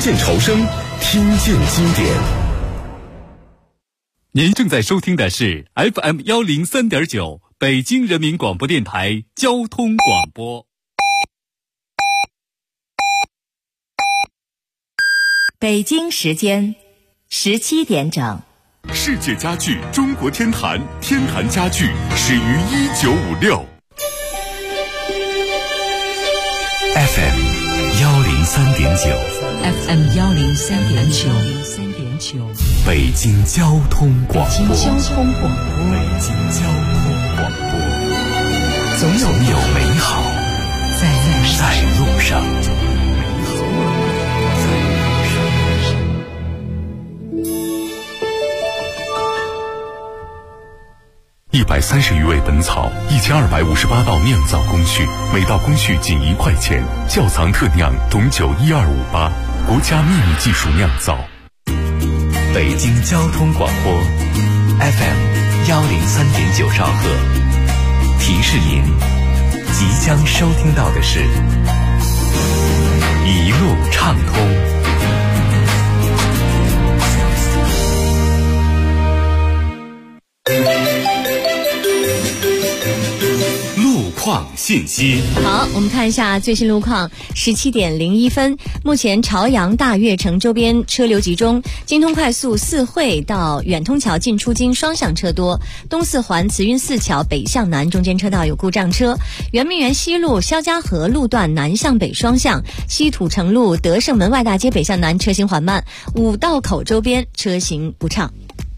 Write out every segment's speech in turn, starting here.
见潮声，听见经典。 您正在收听的是 FM103.9 北京人民广播电台交通广播。 北京时间17点整。 世界家具中国天坛，天坛家具始于1956。 FM103.9 北京交通广播。总有美好在路上。130余味本草，1258道酿造工序，每道工序仅1块钱。窖藏特酿董酒12588，国家秘密技术酿造。北京交通广播 FM103.9兆赫，提示您即将收听到的是一路畅通。信息。 好，我们看一下最新路况。17点01分，目前朝阳大悦城周边车流集中，京通快速四惠到远通桥进出京双向车多，东四环慈云寺桥北向南中间车道有故障车，圆明园西路肖家河路段南向北双向，西土城路德胜门外大街北向南车行缓慢，五道口周边车行不畅。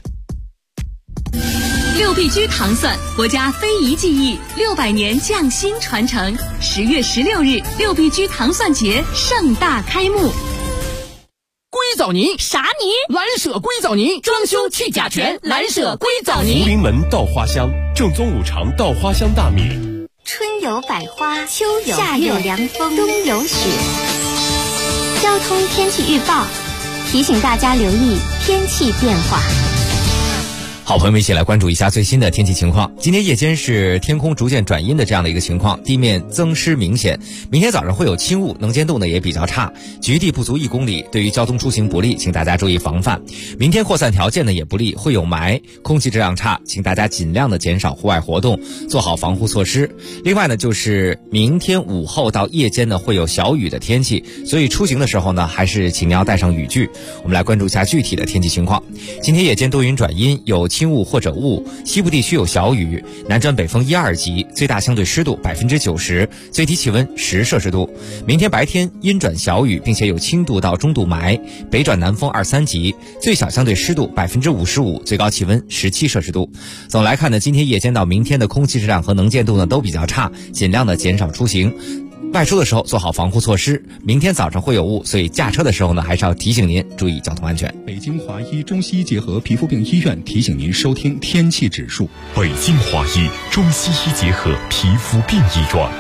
六必居糖蒜，国家非遗技艺600年匠心传承。10月16日，六必居糖蒜节盛大开幕。 硅藻泥？ 啥泥？ 蓝舍硅藻泥，装修去甲醛，蓝舍硅藻泥。 福临门稻花香，正宗五常稻花香大米。 春有百花，秋有夏有凉风，冬有雪。交通天气预报提醒大家留意天气变化。 好，朋友们一起来关注一下最新的天气情况。今天夜间是天空逐渐转阴的这样的一个情况，地面增湿明显。明天早上会有轻雾，能见度呢也比较差，局地不足1公里，对于交通出行不利，请大家注意防范。明天扩散条件呢也不利，会有霾，空气质量差，请大家尽量的减少户外活动，做好防护措施。另外呢，就是明天午后到夜间呢会有小雨的天气，所以出行的时候呢还是请您要带上雨具。我们来关注一下具体的天气情况。今天夜间多云转阴，有轻雾或者雾，西部地区有小雨，南转北风1、2级，最大相对湿度90%，最低气温10摄氏度。明天白天阴转小雨，并且有轻度到中度霾，北转南风2、3级，最小相对湿度55%，最高气温17摄氏度。总来看呢，今天夜间到明天的空气质量和能见度呢都比较差，尽量的减少出行。外出的时候做好防护措施。明天早上会有雾，所以驾车的时候呢，还是要提醒您注意交通安全。 北京华医中西医结合皮肤病医院提醒您收听天气指数。 北京华医中西医结合皮肤病医院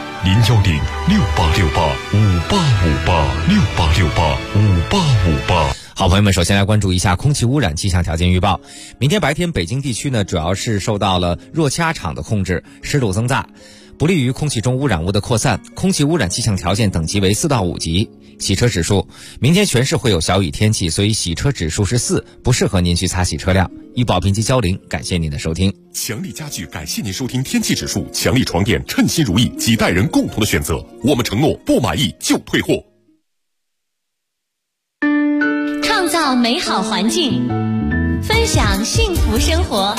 ，010-6868-5858，6868-5858。 好，朋友们，首先来关注一下空气污染气象条件预报。明天白天北京地区呢，主要是受到了弱气压场的控制，湿度增大，不利于空气中污染物的扩散，空气污染气象条件等级为4到5级。洗车指数，明天全市会有小雨天气，所以洗车指数是4，不适合您去擦洗车辆。医保评级交0，感谢您的收听。 强力家具感谢您收听天气指数，强力床垫称心如意，几代人共同的选择，我们承诺不满意就退货。 创造美好环境，分享幸福生活。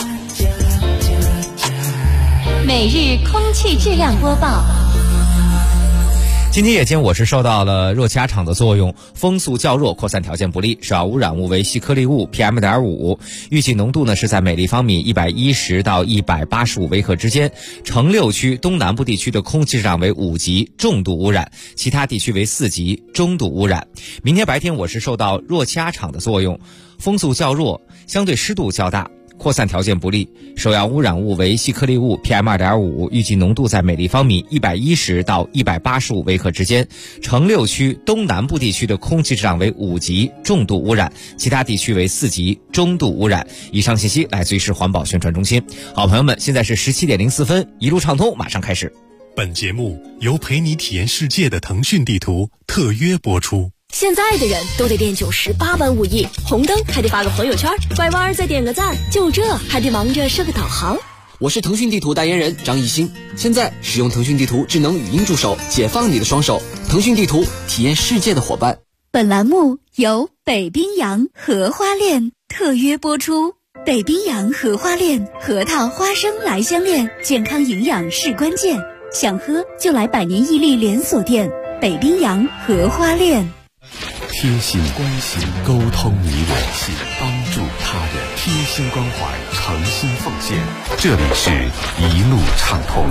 每日空气质量播报。 今天夜间我是受到了弱气压场的作用，风速较弱，扩散条件不利，首要污染物为细颗粒物 PM2.5， 预计浓度呢是在每立方米110到185微克之间。城6区东南部地区的空气质量为5级，重度污染，其他地区为4级，中度污染。明天白天我是受到弱气压场的作用，风速较弱，相对湿度较大，扩散条件不利，首要污染物为细颗粒物 PM2.5， 预计浓度在每立方米110到185微克之间。城6区东南部地区的空气质量为5级，重度污染，其他地区为4级，中度污染。以上信息来自于市环保宣传中心。好，朋友们，现在是17点04分，一路畅通马上开始。 本节目由陪你体验世界的腾讯地图特约播出。 现在的人都得练就18般武艺，红灯还得发个朋友圈，拐弯再点个赞，就这还得忙着设个导航。 我是腾讯地图代言人张艺兴，现在使用腾讯地图智能语音助手，解放你的双手。腾讯地图，体验世界的伙伴。 本栏目由北冰洋荷花恋特约播出。北冰洋荷花恋，核桃花生来相恋，健康营养是关键，想喝就来百年屹立连锁店北冰洋荷花恋。 贴心关心，沟通你我心，帮助他人，贴心关怀，诚心奉献。这里是一路畅通。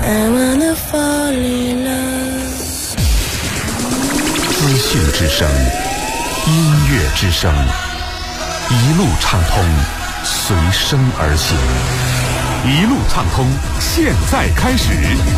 资讯之声，音乐之声，一路畅通，随声而行。一路畅通，现在开始。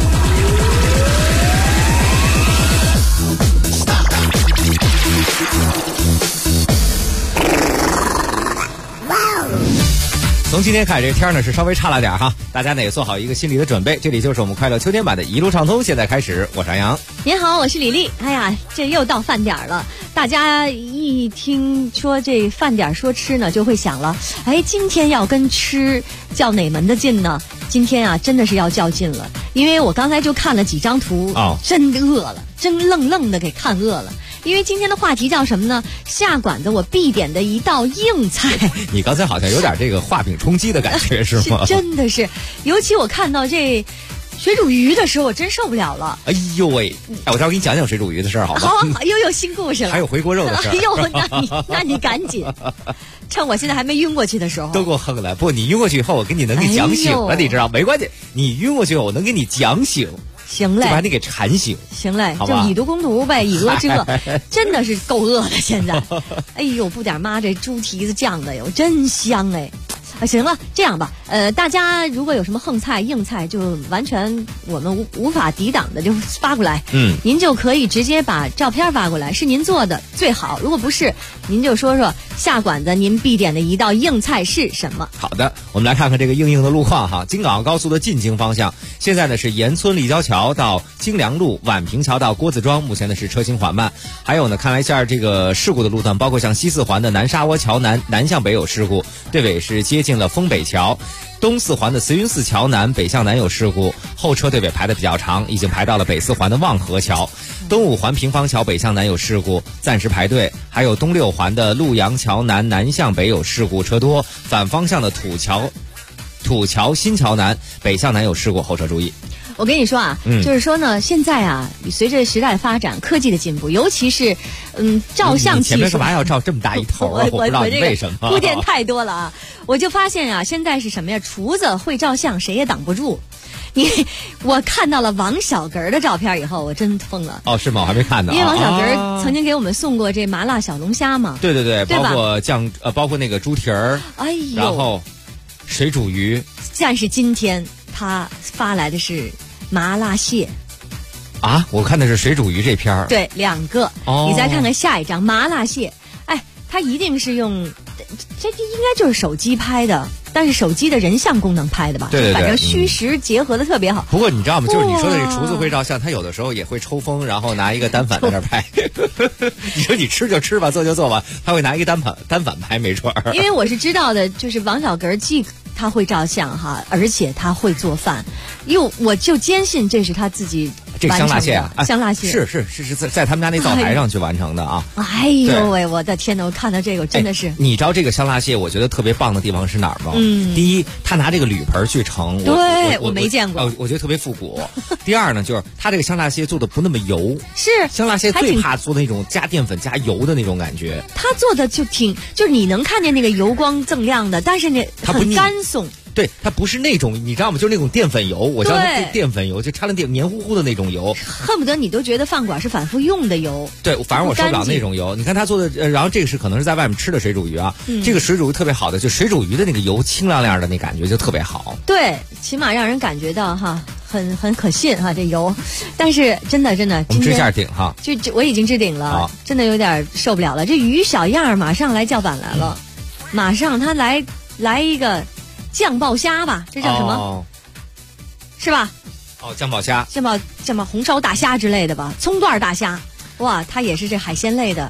从今天开始，这天呢是稍微差了点哈，大家呢也做好一个心理的准备。这里就是我们快乐秋天版的一路畅通，现在开始，我是杨洋。 您好，我是李丽。哎呀，这又到饭点了，大家一听说这饭点说吃呢，就会想了，哎，今天要跟吃较哪门的劲呢？今天啊，真的是要较劲了，因为我刚才就看了几张图，真饿了，真愣的给看饿了。因为今天的话题叫什么呢？下馆子我必点的一道硬菜。 你刚才好像有点这个画饼充饥的感觉是吗？ 真的是，尤其我看到这水煮鱼的时候，我真受不了了。 哎呦喂！我待会儿给你讲讲水煮鱼的事儿，好吗？ 好，又有新故事了。 还有回锅肉的事儿。 哎呦，那你赶紧，趁我现在还没晕过去的时候。 都给我横来！不，你晕过去以后，我给你能给讲醒了，你知道？没关系，你晕过去以后，我能给你讲醒。 行嘞， 就把你给馋醒。 行嘞，就以毒攻毒呗，以恶制恶，真的是够饿的现在。哎呦，不点妈这猪蹄子酱的哟，真香哎！行了，这样吧，大家如果有什么横菜硬菜，就完全我们无法抵挡的，就发过来。您就可以直接把照片发过来，是您做的最好。如果不是，您就说说下馆子您必点的一道硬菜是什么。 好的，我们来看看这个硬的路况哈。京港澳高速的进京方向，现在呢是沿村立交桥到京良路、宛平桥到郭子庄，目前呢是车行缓慢。还有呢，看了一下这个事故的路段，包括像西四环的南沙窝桥南向北有事故，对尾是接近了丰北桥。东四环的慈云寺桥南北向南有事故，后车队尾排的比较长，已经排到了北四环的望河桥。东五环平方桥北向南有事故，暂时排队。还有东六环的陆阳桥南向北有事故，车多。反方向的土桥新桥南北向南有事故，后车注意。 我跟你说啊，就是说呢，现在啊，随着时代发展，科技的进步，尤其是照相技术， 前面干嘛要照这么大一头啊？我不知道你为什么。 铺垫太多了啊！我就发现啊，现在是什么呀？厨子会照相，谁也挡不住。我看到了王小根的照片以后，我真疯了。 哦，是吗？我还没看呢。 因为王小根曾经给我们送过这麻辣小龙虾嘛。 对，包括那个猪蹄儿， 哎呦， 然后水煮鱼。 但是今天他发来的是麻辣蟹。 啊，我看的是水煮鱼这篇儿。 对，2个。你再看看下一张麻辣蟹，哎，他一定是用，这应该就是手机拍的。但是手机的人像功能拍的吧， 对， 反正虚实结合的特别好。 不过你知道吗？就是你说的这厨子会照相，他有的时候也会抽风，然后拿一个单反在那拍。你说你吃就吃吧，做就做吧，他会拿一个单反拍，没准儿。 因为我是知道的，就是王小根既他会照相哈，而且他会做饭，我就坚信这是他自己。 这个香辣蟹啊， 香辣蟹是在他们家那灶台上去完成的啊！ 哎呦喂，我的天哪！我看到这个真的是， 你知道这个香辣蟹，我觉得特别棒的地方是哪儿吗？第一，他拿这个铝盆去盛， 对我没见过， 我觉得特别复古。第二呢，就是他这个香辣蟹做的不那么油， 是香辣蟹最怕做那种加淀粉加油的那种感觉。 他做的就是你能看见那个油光锃亮的，但是呢很干松。 对，它不是那种你知道吗？就是那种淀粉油，我叫它淀粉油，就掺了黏糊糊的那种油， 恨不得你都觉得饭馆是反复用的油。 对，反正我受不了那种油。你看他做的，然后这个是可能是在外面吃的水煮鱼啊，这个水煮鱼特别好的，就水煮鱼的那个油清亮亮的那感觉就特别好。 对，起码让人感觉到哈，很可信哈这油。但是真的， 我们支下顶哈， 就我已经置顶了，真的有点受不了了。这鱼小样马上来叫板来了，马上他来一个。酱爆虾吧，这叫什么？是吧？ 酱爆虾， 酱爆红烧大虾之类的吧，葱段大虾，哇，它也是这海鲜类的，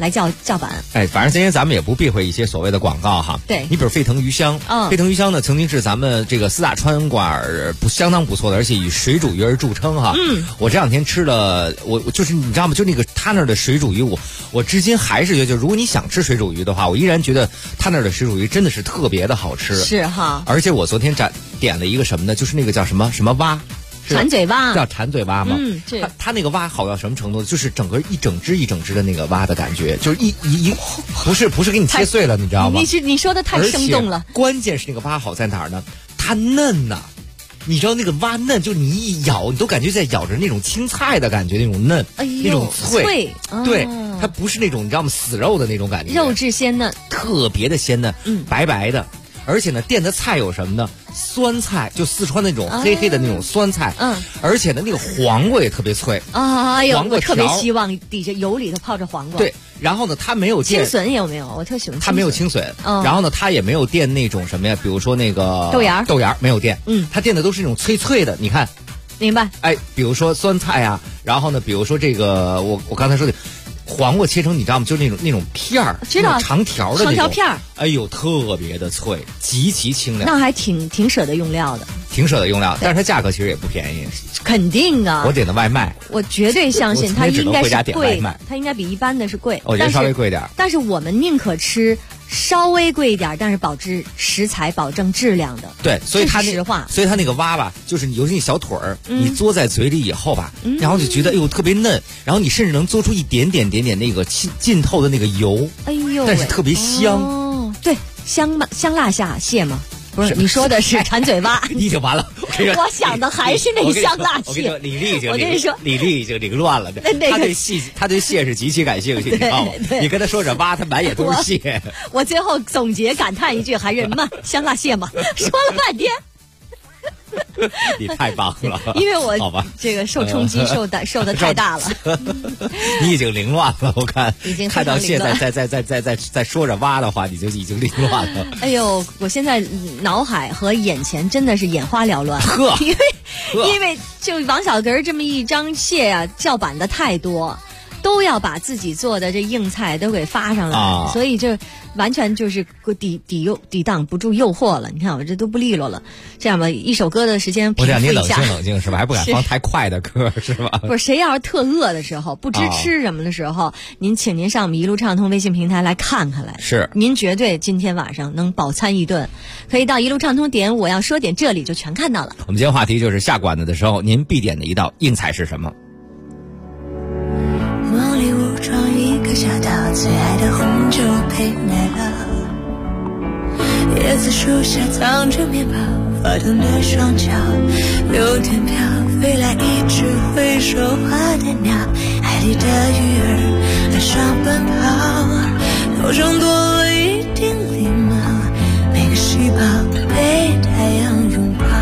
来叫板。 哎，反正今天咱们也不避讳一些所谓的广告哈。 对， 你比如沸腾鱼香，沸腾鱼香呢曾经是咱们这个4大川馆相当不错的，而且以水煮鱼而著称哈。我这两天吃了，我就是你知道吗？就那个他那儿的水煮鱼，我至今还是觉得，就如果你想吃水煮鱼的话，我依然觉得他那儿的水煮鱼真的是特别的好吃。 是哈。 而且我昨天点了一个什么呢？就是那个叫什么蛙。 馋嘴蛙叫馋嘴蛙吗？它那个蛙好到什么程度？就是整个一整只的那个蛙的感觉，就是一不是给你切碎了，你知道吗？ 你说的太生动了。 关键是那个蛙好在哪儿呢？它嫩呐，你知道那个蛙嫩，就你一咬，你都感觉在咬着那种青菜的感觉，那种嫩，那种脆，对，它不是那种你知道吗？死肉的那种感觉， 肉质鲜嫩， 特别的鲜嫩，白白的。而且呢，店的菜有什么呢？酸菜，就四川那种黑黑的那种酸菜。而且呢，那个黄瓜也特别脆。 哎呦，我特别希望底下油里头泡着黄瓜。 对，然后呢，它没有垫青笋有没有？我特喜欢青笋。 它没有青笋。然后呢，它也没有垫那种什么呀？比如说那个豆芽没有垫。它垫的都是那种脆脆的。你看， 明白？ 哎，比如说酸菜啊，然后呢，比如说这个我刚才说的。黄瓜切成你知道吗？就那种片儿， 知道长条的那种长条片儿， 哎呦，特别的脆，极其清凉。 那还挺舍得用料的， 挺舍得用料，但是它价格其实也不便宜。 肯定啊！ 我点的外卖， 我绝对相信它应该是贵，它应该比一般的是贵。 我觉得稍微贵点， 但是我们宁可吃稍微贵一点，但是保质食材保证质量的。 对，所以它实话， 所以它那个蛙吧，就是尤其你小腿儿，你嘬在嘴里以后吧，然后就觉得哎呦特别嫩，然后你甚至能嘬出一点点那个浸透的那个油， 哎呦， 但是特别香。 哦，对，香辣蟹吗？不是，你说的是馋嘴蛙， 你已经完了。 我想的还是那香辣蟹。 我跟你说，李丽已经凌乱了。他对蟹是极其感兴趣，你知道吗？你跟他说这蛙，他满眼都是蟹。 我最后总结感叹一句，还是香辣蟹嘛，说了半天。 你太棒了， 因为我这个受冲击受的太大了。 你已经凌乱了，我看已经看到现在在说着蛙的话，你就已经凌乱了。 哎呦，我现在脑海和眼前真的是眼花缭乱，因为就王小根这么一张蟹啊，叫板的太多。都要把自己做的这硬菜都给发上来，所以这完全就是抵挡不住诱惑了。你看我这都不利落了，这样吧，一首歌的时间平复一下。 我让你冷静是吧？还不敢放太快的歌是吧？ 不是，谁要是特饿的时候，不知吃什么的时候，请您上我们一路畅通微信平台来看看来。 是， 您绝对今天晚上能饱餐一顿，可以到一路畅通点我要说点这里就全看到了。 我们今天话题就是下馆子的时候，您必点的一道硬菜是什么？ 梦里武装一个小岛，最爱的红酒配奶酪，椰子树下藏着面包，发烫的双脚，有天飘飞来一只会说话的鸟，海里的鱼儿岸上奔跑，头上多了一顶礼帽，每个细胞被太阳拥抱。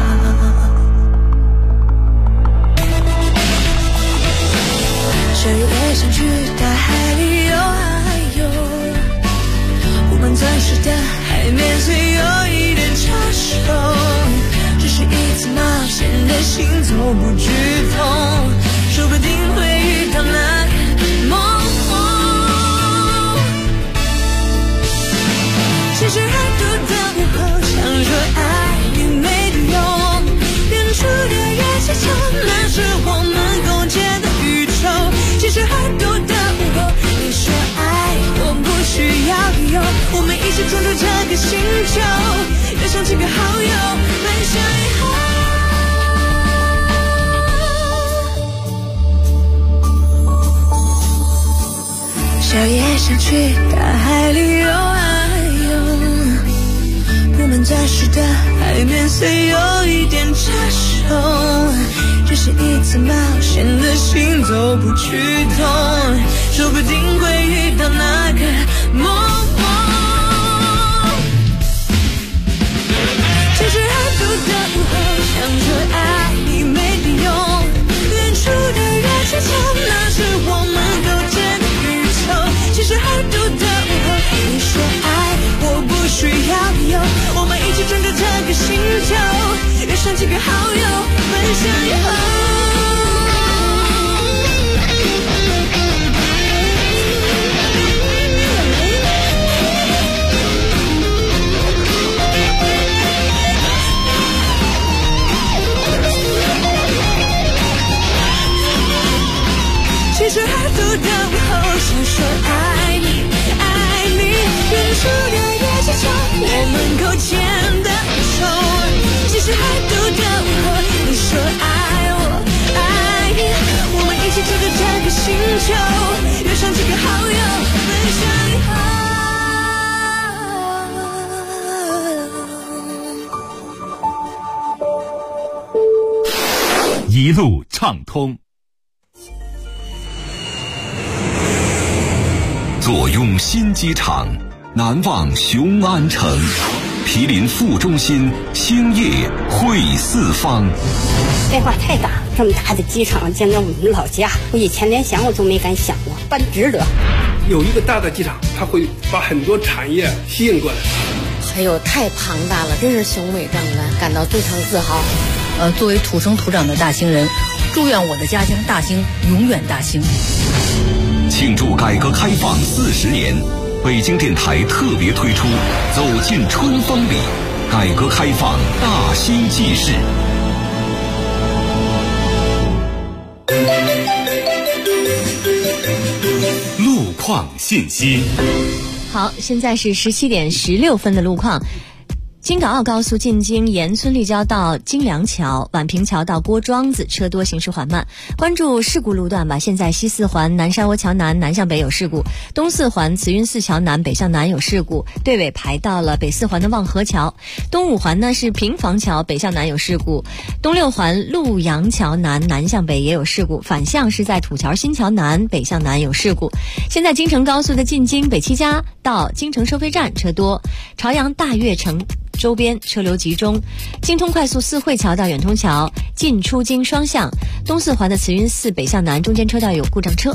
谁也想去大海里游啊游，布满钻石的海面虽有一点插手，只是一次冒险的行走不剧痛，说不定会遇到那个梦。其实海度的午后，想说爱也没得用，远处的月气球，那是我们共建的宇宙。其实很多的午后，你说爱我不需要理由，我们一起闯出这个星球，约上几个好友，分享以后。小野想去大海里游啊游，布满钻石的海面虽有一点插手，只是一次冒险的行走不剧痛，说不定会遇到那个梦。其实海度的午后，想说爱你没得用，远处的月气球，那是我们构建的宇宙。其实海度的午后，你说爱我不需要理由，我们一起闯出这个星球，约上几个好友，分享以后。 一路畅通。坐拥新机场，难忘雄安城，毗邻副中心，兴业汇四方。 变化太大，这么大的机场建在我们老家，我以前连想我都没敢想过，办值得。 有一个大的机场，它会把很多产业吸引过来。 还有太庞大了，真是雄伟壮观，感到非常自豪。 作为土生土长的大兴人，祝愿我的家乡大兴永远大兴。 庆祝改革开放40年，北京电台特别推出《走进春风里》，改革开放大兴纪事。路况信息。 好，现在是17点16分的路况。京港澳高速进京沿村立交到金梁桥、宛平桥到郭庄子，车多行驶缓慢。关注事故路段吧。现在西四环南山窝桥南南向北有事故，东四环慈云寺桥南北向南有事故，队尾排到了北四环的望河桥。东五环呢是平房桥北向南有事故，东六环陆阳桥南南向北也有事故，反向是在土桥新桥南北向南有事故。现在京承高速的进京北七家到京承收费站车多，朝阳大悦城周边车流集中，京通快速四惠桥到远通桥进出京双向，东四环的慈云寺北向南中间车道有故障车。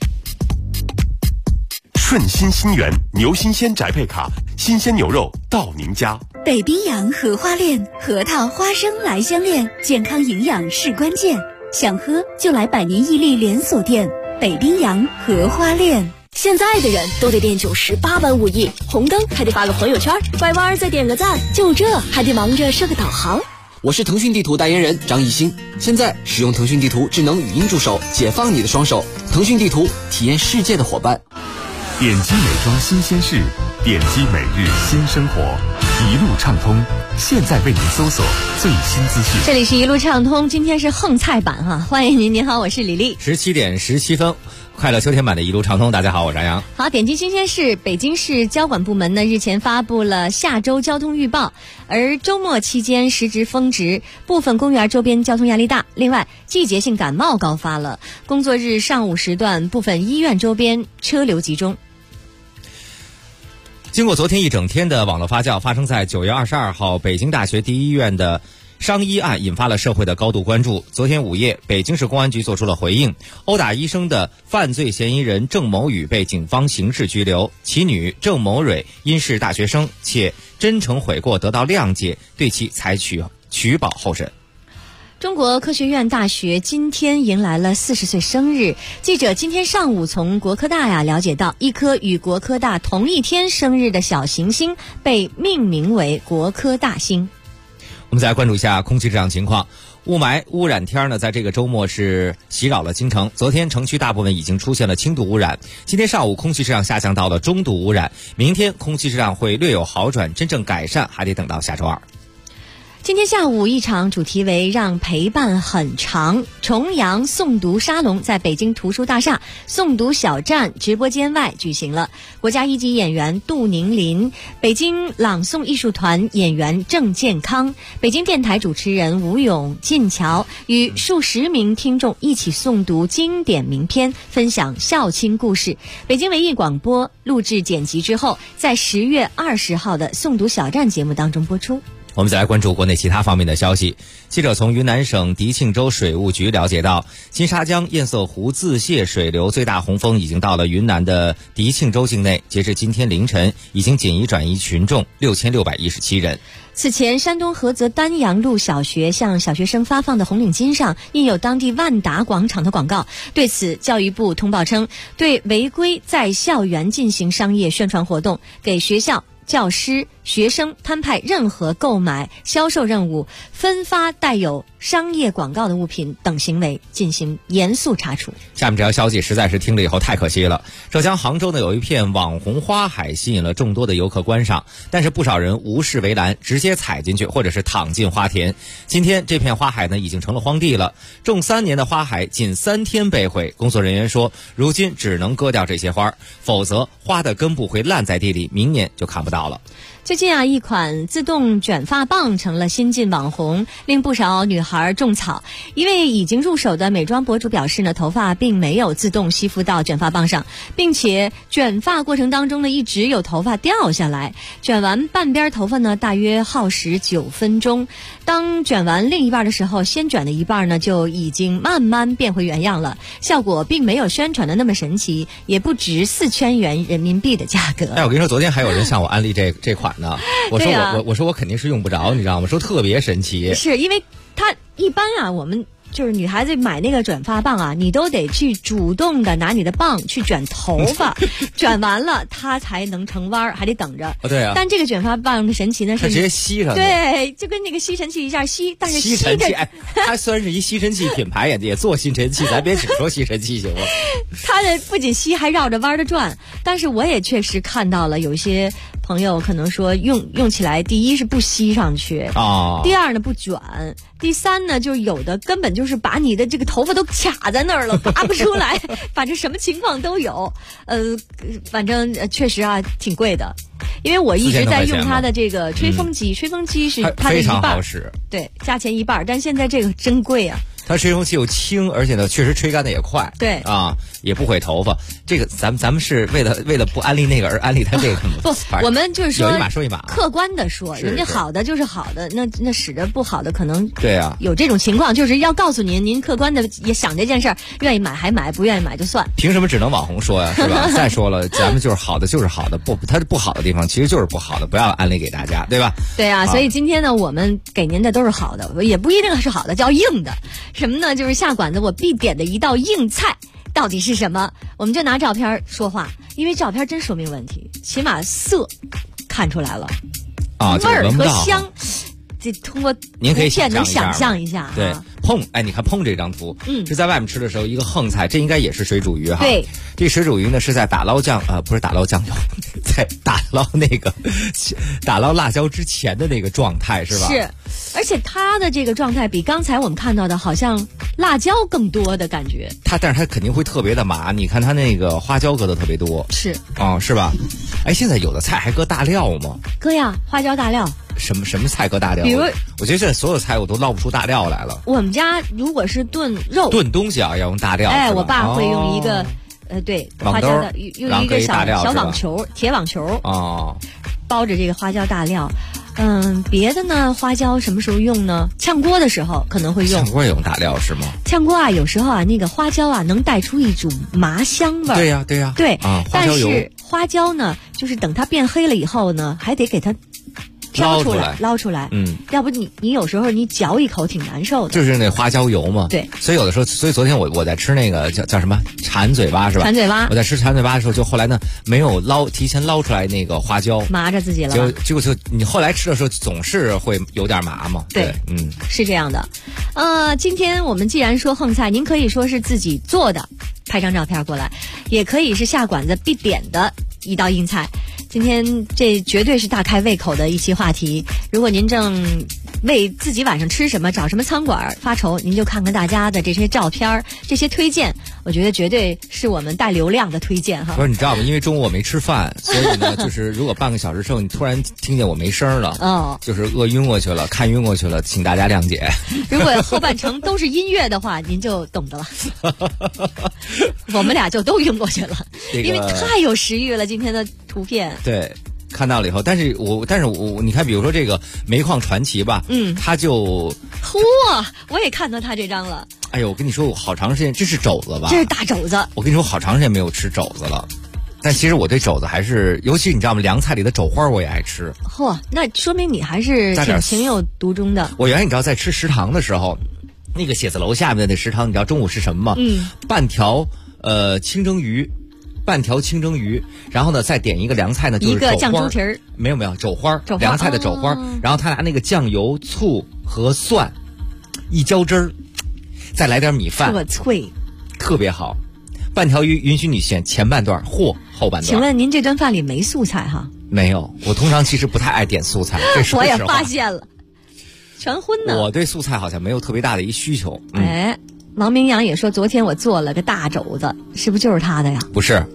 顺心新源牛新鲜宅配卡，新鲜牛肉到您家。 北冰洋荷花链，核桃花生来相恋，健康营养是关键，想喝就来百年屹立连锁店北冰洋荷花链。 现在的人都得练98般武艺，红灯还得发个朋友圈，拐弯再点个赞，就这还得忙着设个导航。 我是腾讯地图代言人张艺兴，现在使用腾讯地图智能语音助手，解放你的双手。腾讯地图，体验世界的伙伴。 点击美妆新鲜事，点击每日新生活，一路畅通。现在为您搜索最新资讯。 这里是一路畅通，今天是横菜版哈，欢迎您。您好，我是李丽。 17点17分。快乐秋天版的一路畅通，大家好，我是杨洋。 好，点击新鲜事，北京市交管部门呢日前发布了下周交通预报，而周末期间时值峰值，部分公园周边交通压力大。另外，季节性感冒高发了，工作日上午时段部分医院周边车流集中。 经过昨天一整天的网络发酵，发生在9月22号北京大学第一医院的伤医案引发了社会的高度关注。昨天午夜，北京市公安局作出了回应，殴打医生的犯罪嫌疑人郑某宇被警方刑事拘留，其女郑某蕊因是大学生且真诚悔过得到谅解，对其采取取保候审。 中国科学院大学今天迎来了40岁生日。记者今天上午从国科大了解到，一颗与国科大同一天生日的小行星被命名为国科大星。 我们再来关注一下空气质量情况。雾霾污染天呢，在这个周末是袭扰了京城。昨天城区大部分已经出现了轻度污染，今天上午空气质量下降到了中度污染，明天空气质量会略有好转，真正改善还得等到下周二。 今天下午，一场主题为让陪伴很长重阳诵读沙龙在北京图书大厦诵读小站直播间外举行了。国家一级演员杜宁林、北京朗诵艺术团演员郑健康、北京电台主持人吴勇、晋桥与数十名听众一起诵读经典名篇，分享孝亲故事。北京文艺广播录制剪辑之后，在10月20号的诵读小站节目当中播出。 我们再来关注国内其他方面的消息。记者从云南省迪庆州水务局了解到，金沙江堰塞湖自泄水流最大洪峰已经到了云南的迪庆州境内，截至今天凌晨，已经紧急转移群众6617人。 此前，山东菏泽丹阳路小学向小学生发放的红领巾上印有当地万达广场的广告。对此，教育部通报称，对违规在校园进行商业宣传活动，给学校、教师、学生摊派任何购买、销售任务、分发带有商业广告的物品等行为进行严肃查处。 下面这条消息实在是听了以后太可惜了。浙江杭州呢有一片网红花海吸引了众多的游客观赏，但是不少人无视围栏，直接踩进去或者是躺进花田。今天这片花海呢已经成了荒地了，种3年的花海仅3天被毁。工作人员说，如今只能割掉这些花，否则花的根部会烂在地里，明年就看不到。 道了。 最近啊，一款自动卷发棒成了新晋网红，令不少女孩种草。一位已经入手的美妆博主表示呢，头发并没有自动吸附到卷发棒上，并且卷发过程当中呢，一直有头发掉下来。卷完半边头发呢，大约耗时9分钟。当卷完另一半的时候，先卷的一半呢，就已经慢慢变回原样了。效果并没有宣传的那么神奇，也不值4000元人民币的价格。 哎，我跟你说，昨天还有人向我安利这款呢。我说我说我肯定是用不着，你知道吗？说特别神奇， 是因为它一般啊，我们就是女孩子买那个卷发棒啊，你都得去主动的拿你的棒去卷头发，卷完了它才能成弯，还得等着。 对啊。 但这个卷发棒的神奇呢，是它直接吸上去。 对，就跟那个吸尘器一下吸，但是吸尘器，它虽然是一吸尘器品牌，也做吸尘器，咱别只说吸尘器行吗？ 它的不仅吸，还绕着弯的转。但是我也确实看到了有些朋友可能说用起来，第一是不吸上去啊， 第二呢不卷，第三呢就有的根本就是把你的这个头发都卡在那儿了，拔不出来，反正什么情况都有。反正确实啊挺贵的，因为我一直在用它的这个吹风机，吹风机是它的一半，非常好使， 对，价钱一半，但现在这个真贵啊。 它吹风器又轻，而且呢，确实吹干的也快。 对啊，也不毁头发。这个咱们是为了不安利那个而安利它这个吗？ 不，我们就是说有一码说一码， 客观的说，人家好的就是好的，那使得不好的可能对啊， 有这种情况，就是要告诉您客观的也想这件事儿，愿意买还买，不愿意买就算。 凭什么只能网红说呀？是吧？再说了，咱们就是好的就是好的，它不好的地方其实就是不好的，不要安利给大家，对吧？ 对啊，所以今天呢，我们给您的都是好的，也不一定是好的，叫硬的。什么呢？就是下馆子我必点的一道硬菜到底是什么？我们就拿照片说话，因为照片真说明问题，起码色看出来了啊， 味儿和香，这通过您可以能想象一下啊。 对，碰，哎，你看碰这张图，是在外面吃的时候一个横菜，这应该也是水煮鱼哈。 对， 这水煮鱼呢是在打捞不是打捞酱油，在打捞辣椒之前的那个状态是吧？ 是，而且它的这个状态比刚才我们看到的好像辣椒更多的感觉。 但是它肯定会特别的麻，你看它那个花椒搁的特别多。 是是吧？哎，现在有的菜还搁大料吗？ 搁呀，花椒大料。 什么菜搁大料？ 比如， 我觉得现在所有菜我都捞不出大料来了。 我们家如果是炖肉、 炖东西啊，要用大料。 哎，我爸会用一个对花椒的，用一个小网球、铁网球包着这个花椒大料。别的呢，花椒什么时候用呢？炝锅的时候可能会用。 炝锅也用大料是吗？ 炝锅啊，有时候啊，那个花椒啊，能带出一种麻香味儿。 对呀，对呀。 对啊， 但是花椒呢，就是等它变黑了以后呢，还得给它捞出来，要不你有时候你嚼一口挺难受的。 就是那花椒油嘛。 对， 所以有的时候，昨天我在吃那个叫什么馋嘴巴是吧？ 馋嘴巴。 我在吃馋嘴巴的时候，就后来呢没有提前捞出来那个花椒， 麻着自己了。 结果你后来吃的时候总是会有点麻嘛。 对，是这样的。今天我们既然说横菜，您可以说是自己做的，拍张照片过来，也可以是下馆子必点的一道硬菜。今天这绝对是大开胃口的一期话题。如果您正为自己晚上吃什么、找什么餐馆发愁，您就看看大家的这些照片、这些推荐，我觉得绝对是我们带流量的推荐哈。 不是，你知道吗？因为中午我没吃饭，所以呢，就是如果半个小时之后你突然听见我没声了，就是饿晕过去了、看晕过去了，请大家谅解。 如果后半程都是音乐的话，您就懂得了。我们俩就都晕过去了，因为太有食欲了。今天的图片。 对，看到了以后，但是我你看，比如说这个煤矿传奇吧，它就我也看到它这张了。 哎呦，我跟你说，我好长时间，这是肘子吧？ 这是大肘子。 我跟你说，好长时间没有吃肘子了。但其实我对肘子还是，尤其你知道吗？凉菜里的肘花我也爱吃。 那说明你还是挺情有独钟的。 我原来你知道在吃食堂的时候，那个写字楼下面的食堂，你知道中午是什么吗？半条清蒸鱼。半条清蒸鱼，然后呢再点一个凉菜呢，就是一个酱猪蹄儿， 没有肘花，凉菜的肘花，然后他拿那个酱油、醋和蒜一浇汁儿，再来点米饭， 特脆， 特别好。半条鱼允许你选前半段或后半段。 请问您这顿饭里没素菜哈？ 没有，我通常其实不太爱点素菜，这是我也发现了，全荤呢。 我对素菜好像没有特别大的一需求。 王明阳也说，昨天我做了个大肘子，是不是就是他的呀？ 不是，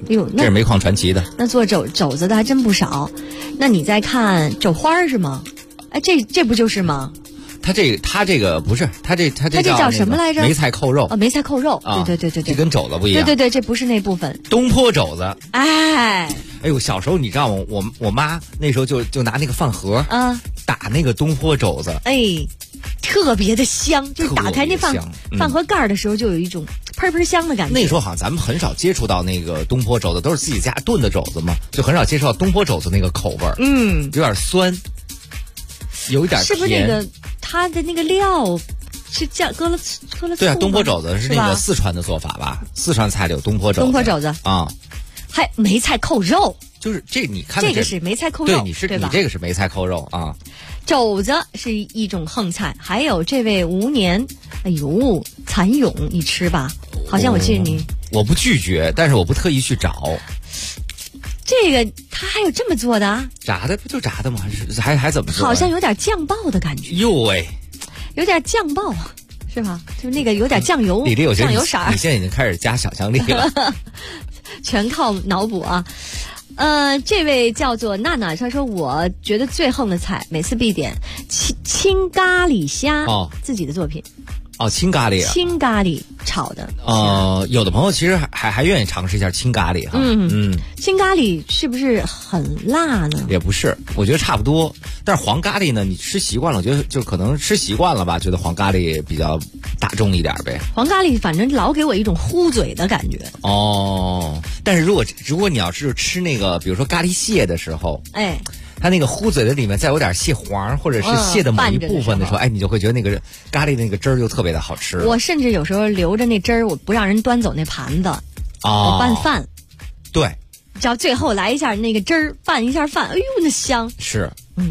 哎呦， 这是煤矿传奇的。 那做肘子的还真不少。那你在看肘花是吗？哎，这不就是吗？ 它这个不是，它这叫什么来着？ 梅菜扣肉梅菜扣肉，对， 这跟肘子不一样。 对，这不是那部分。 东坡肘子， 哎呦，小时候你知道吗？我妈那时候就拿那个饭盒打那个东坡肘子， 哎，特别的香，就是打开那饭盒盖的时候就有一种喷香的感觉。 那时候好像咱们很少接触到那个东坡肘子，都是自己家炖的肘子嘛，就很少接触到东坡肘子那个口味儿，有点酸，有一点甜。 是不是那个它的那个料是搁了醋吗？ 对啊，东坡肘子是那个四川的做法吧？四川菜里有东坡肘子啊， 还梅菜扣肉， 就是这你看这个是梅菜扣肉， 对，你这个是梅菜扣肉啊。 肘子是一种横菜，还有这位吴年，哎呦，蚕蛹你吃吧？好像我记得你， 我不拒绝，但是我不特意去找。 这个他还有这么做的啊？ 炸的不就炸的吗？还怎么做？ 好像有点酱爆的感觉。 哟喂， 有点酱爆是吧？就是那个有点酱油，酱油色儿。 你现在已经开始加想象力了， 全靠脑补啊。这位叫做娜娜，她说我觉得最横的菜，每次必点青咖喱虾，自己的作品。 青咖喱青咖喱炒的。 有的朋友其实还愿意尝试一下青咖喱哈。 青咖喱是不是很辣呢？ 也不是，我觉得差不多。但是黄咖喱呢，你吃习惯了，我觉得就可能吃习惯了吧，觉得黄咖喱比较大众一点呗。 黄咖喱反正老给我一种糊嘴的感觉。 但是如果你要是吃那个，比如说咖喱蟹的时候， 哎。 它那个糊嘴的里面再有点蟹黄或者是蟹的某一部分的时候，你就会觉得那个咖喱那个汁儿就特别的好吃。 我甚至有时候留着那汁儿，我不让人端走那盘子，我拌饭。 对， 只要最后来一下那个汁儿，拌一下饭，哎呦那香。 是。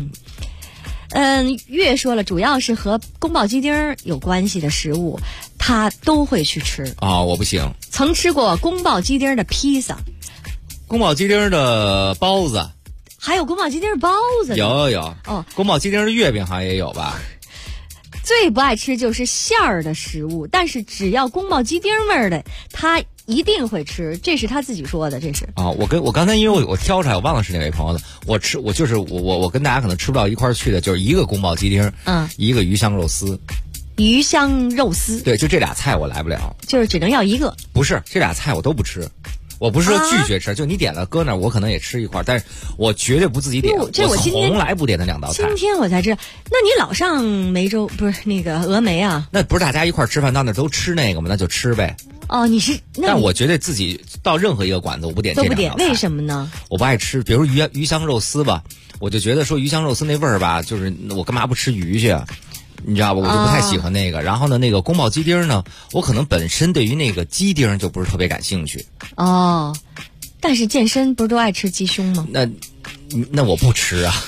月说了，主要是和宫保鸡丁有关系的食物，他都会去吃。 我不行。 曾吃过宫保鸡丁的披萨， 宫保鸡丁的包子。 还有宫保鸡丁包子， 有宫保鸡丁的月饼好像也有吧。 最不爱吃就是馅儿的食物，但是只要宫保鸡丁味儿的，他一定会吃。这是他自己说的，这是我刚才因为我挑出来，我忘了是哪位朋友的。我跟大家可能吃不到一块儿去的，就是一个宫保鸡丁，一个鱼香肉丝。 鱼香肉丝， 对，就这俩菜我来不了， 就是只能要一个。 不是，这俩菜我都不吃。我不是说拒绝吃，就你点了搁那儿，我可能也吃一块，但是我绝对不自己点。我从来不点那两道菜。 今天我才知道，那你老上梅州不是那个峨眉啊？ 那不是大家一块吃饭到那都吃那个吗？那就吃呗。 你是？ 但我绝对自己到任何一个馆子，我不点这两道菜。 都不点，为什么呢？ 我不爱吃，比如鱼香肉丝吧，我就觉得说鱼香肉丝那味儿吧，就是我干嘛不吃鱼去？你知道吧？我就不太喜欢那个。然后呢，那个宫保鸡丁呢，我可能本身对于那个鸡丁就不是特别感兴趣。 但是健身不是都爱吃鸡胸吗？ 那我不吃啊。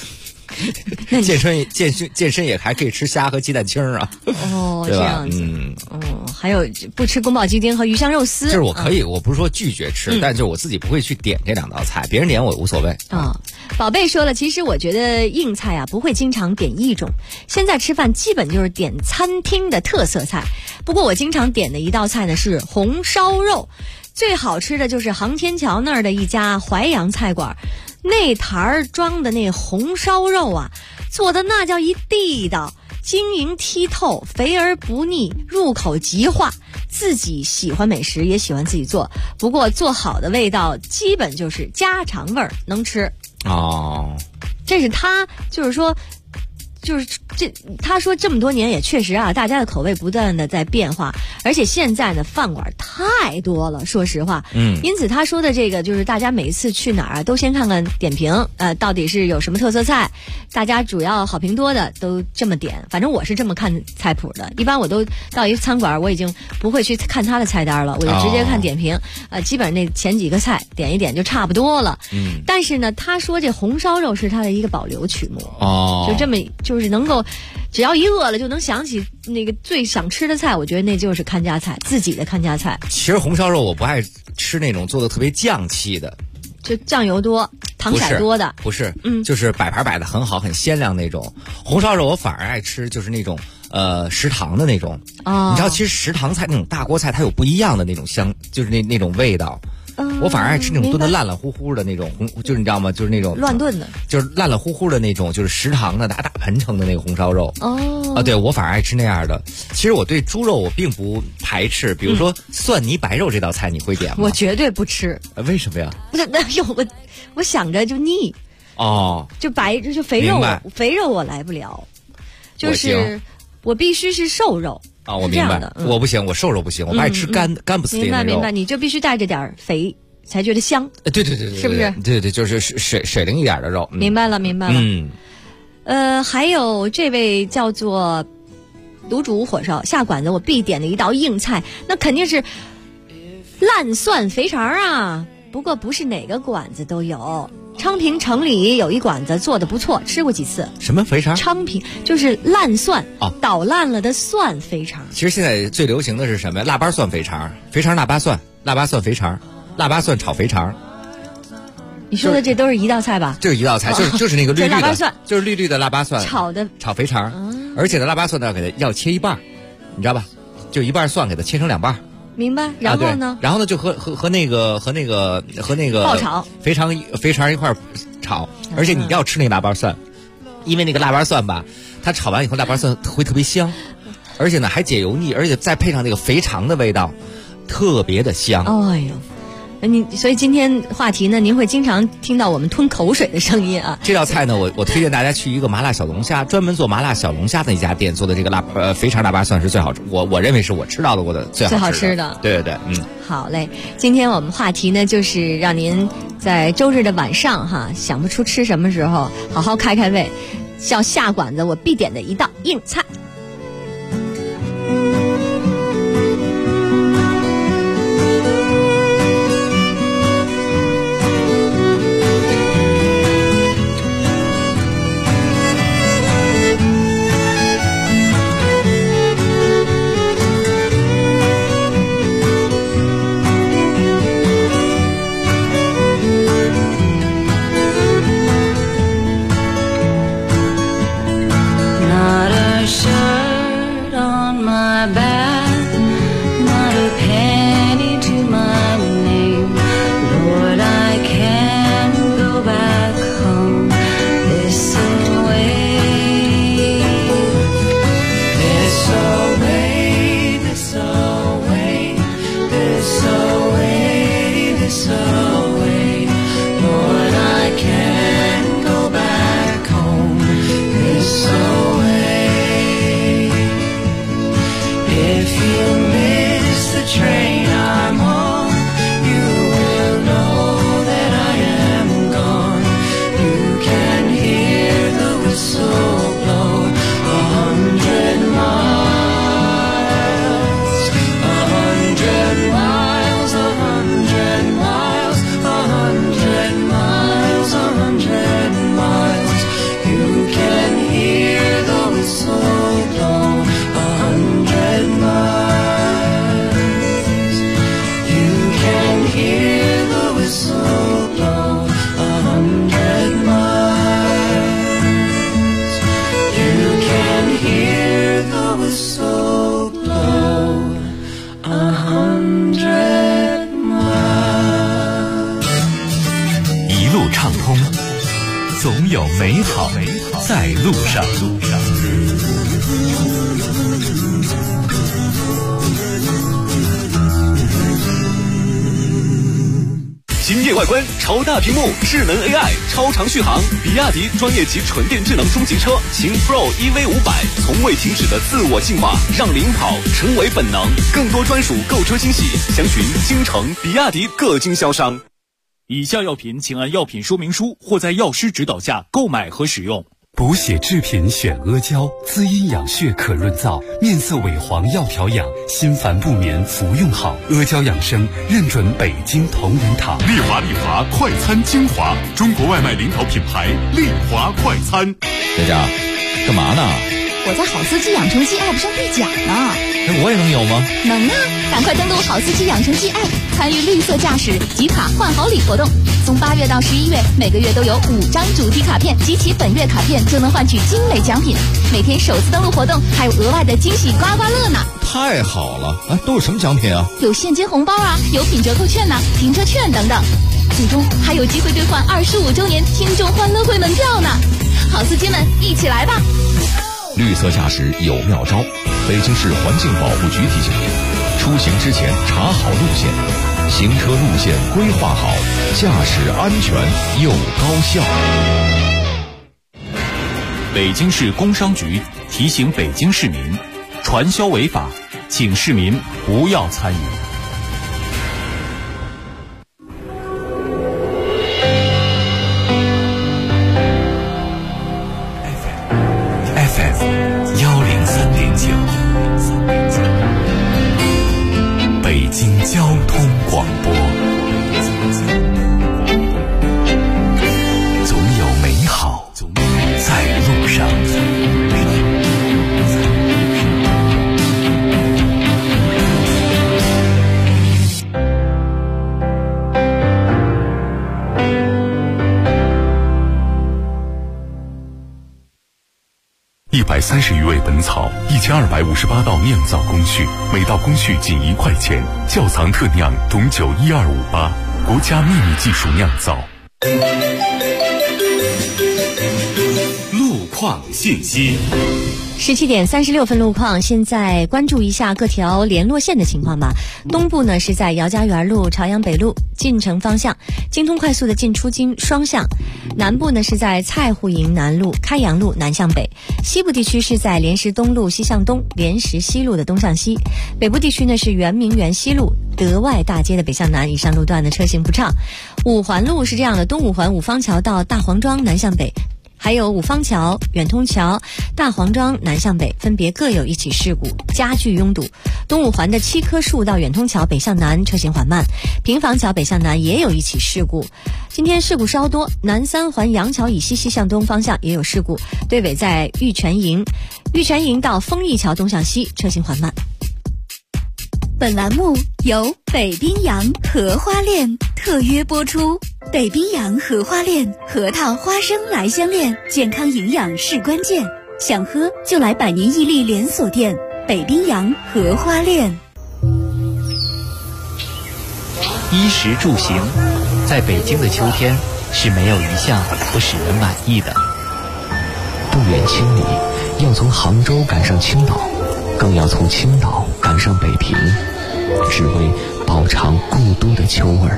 健身也还可以吃虾和鸡蛋清啊。 这样子。还有不吃宫保鸡丁和鱼香肉丝。 就是我可以，我不是说拒绝吃，但就是我自己不会去点这两道菜，别人点我无所谓。 宝贝说了，其实我觉得硬菜不会经常点一种，现在吃饭基本就是点餐厅的特色菜。不过我经常点的一道菜呢是红烧肉，最好吃的就是航天桥那儿的一家淮扬菜馆，那坛儿装的那红烧肉做的那叫一地道，晶莹剔透，肥而不腻，入口即化。自己喜欢美食，也喜欢自己做，不过做好的味道基本就是家常味儿，能吃。这是他就是说。他说这么多年也确实大家的口味不断的在变化，而且现在呢饭馆太多了，说实话。因此他说的这个就是大家每一次去哪儿都先看看点评，到底是有什么特色菜，大家主要好评多的都这么点。反正我是这么看菜谱的，一般我都到一餐馆，我已经不会去看他的菜单了，我就直接看点评，基本上那前几个菜点一点就差不多了。但是呢，他说这红烧肉是他的一个保留曲目，就这么就是能够。只要一饿了就能想起那个最想吃的菜，我觉得那就是看家菜，自己的看家菜。 其实红烧肉我不爱吃那种做的特别酱气的， 就酱油多、糖色多的。 不是，就是摆盘摆的很好、很鲜亮那种。红烧肉我反而爱吃就是那种食堂的那种。你知道，其实食堂菜那种大锅菜它有不一样的那种香，就是那种味道。 我反而爱吃那种炖的烂烂乎乎的那种红，就是你知道吗？就是那种乱炖的， 就是烂烂乎乎的那种，就是食堂的大盆盛的那个红烧肉。对，我反而爱吃那样的。其实我对猪肉我并不排斥，比如说蒜泥白肉这道菜，你会点吗？ 我绝对不吃。 为什么呀？ 我想着就腻。就肥肉我来不了，就是我必须是瘦肉。 我明白。我不行，我瘦肉不行，我不爱吃干不死的肉。 明白，你就必须带着点肥才觉得香。 对， 是不是？ 对，就是水灵一点的肉。 明白了。还有这位叫做卤煮火烧下馆子，我必点的一道硬菜，那肯定是烂蒜肥肠啊。不过不是哪个馆子都有。昌平城里有一馆子做的不错，吃过几次。 什么肥肠？ 昌平就是烂蒜捣烂了的蒜肥肠。 其实现在最流行的是什么呀？腊八蒜肥肠，肥肠腊八蒜，腊八蒜肥肠，腊八蒜炒肥肠。 你说的这都是一道菜吧？ 就是一道菜，就是那个绿绿的， 腊八蒜， 就是绿绿的腊八蒜炒肥肠，而且呢，腊八蒜呢要切一半，你知道吧？就一半蒜给它切成2半。 明白。然后呢？ 然后呢就和那个爆炒肥肠一块炒，而且你要吃那腊八蒜，因为那个腊八蒜吧，它炒完以后腊八蒜会特别香，而且呢还解油腻，而且再配上那个肥肠的味道，特别的香。 所以今天话题呢，您会经常听到我们吞口水的声音啊。 这道菜呢，我推荐大家去一个麻辣小龙虾，专门做麻辣小龙虾的一家店做的这个肥肠腊八蒜是最好吃，我认为是我吃到过的最好吃的。对， 好嘞，今天我们话题呢，就是让您在周日的晚上想不出吃什么时候，好好开胃，叫下馆子我必点的一道硬菜。 总有美好在路上。 惊艳外观，超大屏幕，智能 AI， 超长续航，比亚迪专业级纯电智能中级车秦 Pro EV500，从未停止的自我进化，让领跑成为本能。更多专属购车惊喜，详询京城比亚迪各经销商。 以下药品请按药品说明书或在药师指导下购买和使用。 补血制品选阿胶，滋阴养血可润燥，面色萎黄要调养，心烦不眠服用好。阿胶养生认准北京同仁堂。 丽华快餐精华，中国外卖领跑品牌丽华快餐。 佳佳，干嘛呢？ 我在好司机养成记 App 上兑奖呢。 我也能有吗？ 能啊！赶快登录好司机养成记 App， 参与绿色驾驶集卡换好礼活动。 从8月到11月，每个月都有5张主题卡片，集齐本月卡片就能换取精美奖品。每天首次登录活动还有额外的惊喜刮刮乐呢！ 太好了啊！都有什么奖品啊？ 有现金红包啊，有品折扣券呐、停车券等等。最终还有机会兑换25周年听众欢乐会门票呢！好司机们，一起来吧！ 绿色驾驶有妙招，北京市环境保护局提醒您：出行之前查好路线，行车路线规划好，驾驶安全又高效。 北京市工商局提醒北京市民，传销违法，请市民不要参与。 北京交通广播，总有美好在路上。130余味本草，1258道酿造工序，每道工序仅1块钱。窖藏特酿董酒12588，国家秘密技术酿造。 路况信息。 17点36分路况，现在关注一下各条联络线的情况吧。东部呢是在姚家园路、朝阳北路进城方向，京通快速的进出京双向；南部呢是在蔡户营南路、开阳路南向北；西部地区是在莲石东路西向东、莲石西路的东向西；北部地区呢是圆明园西路、德外大街的北向南，以上路段的车行不畅。五环路是这样的，东五环五方桥到大黄庄南向北，还有五方桥、远通桥、大黄庄南向北分别各有一起事故，加剧拥堵。东五环的7棵树到远通桥北向南车行缓慢，平房桥北向南也有一起事故。今天事故稍多，南三环杨桥以西西向东方向也有事故，队尾在玉泉营，玉泉营到丰益桥东向西车行缓慢。 本栏目由北冰洋荷花链特约播出。北冰洋荷花链核桃花生来香链，健康营养是关键，想喝就来百年屹立连锁店北冰洋荷花链。 衣食住行，在北京的秋天是没有一项不使人满意的。 不远千里，要从杭州赶上青岛，更要从青岛赶上北平，只为饱尝故都的秋味儿。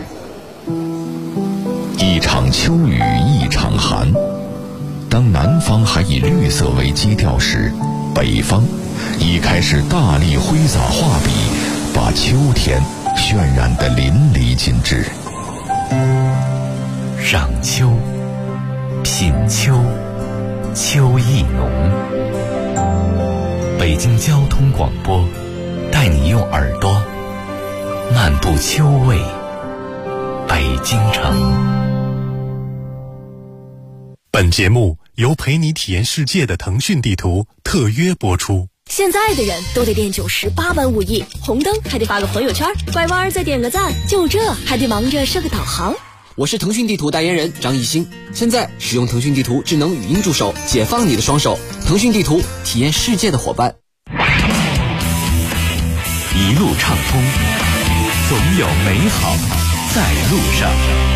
一场秋雨一场寒，当南方还以绿色为基调时，北方已开始大力挥洒画笔，把秋天渲染得淋漓尽致。 赏秋，品秋，秋意浓。北京交通广播带你用耳朵漫步秋味北京城。 本节目由陪你体验世界的腾讯地图特约播出。 现在的人都得练98般武艺，红灯还得发个朋友圈，拐弯再点个赞，就这还得忙着设个导航。 我是腾讯地图代言人张艺兴，现在使用腾讯地图智能语音助手，解放你的双手。腾讯地图，体验世界的伙伴。 一路畅通，总有美好在路上。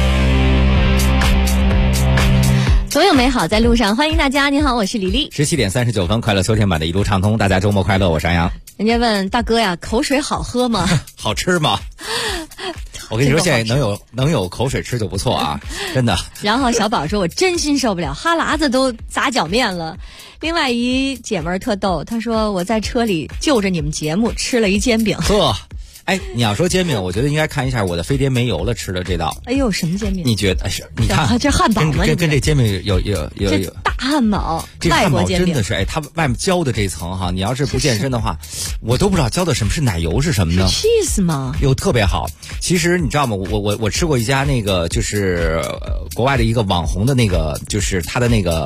总有美好在路上，欢迎大家。你好，我是李丽。 17点39分，快乐秋天版的一路畅通，大家周末快乐，我是杨洋。 人家问大哥呀，口水好喝吗？ 好吃吗？我跟你说，现在能有口水吃就不错啊，真的。 然后小宝说：“我真心受不了，哈喇子都砸脚面了。”另外一姐们儿特逗，她说：“我在车里就着你们节目吃了一煎饼。” 呵。哎，你要说煎饼，我觉得应该看一下我的飞碟没油了吃的这道。 哎呦，什么煎饼？ 你觉得是？你看这汉堡吗？ 跟这煎饼有大汉堡， 这汉堡真的是哎，它外面浇的这层哈，你要是不健身的话，我都不知道浇的什么是奶油是什么呢？ 是 cheese 吗？ 又特别好。其实你知道吗？我吃过一家那个就是国外的一个网红的那个，就是他的那个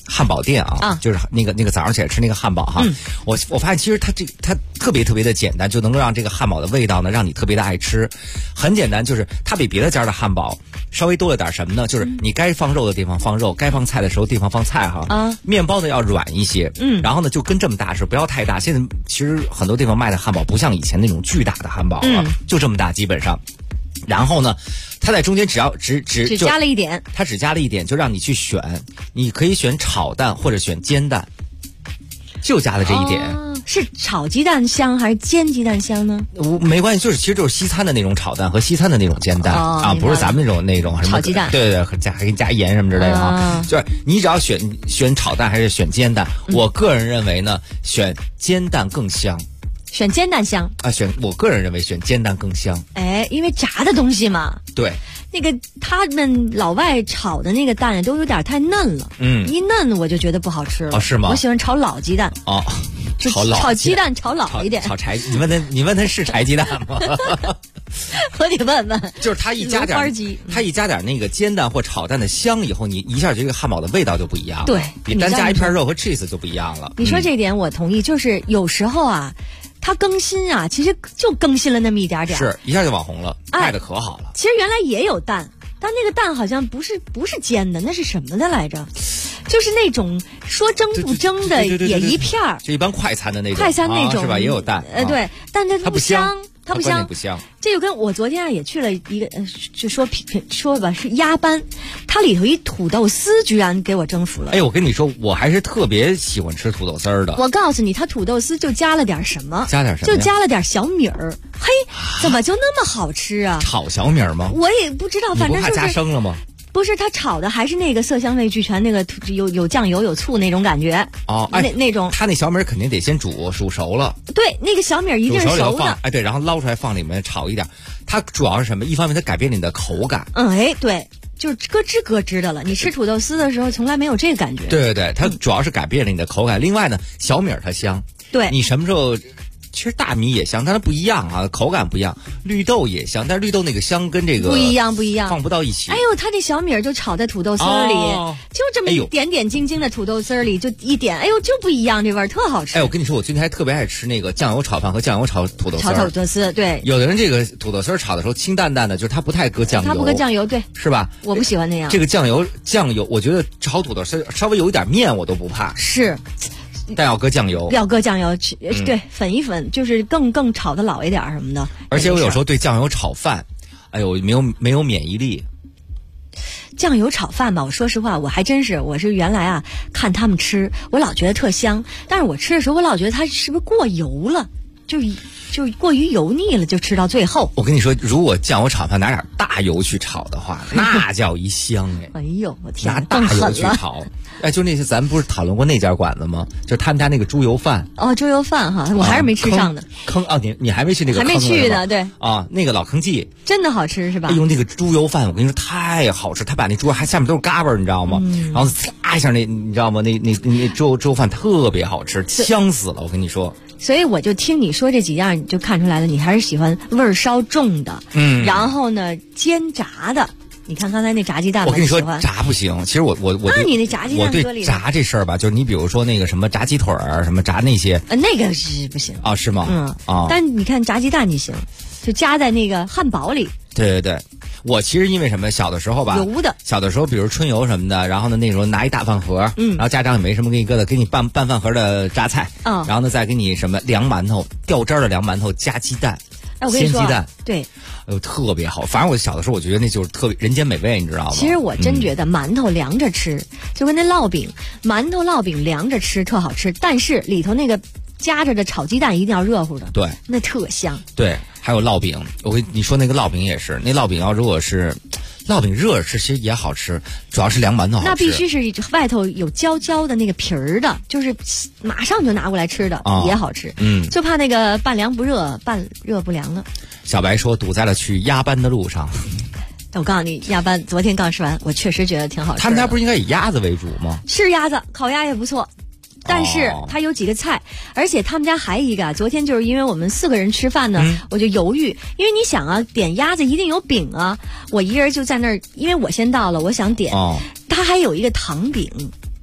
汉堡店啊，就是那个早上起来吃那个汉堡哈，我发现其实它特别的简单，就能够让这个汉堡的味道呢让你特别的爱吃。很简单，就是它比别的家的汉堡稍微多了点什么呢？就是你该放肉的地方放肉，该放菜的时候地方放菜哈。面包呢要软一些，然后呢就跟这么大是不要太大。现在其实很多地方卖的汉堡不像以前那种巨大的汉堡了，就这么大基本上。然后呢，它在中间只加了一点， 它只加了一点，就让你去选，你可以选炒蛋或者选煎蛋，就加了这一点。 是炒鸡蛋香还是煎鸡蛋香呢？ 没关系，其实就是西餐的那种炒蛋和西餐的那种煎蛋不是咱们那种什么炒鸡蛋， 对，还给你加盐什么之类的就是你只要选炒蛋还是选煎蛋，我个人认为呢，选煎蛋更香。 选煎蛋香我个人认为选煎蛋更香。 因为炸的东西嘛。 对。 那个他们老外炒的那个蛋都有点太嫩了，一嫩我就觉得不好吃了。 是吗？ 我喜欢炒老鸡蛋。炒鸡蛋炒老一点。 炒柴，你问他是柴鸡蛋吗？ 我得问问。 就是他一加点那个煎蛋或炒蛋的香以后，你一下这个汉堡的味道就不一样了。 对， 比单加一片肉和 cheese 就不一样了。 你说这点我同意，就是有时候啊。它更新啊，其实就更新了那么一点点， 是一下就网红了，卖的可好了。 其实原来也有蛋，但那个蛋好像不是煎的，那是什么的来着？就是那种说蒸不蒸的，也一片儿， 就一般快餐的那种， 快餐那种是吧？也有蛋， 对，但它不香。它不香， 这就跟我昨天也去了一个，就说吧是鸭班，它里头一土豆丝居然给我征服了。 我跟你说，我还是特别喜欢吃土豆丝的。 我告诉你，它土豆丝就加了点什么？ 加点什么？ 就加了点小米儿。嘿，怎么就那么好吃啊？ 炒小米儿吗？ 我也不知道，反正你不怕加生了吗？ 不是，它炒的还是那个色香味俱全，那个有酱油有醋那种感觉那种。 它那小米肯定得先煮熟了。 对，那个小米一定是熟的。 对，然后捞出来放里面炒一点。它主要是什么？一方面它改变了你的口感。 对，就是咯吱的了。你吃土豆丝的时候从来没有这个感觉。 对，它主要是改变了你的口感。另外呢，小米它香。 对， 你什么时候？其实大米也香，但它不一样啊，口感不一样。绿豆也香，但是绿豆那个香跟这个不一样， 放不到一起。 它那小米就炒在土豆丝里，就这么一点点晶晶的土豆丝里，就一点，就不一样，这味儿特好吃。 我跟你说，我最近还特别爱吃那个酱油炒饭和酱油炒土豆丝。 炒土豆丝，对。 有的人这个土豆丝炒的时候清淡淡的，就是它不太搁酱油。 它不搁酱油，对， 是吧？ 我不喜欢那样。 这个酱油，我觉得炒土豆丝稍微有一点面我都不怕。 是。 但要搁酱油， 对，粉一粉，就是更炒的老一点什么的。 而且我有时候对酱油炒饭，没有免疫力。 酱油炒饭吧，我说实话，我是原来看他们吃，我老觉得特香，但是我吃的时候，我老觉得它是不是过油了，就过于油腻了，就吃到最后。 我跟你说，如果酱油炒饭拿点大油去炒的话，那叫一香哎呦，我天， 拿大油去炒。就那些咱不是讨论过那家馆子吗？就是他们家那个猪油饭。 猪油饭哈，我还是没吃上的。 你还没去那个坑？ 还没去呢，对。 那个老坑记真的好吃是吧？ 那个猪油饭，我跟你说太好吃，他把那猪还下面都是嘎巴，你知道吗？然后呲一下你知道吗？那猪油饭特别好吃，香死了，我跟你说。 所以我就听你说这几样，你就看出来了，你还是喜欢味儿稍重的。然后呢，煎炸的。你看刚才那炸鸡蛋， 我跟你说炸不行。其实我那你那炸鸡蛋， 我对炸这事儿吧，就是你比如说那个什么炸鸡腿儿，什么炸那些， 那个是不行是吗？ 但你看炸鸡蛋你行，就加在那个汉堡里。 对，我其实因为什么，小的时候吧， 油的， 小的时候比如春游什么的，然后呢那时候拿一大饭盒，然后家长也没什么给你搁的，给你拌饭盒的榨菜，然后呢再给你什么凉馒头，掉汁儿的凉馒头加鸡蛋。 我跟你说， 鲜鸡蛋， 对， 特别好。反正我小的时候，我觉得那就是特别人间美味，你知道吗？ 其实我真觉得馒头凉着吃，就跟那烙饼，馒头烙饼凉着吃特好吃，但是里头那个夹着的炒鸡蛋一定要热乎的， 对， 那特香。 对，还有烙饼，你说那个烙饼也是，那烙饼如果是烙饼热着吃，其实也好吃，主要是凉馒头好吃。 那必须是外头有焦焦的那个皮儿的，就是马上就拿过来吃的，也好吃。就怕那个半凉不热，半热不凉的。 小白说堵在了去鸭班的路上。 我告诉你，鸭班昨天刚吃完，我确实觉得挺好吃的。 他们家不是应该以鸭子为主吗？ 是鸭子，烤鸭也不错。但是它有几个菜，而且他们家还一个，昨天就是因为我们4个人吃饭呢，我就犹豫，因为你想点鸭子一定有饼啊，我一人就在那儿，因为我先到了，我想点，它还有一个糖饼，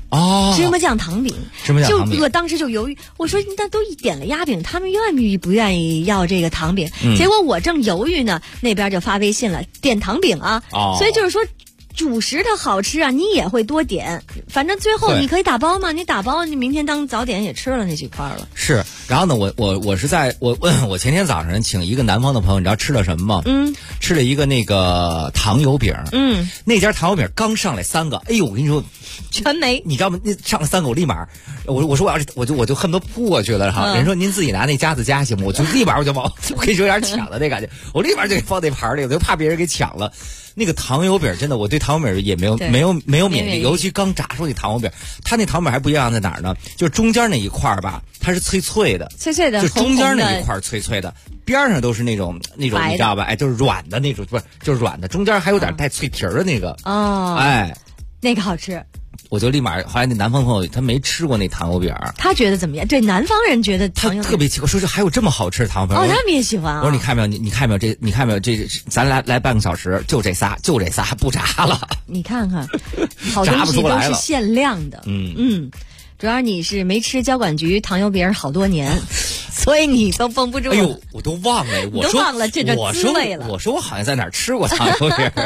哦， 芝麻酱糖饼， 芝麻酱糖饼， 就我当时就犹豫，我说那都点了鸭饼，他们愿不愿意要这个糖饼？结果我正犹豫呢，那边就发微信了，点糖饼啊，所以就是说。主食它好吃啊，你也会多点，反正最后你可以打包嘛，你打包你明天当早点也吃了那几块了。 是，然后呢，我前天早上请一个南方的朋友，你知道吃了什么吗？吃了一个那个糖油饼。那家糖油饼刚上来3个，哎呦，我跟你说， 全没。 你知道吗？那上了3个，我立马，我说我就恨不得扑过去了哈。人说您自己拿那夹子夹行吗？我就立马我跟你说有点抢了那感觉，我立马就给放那盘里，我就怕别人给抢了。那个糖油饼真的，我对糖油饼也没有免疫，尤其刚炸出那糖油饼，它那糖油饼还不一样在哪儿呢？就是中间那一块吧，它是脆脆的， 就中间那一块脆脆的，边上都是那种你知道吧？哎，就是软的那种，不是就是软的，中间还有点带脆皮儿的那个。哎， 那个好吃。 我就立马，后来那南方朋友他没吃过那糖油饼， 他觉得怎么样？对，南方人觉得他特别奇怪，说是还有这么好吃的糖油饼。 他们也喜欢啊。 我说你看没有？你看没有这？你看没有这？咱来半个小时，就这仨不炸了。 你看看，好东西都是限量的。主要你是没吃交管局糖油饼好多年，所以你都绷不住了。 哎呦，我都忘了，我都忘了这个滋味了。 我说我好像在哪儿吃过糖油饼。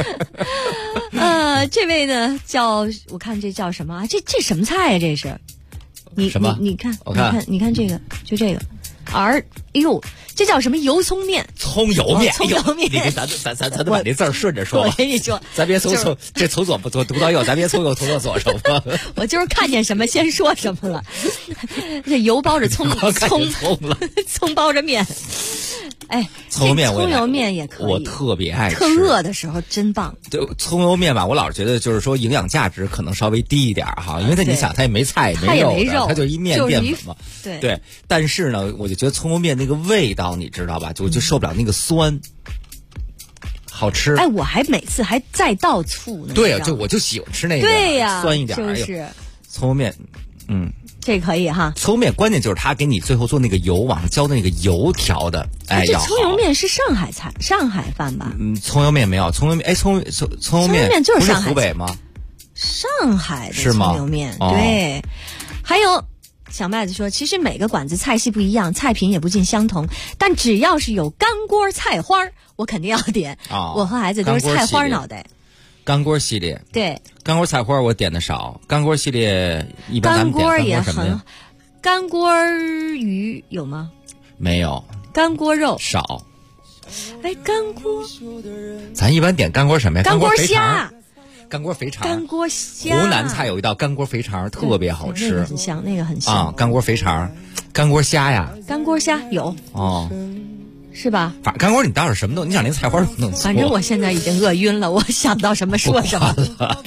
这位呢我看这叫什么啊？这什么菜呀？这是什么？ 你看， 你看这个，就这个。哎呦，这叫什么油葱面？ 葱油面， 葱油面。 你咱得把这字儿顺着说。 我跟你说， 咱别从左不读到右，咱别从右读到左，是吧？ 我就是看见什么先说什么了。这油包着葱包着面。哎， 葱油面也可以， 我特别爱吃。 特饿的时候真棒。 对，葱油面吧，我老是觉得就是说营养价值可能稍微低一点哈，因为你想它也没菜也没肉，它就一面淀粉嘛。对，但是呢，我就觉得葱油面那个味道你知道吧，就受不了那个酸，好吃。 哎，我还每次还再倒醋呢。 对啊，我就喜欢吃那个， 对呀， 酸一点。 就是葱油面， 这可以哈。 葱油面关键就是他给你最后做那个油往上浇的那个油调的，哎， 这葱油面是上海菜、上海饭吧？ 葱油面没有，葱油面，哎，葱油面就是上海， 湖北吗？ 上海的葱油面，对。还有小麦子说，其实每个馆子菜系不一样，菜品也不尽相同，但只要是有干锅菜花，我肯定要点。我和孩子都是菜花脑袋。 干锅系列， 对， 干锅菜花我点的少，干锅系列一般咱们点干锅什么呀？ 干锅鱼有吗？ 没有。 干锅肉少。 哎，干锅， 咱一般点干锅什么呀？ 干锅虾。 干锅肥肠， 干锅虾。 湖南菜有一道干锅肥肠特别好吃， 那个很香，那个很香啊。干锅肥肠，干锅虾呀。 干锅虾有哦。是吧？ 反正干锅你倒是什么都，你想连菜花都能做。 反正我现在已经饿晕了，我想到什么说什么。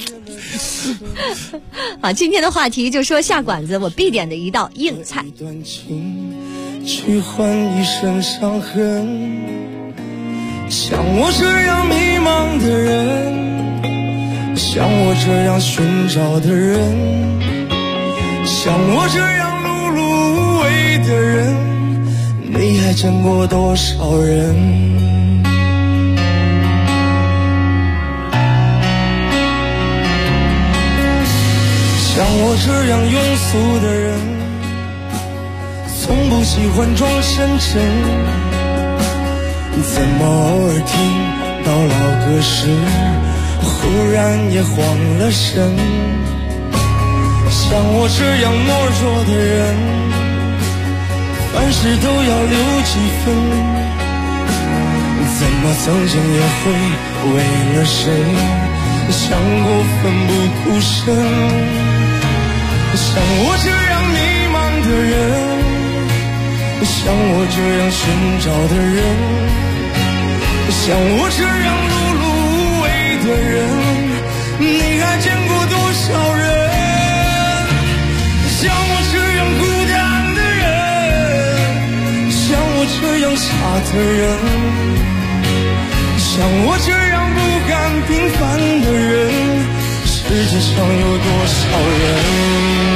好，今天的话题就说下馆子我必点的一道硬菜。 去换一身伤痕，像我这样迷茫的人，像我这样寻找的人，像我这样碌碌无为的人。你还见过多少人？像我这样庸俗的人，从不喜欢装深沉，怎么偶尔听到老歌时，忽然也慌了神？像我这样懦弱的人，凡事都要留几分，怎么曾经也会为了谁想过奋不顾身？像我这样迷茫的人，像我这样寻找的人，像我这样碌碌无为的人，你还见过多少人？像我这样孤单的人，像我这样傻的人，像我这样不甘平凡的人，世界上有多少人？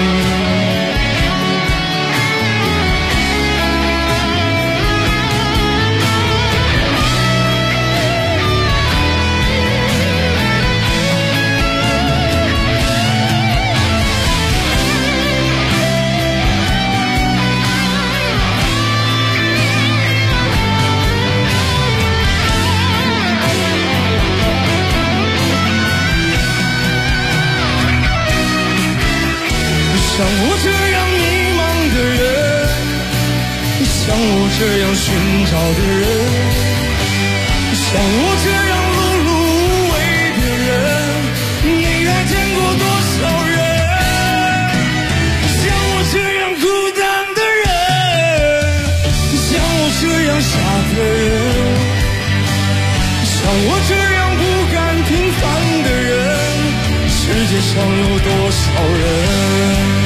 像我这样迷茫的人，像我这样寻找的人，像我这样碌碌无为的人，你还见过多少人？像我这样孤单的人，像我这样傻的人，像我这样不甘平凡的人，世界上有多少人？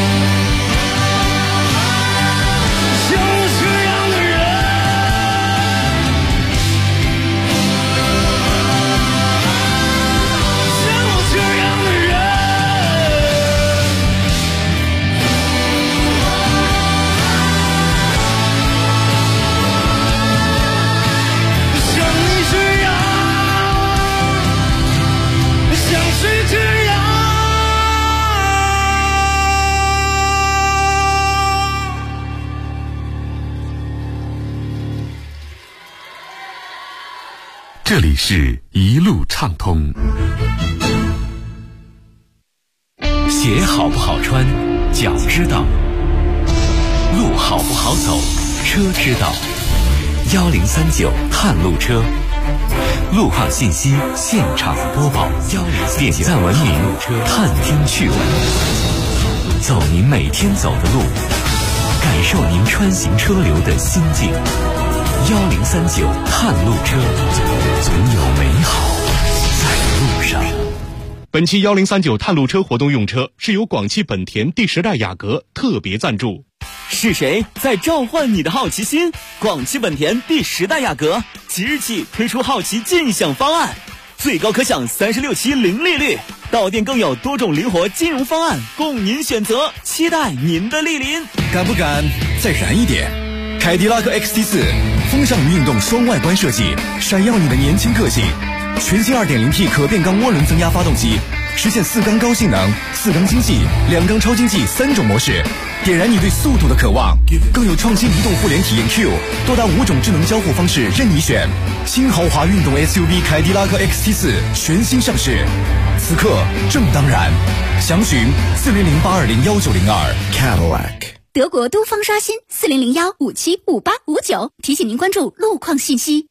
这里是一路畅通。 鞋好不好穿，脚知道；路好不好走，车知道。1039探路车，路况信息现场播报，点赞文明，探听趣闻，走您每天走的路，感受您穿行车流的心境。1039探路车，总有美好在路上。 本期1039探路车活动用车是由广汽本田第10代雅阁特别赞助。 是谁在召唤你的好奇心？广汽本田第10代雅阁即日起推出好奇尽享方案，最高可享36期零利率，到店更有多种灵活金融方案供您选择，期待您的莅临。 敢不敢再燃一点？凯迪拉克 XT4 风尚运动双外观设计，闪耀你的年轻个性。全新 2.0T 可变缸涡轮增压发动机，实现4缸高性能、4缸经济、2缸超经济3种模式，点燃你对速度的渴望。更有创新移动互联体验 Q， 多达5种智能交互方式任你选。新豪华运动 SUV 凯迪拉克 XT4 全新上市，此刻正当然。详询4008201902 Cadillac。 德国东方刷新4001575859，提醒您关注路况信息。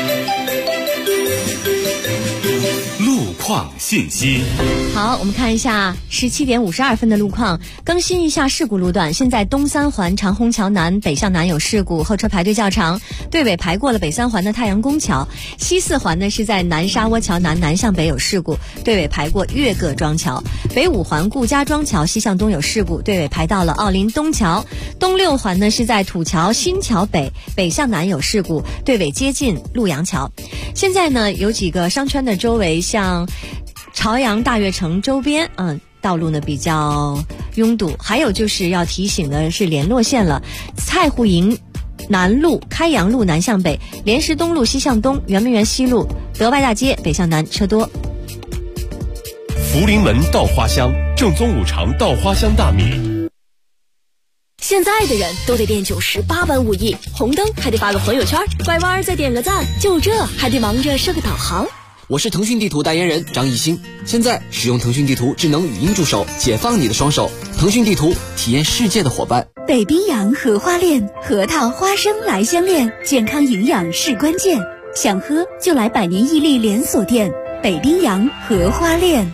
路况信息。 好，我们看一下17点52分的路况，更新一下事故路段。现在东三环长虹桥南北向南有事故，后车排队较长，队尾排过了北三环的太阳宫桥。西四环呢是在南沙窝桥南南向北有事故，队尾排过岳各庄桥。北五环顾家庄桥西向东有事故，队尾排到了奥林东桥。东六环呢是在土桥新桥北北向南有事故，队尾接近陆阳桥。现在呢有几个商圈的周围，像朝阳大悦城周边道路呢比较拥堵。还有就是要提醒的是联络线了，蔡户营南路、开阳路南向北，莲石东路西向东，圆明园西路、德外大街北向南车多。 福临门稻花香，正宗五常稻花香大米。 现在的人都得练90、8般武艺，红灯还得发个朋友圈，拐弯再点个赞，就这还得忙着设个导航。 我是腾讯地图代言人张艺兴，现在使用腾讯地图智能语音助手，解放你的双手。腾讯地图，体验世界的伙伴。 北冰洋荷花恋，核桃花生来相恋，健康营养是关键。想喝就来百年屹立连锁店北冰洋荷花恋。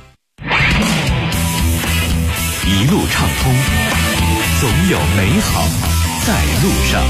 一路畅通，总有美好在路上。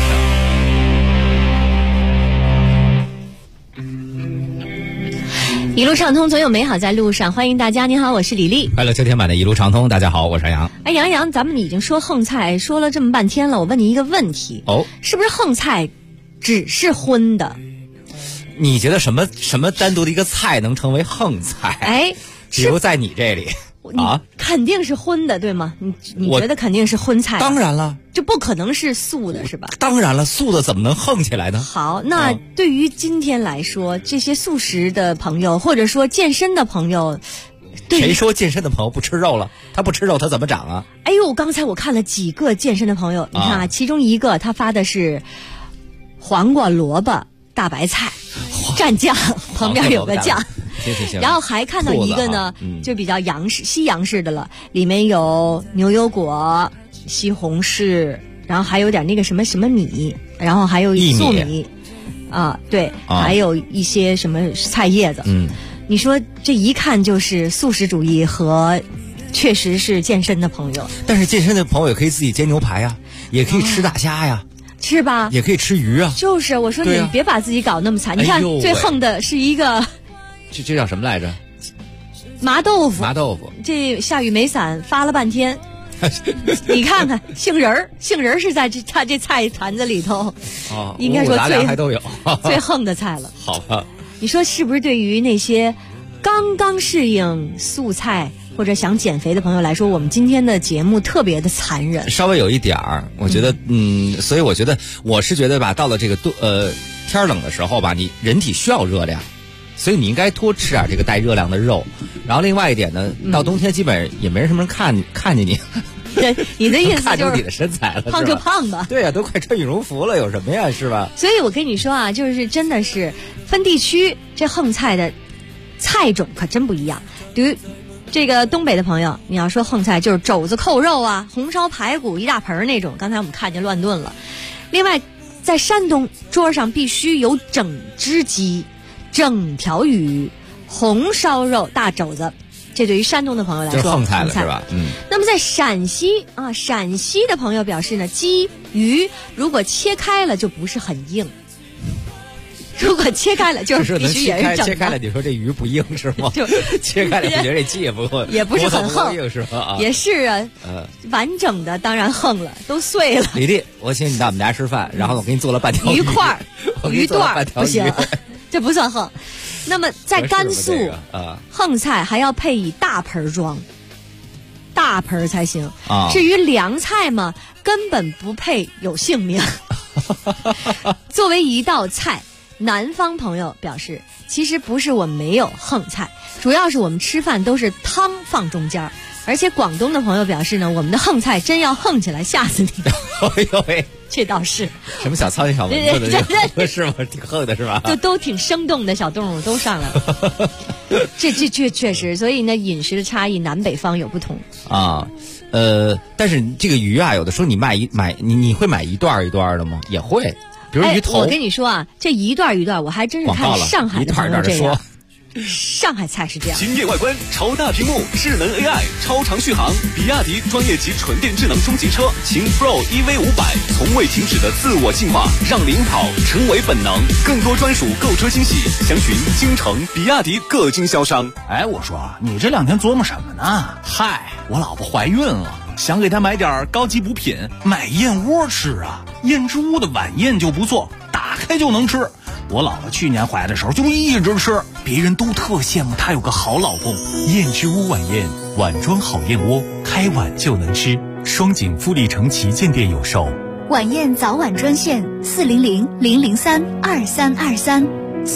一路畅通，总有美好在路上。欢迎大家，你好，我是李丽。 快乐秋天版的一路畅通，大家好，我是杨。 哎，杨，咱们已经说横菜说了这么半天了，我问你一个问题哦， 是不是横菜只是荤的？ 你觉得什么单独的一个菜能成为横菜？ 哎， 比如在你这里啊， 肯定是荤的，对吗？你觉得肯定是荤菜？ 当然了， 就不可能是素的，是吧？ 当然了，素的怎么能横起来呢？ 好，那对于今天来说，这些素食的朋友，或者说健身的朋友， 谁说健身的朋友不吃肉了？他不吃肉，他怎么长啊？ 哎呦，刚才我看了几个健身的朋友，你看啊，其中一个他发的是黄瓜、萝卜、大白菜蘸酱，旁边有个酱。 然后还看到一个呢，就比较洋式、西洋式的了，里面有牛油果、西红柿，然后还有点那个什么什么米，然后还有粟米，啊，对，还有一些什么菜叶子。你说这一看就是素食主义和确实是健身的朋友。 但是健身的朋友也可以自己煎牛排呀，也可以吃大虾呀。 是吧？ 也可以吃鱼啊。 就是我说你别把自己搞那么惨。你看最横的是一个， 这叫什么来着？ 麻豆腐。 麻豆腐。 这下雨没伞，发了半天。你看看杏仁儿是在他这菜坛子里头，应该说还都有最横的菜了。 好吧， 你说是不是？对于那些刚刚适应素菜或者想减肥的朋友来说，我们今天的节目特别的残忍， 稍微有一点儿，我觉得，所以我是觉得吧，到了这个天冷的时候吧，你人体需要热量，所以你应该多吃点这个带热量的肉。然后另外一点呢，到冬天基本也没什么人看见你。 对，你的意思就是看出你的身材了， 胖就胖吧。 对呀，都快穿羽绒服了，有什么呀，是吧？ 所以我跟你说啊，就是真的是分地区，这横菜的菜种可真不一样。比如这个东北的朋友，你要说横菜就是肘子扣肉啊，红烧排骨一大盆那种，刚才我们看见乱炖了。另外在山东桌上必须有整只鸡、整条鱼、红烧肉、大肘子，这对于山东的朋友来说就是横菜了，是吧？ 那么在陕西啊，陕西的朋友表示呢，鸡鱼如果切开了就不是很硬，如果切开了就是必须也是整的。 切开了，你说这鱼不硬是吗？就切开了，你觉得这鸡也不是很横， 硬是吧？ 也是啊，完整的当然横了，都碎了。 李丽，我请你到我们家吃饭，然后我给你做了半条鱼块、鱼段不行，这不算横。那么在甘肃，横菜还要配以大盆装，大盆才行。至于凉菜嘛，根本不配有性命。作为一道菜，南方朋友表示，其实不是我们没有横菜，主要是我们吃饭都是汤放中间。而且广东的朋友表示呢，我们的横菜真要横起来吓死你。 哎呦喂， 这倒是什么小苍蝇小蚊子的是吗？挺横的是吧？ 就都挺生动的小动物都上来了。这确实，所以呢，饮食的差异南北方有不同啊。但是这个鱼啊，有的时候你你会买一段一段的吗？也会，比如鱼头。 我跟你说啊，这一段一段，我还真是看上海的朋友这样。上海菜是这样， 惊艳外观，超大屏幕，智能 AI， 超长续航，比亚迪专业级纯电智能中级车秦 Pro EV500，从未停止的自我进化，让领跑成为本能。更多专属购车惊喜，详询京城比亚迪各经销商。 哎，我说你这两天琢磨什么呢？嗨，我老婆怀孕了，想给她买点高级补品，买燕窝吃啊。燕之屋的晚宴就不错，打开就能吃。我老婆去年怀的时候就一直吃，别人都特羡慕她有个好老公。燕之屋晚宴，碗装好燕窝，开碗就能吃。双井富力城旗舰店有售。 晚宴早晚专线400-003-2323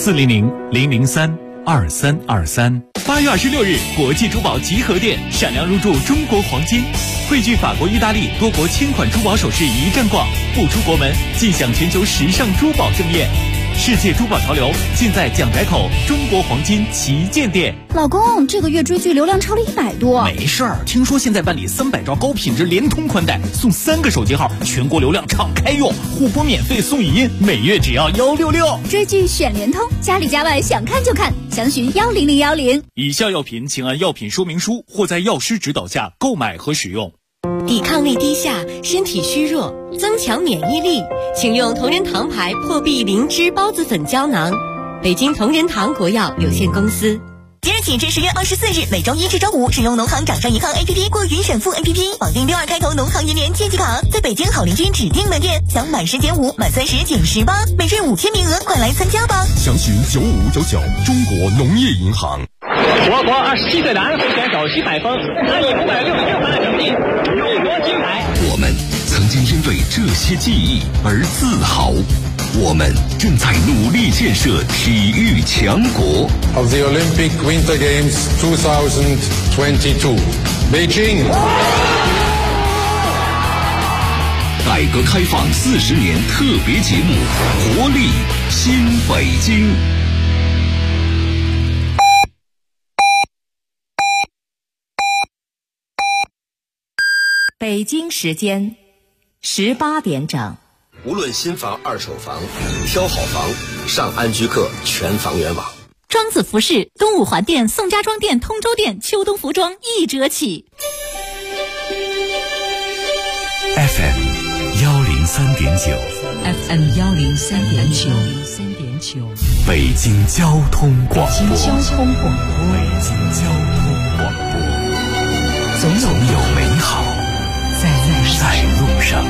400-003-2323。8月26日，国际珠宝集合店闪亮入驻中国黄金，汇聚法国、意大利多国千款珠宝首饰一站逛，不出国门尽享全球时尚珠宝盛宴。世界珠宝潮流尽在蒋仔口中国黄金旗舰店。 老公，这个月追剧流量超了100多。 没事儿，听说现在办理300兆高品质联通宽带，送3个手机号，全国流量敞开用，互播免费送语音，每月只要166。 追剧选联通，家里家外想看就看，详询10010。 以下药品请按药品说明书或在药师指导下购买和使用。 抵抗力低下，身体虚弱，增强免疫力，请用同仁堂牌破壁灵芝孢子粉胶囊。北京同仁堂国药有限公司。 即日起至10月24日，每周1至周5，使用农行掌上银行 APP 或云闪付 APP 绑定62开头农行银联借记卡，在北京好邻居指定门店享满10减5，满30减18，每日5000名额，快来参加吧！ 详询9599，中国农业银行。 我国27岁男会选手徐海峰，他以566分的成绩勇夺金牌。 我们曾经因为这些记忆而自豪。我们正在努力建设体育强国。 Of the Olympic Winter Games 2022, Beijing. 改革开放40年特别节目，活力新北京。 北京时间18点整。 无论新房、二手房，挑好房，上安居客全房源网。 庄子服饰东五环店、宋家庄店、通州店秋冬服装1折起。 FM 103.9 FM 103.9 北京交通广播。 北京交通广播。 总有美好在路上。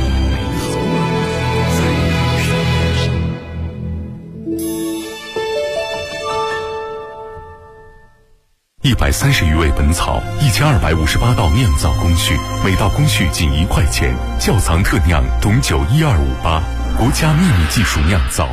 130余味本草，1258道酿造工序，每道工序仅1块钱。窖藏特酿董酒12588，国家秘密技术酿造。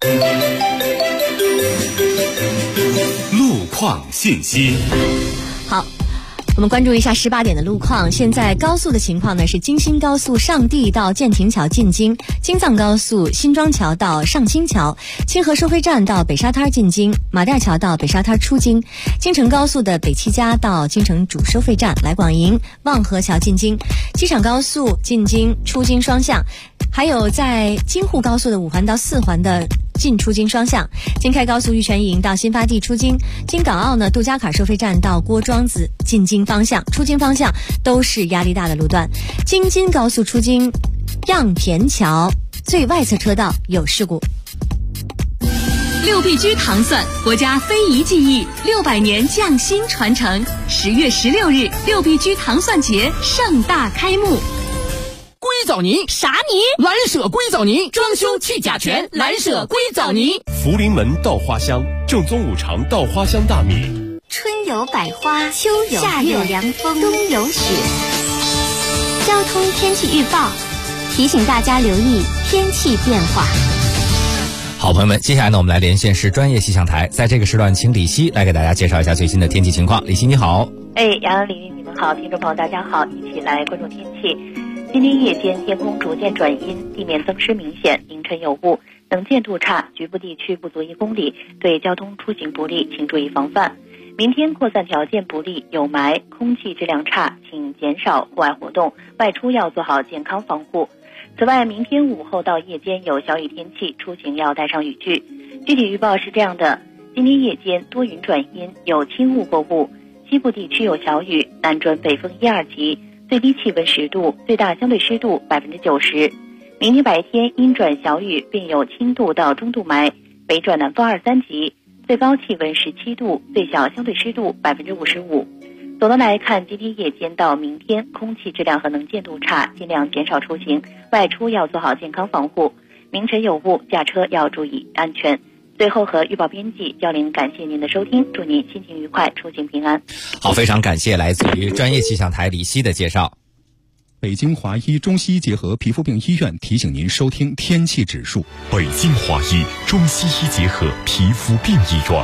路况信息。 好，我们关注一下18点的路况。现在高速的情况呢是京新高速上地到建亭桥进京，京藏高速新庄桥到上清桥，清河收费站到北沙滩进京，马甸桥到北沙滩出京，京承高速的北七家到京承主收费站来广营，望河桥进京，机场高速进京出京双向，还有在京沪高速的5环到4环的进出京双向，京开高速玉泉营到新发地出京，京港澳呢杜家坎收费站到郭庄子进京方向、出京方向都是压力大的路段。京津高速出京样田桥最外侧车道有事故。 六必居糖蒜，国家非遗技艺600年匠心传承。10月16日，六必居糖蒜节盛大开幕。 硅藻泥啥泥？ 蓝舍硅藻泥，装修去甲醛，蓝舍硅藻泥。 福临门稻花香，正宗五常稻花香大米。 春有百花，秋有夏有凉风，冬有雪。交通天气预报提醒大家留意天气变化。 好朋友们，接下来呢，我们来连线是专业气象台，在这个时段请李希来给大家介绍一下最新的天气情况。李希你好。 杨洋、李丽你们好，听众朋友大家好，一起来关注天气。今天夜间天空逐渐转阴，地面增湿明显，凌晨有雾，能见度差，局部地区不足1公里，对交通出行不利，请注意防范。明天扩散条件不利，有霾，空气质量差，请减少户外活动，外出要做好健康防护。此外，明天午后到夜间有小雨天气，出行要带上雨具。具体预报是这样的：今天夜间多云转阴，有轻雾过雾，西部地区有小雨，南转北风1、2级，最低气温10度，最大相对湿度90%。明天白天阴转小雨，并有轻度到中度霾，北转南风2、3级，最高气温17度，最小相对湿度55%。总的来看，今天夜间到明天空气质量和能见度差，尽量减少出行，外出要做好健康防护。明晨有雾，驾车要注意安全。最后和预报编辑交流，感谢您的收听，祝您心情愉快，出行平安。 好，非常感谢来自于专业气象台李希的介绍。 北京华医中西医结合皮肤病医院提醒您收听天气指数。 北京华医中西医结合皮肤病医院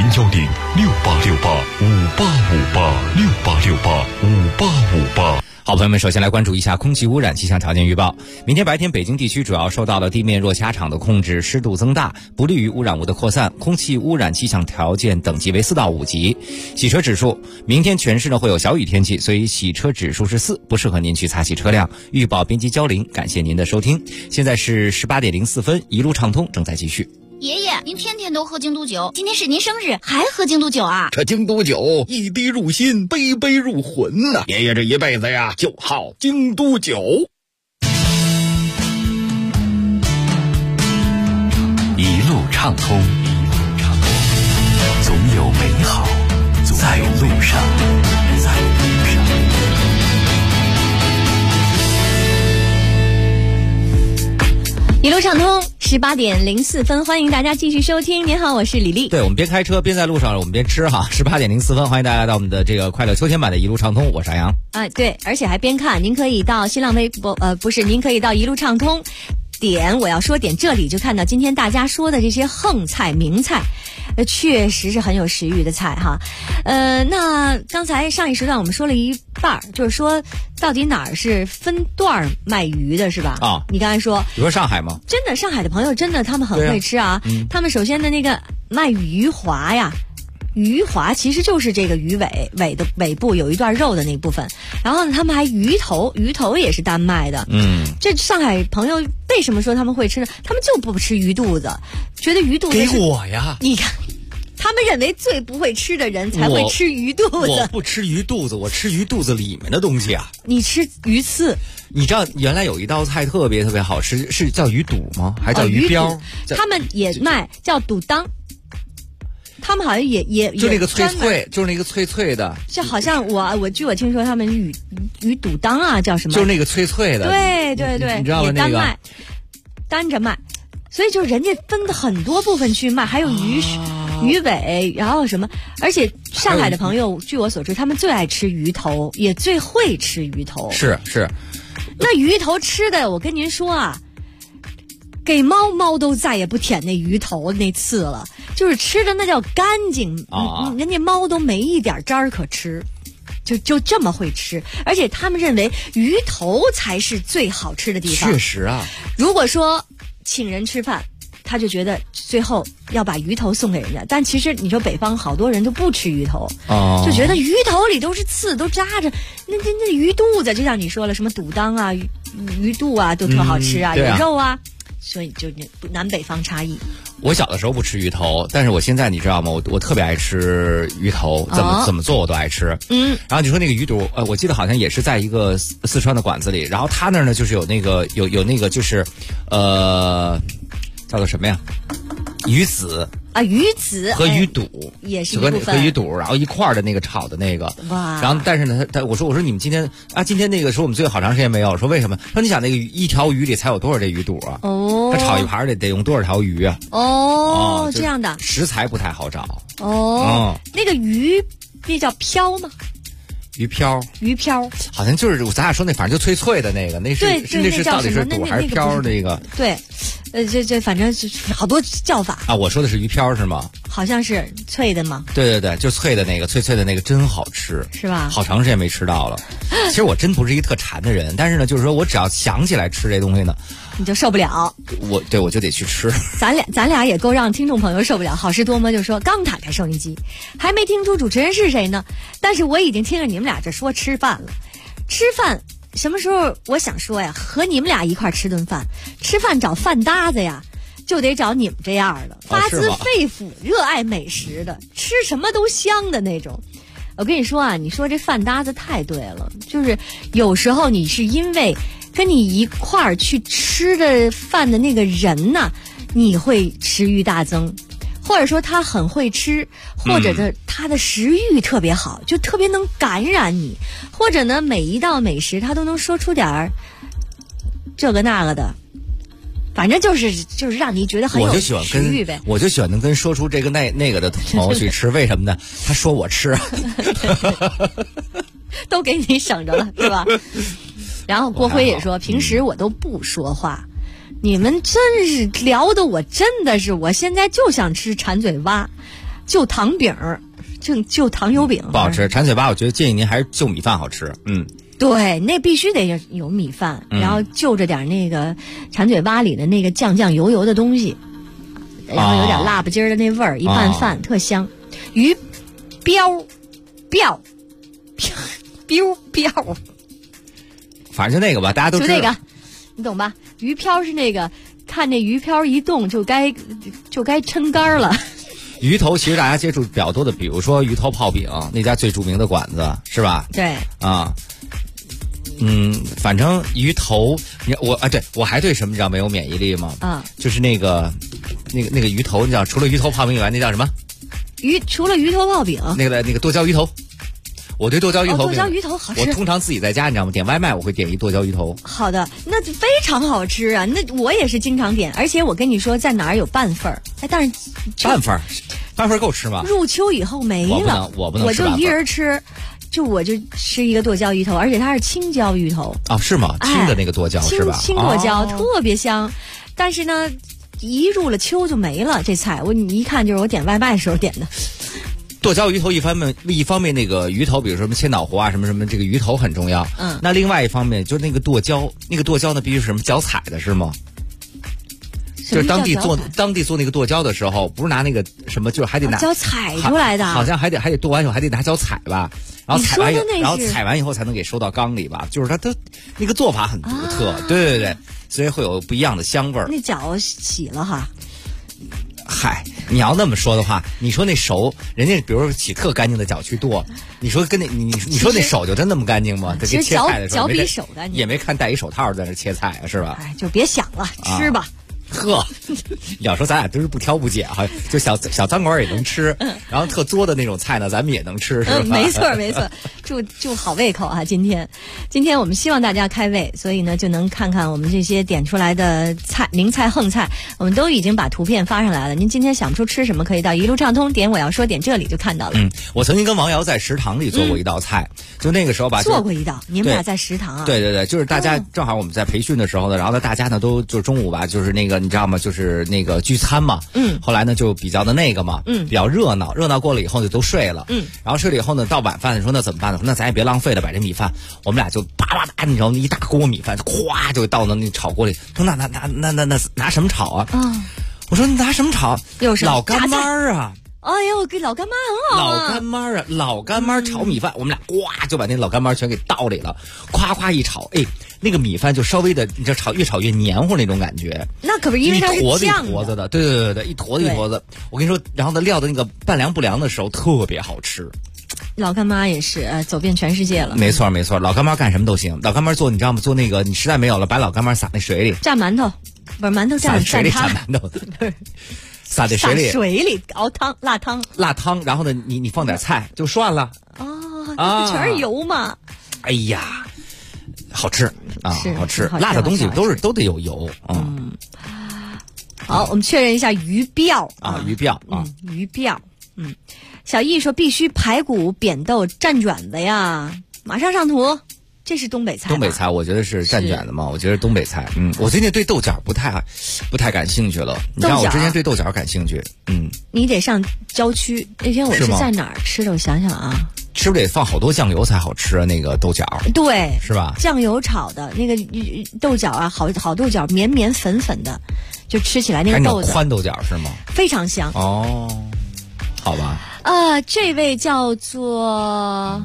，0106868585858，68685858。 好朋友们，首先来关注一下空气污染气象条件预报。明天白天北京地区主要受到了地面弱狭场的控制，湿度增大，不利于污染物的扩散，空气污染气象条件等级为4到5级。洗车指数，明天全市呢会有小雨天气，所以洗车指数是4，不适合您去擦洗车辆。预报编辑焦玲，感谢您的收听。现在是18点04分，一路畅通正在继续。 爷爷，您天天都喝京都酒，今天是您生日，还喝京都酒啊？ 这京都酒一滴入心，杯杯入魂呐！爷爷这一辈子呀，就好京都酒。 一路畅通，总有美好在路上。 一路畅通，18点04分，欢迎大家继续收听。您好，我是李丽。 对，我们边开车边在路上，我们边吃哈。18点04分，欢迎大家来到我们的这个快乐秋天版的一路畅通，我是阿阳。 对，而且还边看，您可以到新浪微博，您可以到一路畅通。我要说点这里就看到今天大家说的这些横菜名菜，确实是很有食欲的菜哈。那刚才上一时段我们说了一半，就是说到底哪儿是分段卖鱼的是吧？ 啊， 你刚才说， 比如说上海吗？ 真的，上海的朋友真的他们很会吃啊。他们首先的那个卖鱼滑呀。 鱼滑其实就是这个鱼尾的尾部有一段肉的那部分，然后呢，他们还鱼头也是丹麦的。这上海朋友为什么说他们会吃呢？他们就不吃鱼肚子，觉得鱼肚子给我呀！ 你看，他们认为最不会吃的人才会吃鱼肚子。 我不吃鱼肚子，我吃鱼肚子里面的东西啊。 你吃鱼刺。 你知道原来有一道菜特别特别好吃，是叫鱼肚吗？还叫鱼标？ 他们也卖叫肚当。他们好像也就那个脆脆，就是那个脆脆的， 就好像我据我听说他们鱼肚当啊叫什么？ 就是那个脆脆的， 对， 你知道吗？那个单着卖，所以就人家分的很多部分去卖，还有鱼尾，然后什么，而且上海的朋友据我所知，他们最爱吃鱼头，也最会吃鱼头。 是。 那鱼头吃的，我跟您说啊。给猫都再也不舔那鱼头那刺了，就是吃的那叫干净人家猫都没一点渣儿可吃，就这么会吃，而且他们认为鱼头才是最好吃的地方。 确实啊， 如果说请人吃饭，他就觉得最后要把鱼头送给人家，但其实你说北方好多人就不吃鱼头，就觉得鱼头里都是刺，都扎着，那鱼肚子，就像你说了，什么肚当啊、鱼肚啊，都特好吃啊，有肉啊。所以就南北方差异。 我小的时候不吃鱼头，但是我现在你知道吗？我特别爱吃鱼头，怎么做我都爱吃。然后你说那个鱼肚，我记得好像也是在一个四川的馆子里，然后他那儿呢就是有那个有那个就是叫做什么呀？鱼子啊，鱼子和鱼肚也是一部分， 和鱼肚，然后一块儿的那个炒的那个。 哇！ 然后但是呢，我说你们今天那个说我们最后好长时间没有，说为什么？说你想那个一条鱼里才有多少这鱼肚啊？他炒一盘得用多少条鱼啊？ 这样的食材不太好找。 那个鱼那叫漂吗？ 鱼漂好像就是咱俩说那，反正就脆脆的那个，那是到底是肚还是漂那个？ 对，这反正好多叫法啊。我说的是鱼漂是吗？ 好像是脆的吗？ 对，就脆的那个，脆脆的那个真好吃， 是吧？ 好长时间没吃到了。其实我真不是一个特馋的人，但是呢，就是说我只要想起来吃这东西呢， 你就受不了。我就得去吃。 咱俩也够让听众朋友受不了。好事多磨就说刚打开收音机，还没听出主持人是谁呢，但是我已经听着你们俩这说吃饭了。吃饭什么时候我想说呀，和你们俩一块吃顿饭，吃饭找饭搭子呀，就得找你们这样的发自肺腑热爱美食的，吃什么都香的那种。我跟你说啊，你说这饭搭子太对了，就是有时候你是因为跟你一块儿去吃的饭的那个人呢，你会食欲大增，或者说他很会吃，或者他的食欲特别好，就特别能感染你，或者呢每一道美食他都能说出点儿这个那个的，反正就是让你觉得很有食欲呗。 我就喜欢能跟说出这个那个的朋友去吃，为什么呢？他说我吃， 都给你省着了，是吧？然后郭辉也说，平时我都不说话，你们真是聊的我真的是，我现在就想吃馋嘴蛙，就糖饼，就糖油饼， 不好吃。馋嘴蛙，我觉得建议您还是就米饭好吃。 对，那必须得有米饭，然后就着点那个馋嘴蛙里的那个酱油的东西，然后有点辣不筋儿的那味儿，一拌饭特香。鱼标， 反正就那个吧，大家都知道。 就那个，你懂吧？鱼漂是那个，看那鱼漂一动就该抻干了。 鱼头其实大家接触比较多的，比如说鱼头泡饼那家最著名的馆子，是吧？ 对。 反正鱼头，对，我还对什么叫没有免疫力吗？就是那个鱼头，你知道，除了鱼头泡饼以外，那叫什么？ 除了鱼头泡饼， 那个剁椒鱼头。我对剁椒鱼头， 剁椒鱼头好吃。 我通常自己在家，你知道吗？点外卖我会点一剁椒鱼头。 好的，那非常好吃啊！那我也是经常点，而且我跟你说，在哪儿有半份儿，但是半份够吃吗？ 入秋以后没了， 我不能吃半份， 我就一人吃。我就吃一个剁椒鱼头，而且它是青椒鱼头是吗？青的那个剁椒是吧？ 青剁椒特别香，但是呢，一入了秋就没了。这菜你一看就是我点外卖的时候点的。 剁椒鱼头一方面那个鱼头，比如说什么千岛湖啊什么，这个鱼头很重要。那另外一方面就是那个剁椒呢必须是什么脚踩的是吗？ 就是当地做那个剁椒的时候，不是拿那个什么，就是还得拿椒采出来的， 好像还得剁完以后还得拿脚踩吧，然后采完以后才能给收到缸里吧，就是它都那个做法很独特，对，所以会有不一样的香味儿。 那脚洗了哈。 嗨，你要那么说的话，你说那手，人家比如说洗特干净的脚去剁，你说跟你说那手就真那么干净吗？ 其实脚比手干净， 也没看戴一手套在那切菜啊，是吧？ 哎，就别想了，吃吧。 呵，要说咱俩真是不挑不拣哈，就小餐馆也能吃，然后特作的那种菜呢，咱们也能吃，是吧？ 没错，祝好胃口啊！今天我们希望大家开胃，所以呢就能看看我们这些点出来的菜，名菜横菜，我们都已经把图片发上来了。您今天想不出吃什么，可以到一路畅通点我要说点这里就看到了。 我曾经跟王瑶在食堂里做过一道菜，就那个时候吧， 做过一道，你们俩在食堂啊？ 对，就是大家正好我们在培训的时候呢，然后呢大家呢都就中午吧，就是那个你知道吗？就是那个聚餐嘛，后来呢就比较的那个嘛，比较热闹过了以后就都睡了，然后睡了以后呢，到晚饭的时候那怎么办呢？那咱也别浪费了，把这米饭，我们俩就啪啪啪，你知道一大锅米饭，咵就倒到那炒锅里，说那拿什么炒啊？我说你拿什么炒？老干妈啊！ 哎呦，给老干妈很好老干妈啊，老干妈炒米饭，我们俩呱就把那老干妈全给倒里了，夸一炒，哎，那个米饭就稍微的，你知道越炒越黏糊那种感觉。 那可不是因为它是酱一坨子的，对，一坨子。我跟你说，然后呢，料的那个半凉不凉的时候特别好吃。 老干妈也是走遍全世界了。 没错，老干妈干什么都行。老干妈做，你知道吗？做那个你实在没有了，把老干妈撒那水里， 蘸馒头，不是馒头蘸水里蘸馒头。撒在水里熬汤，辣汤， 然后呢，你放点菜就涮了。 这全是油嘛。 哎呀，好吃啊，好吃，辣的东西都得有油。 好，我们确认一下鱼鳔啊，鱼鳔啊， 鱼鳔。小易说必须排骨扁豆蘸卷子呀，马上上图。这是东北菜。 东北菜，我觉得是蘸卷的嘛。我觉得东北菜，我最近对豆角不太感兴趣了。你看我之前对豆角感兴趣， 你得上郊区。那天我是在哪儿吃的？我想想啊， 吃不得放好多酱油才好吃啊，那个豆角。 对， 是吧？ 酱油炒的那个豆角啊，好豆角，绵绵粉粉的，就吃起来那个豆子。 宽豆角是吗？ 非常香。 哦，好吧。 这位叫做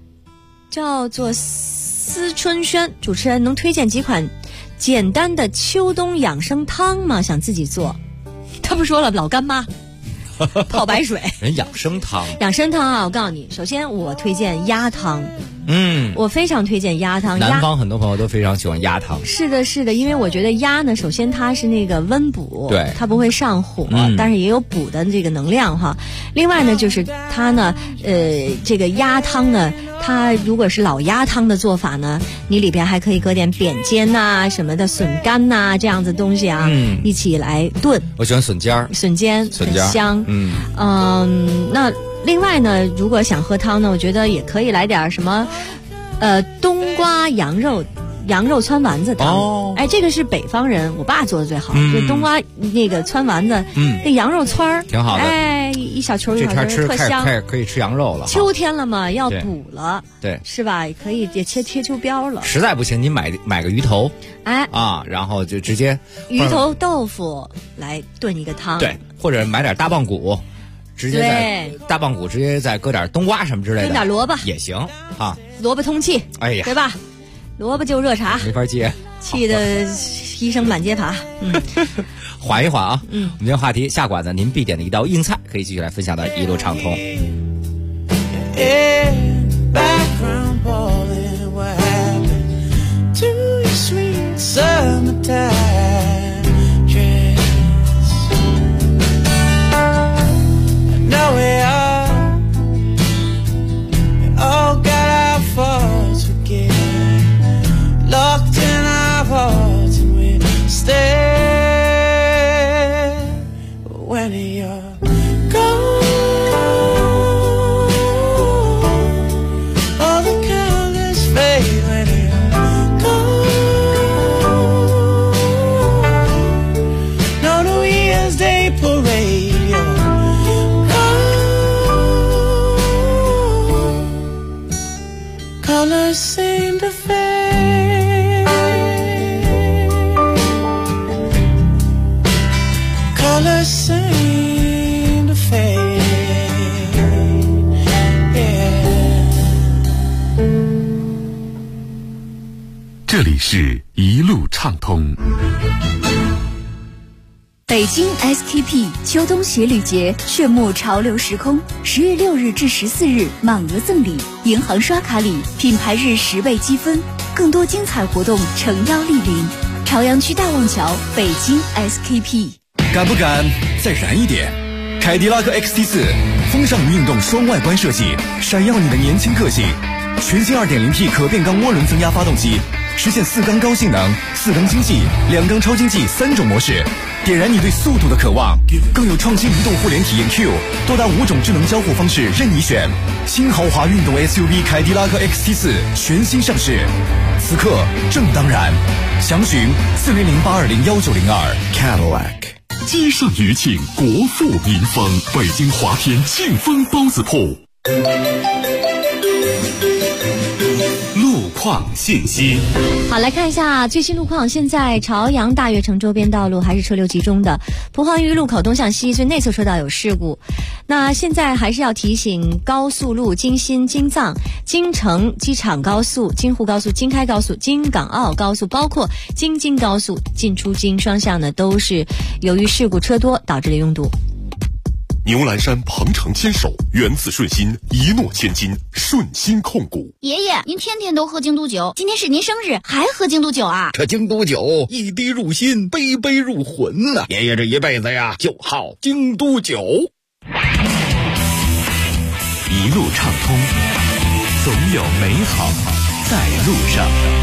思春轩，主持人能推荐几款简单的秋冬养生汤吗？想自己做。他不说了，老干妈泡白水。 人养生汤啊，我告诉你，首先我推荐鸭汤。我非常推荐鸭汤。 南方很多朋友都非常喜欢鸭汤。 是的，因为我觉得鸭呢，首先它是那个温补， 对， 它不会上火，但是也有补的这个能量哈。另外呢，就是它呢，这个鸭汤呢，它如果是老鸭汤的做法呢，你里边还可以搁点扁尖呐、什么的笋干呐、这样子东西啊，一起来炖。 我喜欢笋尖很香。那另外呢，如果想喝汤呢，我觉得也可以来点什么，冬瓜羊肉汆丸子汤。这个是北方人，我爸做的最好，就冬瓜那个汆丸子，那羊肉汆儿挺好的。 一小球一小球特香。 可以吃羊肉了。 秋天了嘛，要补了， 对， 是吧？可以也贴秋膘了。 实在不行，你买个鱼头，然后就直接鱼头豆腐来炖一个汤， 对，或者买点大棒骨。直接在大棒骨直接再搁点冬瓜什么之类的， 跟点萝卜也行啊。 萝卜通气， 哎呀， 对吧？萝卜就热茶， 没法接， 气得医生满街爬。 缓一缓啊。我们今天话题下馆子，您必点的一道硬菜，可以继续来分享的一路畅通。 Now we all got our faults, we get locked in our hearts and we stay. But when you're gone, 这里是一路畅通。 北京 SKP 秋冬鞋履节炫目潮流时空，10月6日至14日满额赠礼，银行刷卡礼，品牌日10倍积分，更多精彩活动诚邀莅临。朝阳区大望桥，北京 SKP。 敢不敢再燃一点？凯迪拉克 XT4 风尚运动双外观设计，闪耀你的年轻个性。全新 2.0T 可变缸涡轮增压发动机，实现4缸高性能、4缸经济、2缸超经济3种模式，点燃你对速度的渴望。更有创新移动互联体验 Q， 多达5种智能交互方式任你选。新豪华运动 SUV 凯迪拉克 XT4 全新上市，此刻正当然。详询4008201902 Cadillac。 街上余庆，国富民丰，北京华天庆丰包子铺。 路况信息。 好，来看一下最新路况。现在朝阳大悦城周边道路还是车流集中的，蒲黄榆路口东向西最内侧车道有事故。那现在还是要提醒，高速路京新、京藏、京承机场高速、京沪高速、京开高速、京港澳高速，包括京津高速进出京双向呢，都是由于事故车多导致的拥堵。 牛栏山鹏程牵手，源自顺心，一诺千金，顺心控股。 爷爷，您天天都喝京都酒，今天是您生日，还喝京都酒啊？ 这京都酒一滴入心，杯杯入魂呐！爷爷这一辈子呀，就好京都酒。 一路畅通，总有美好在路上。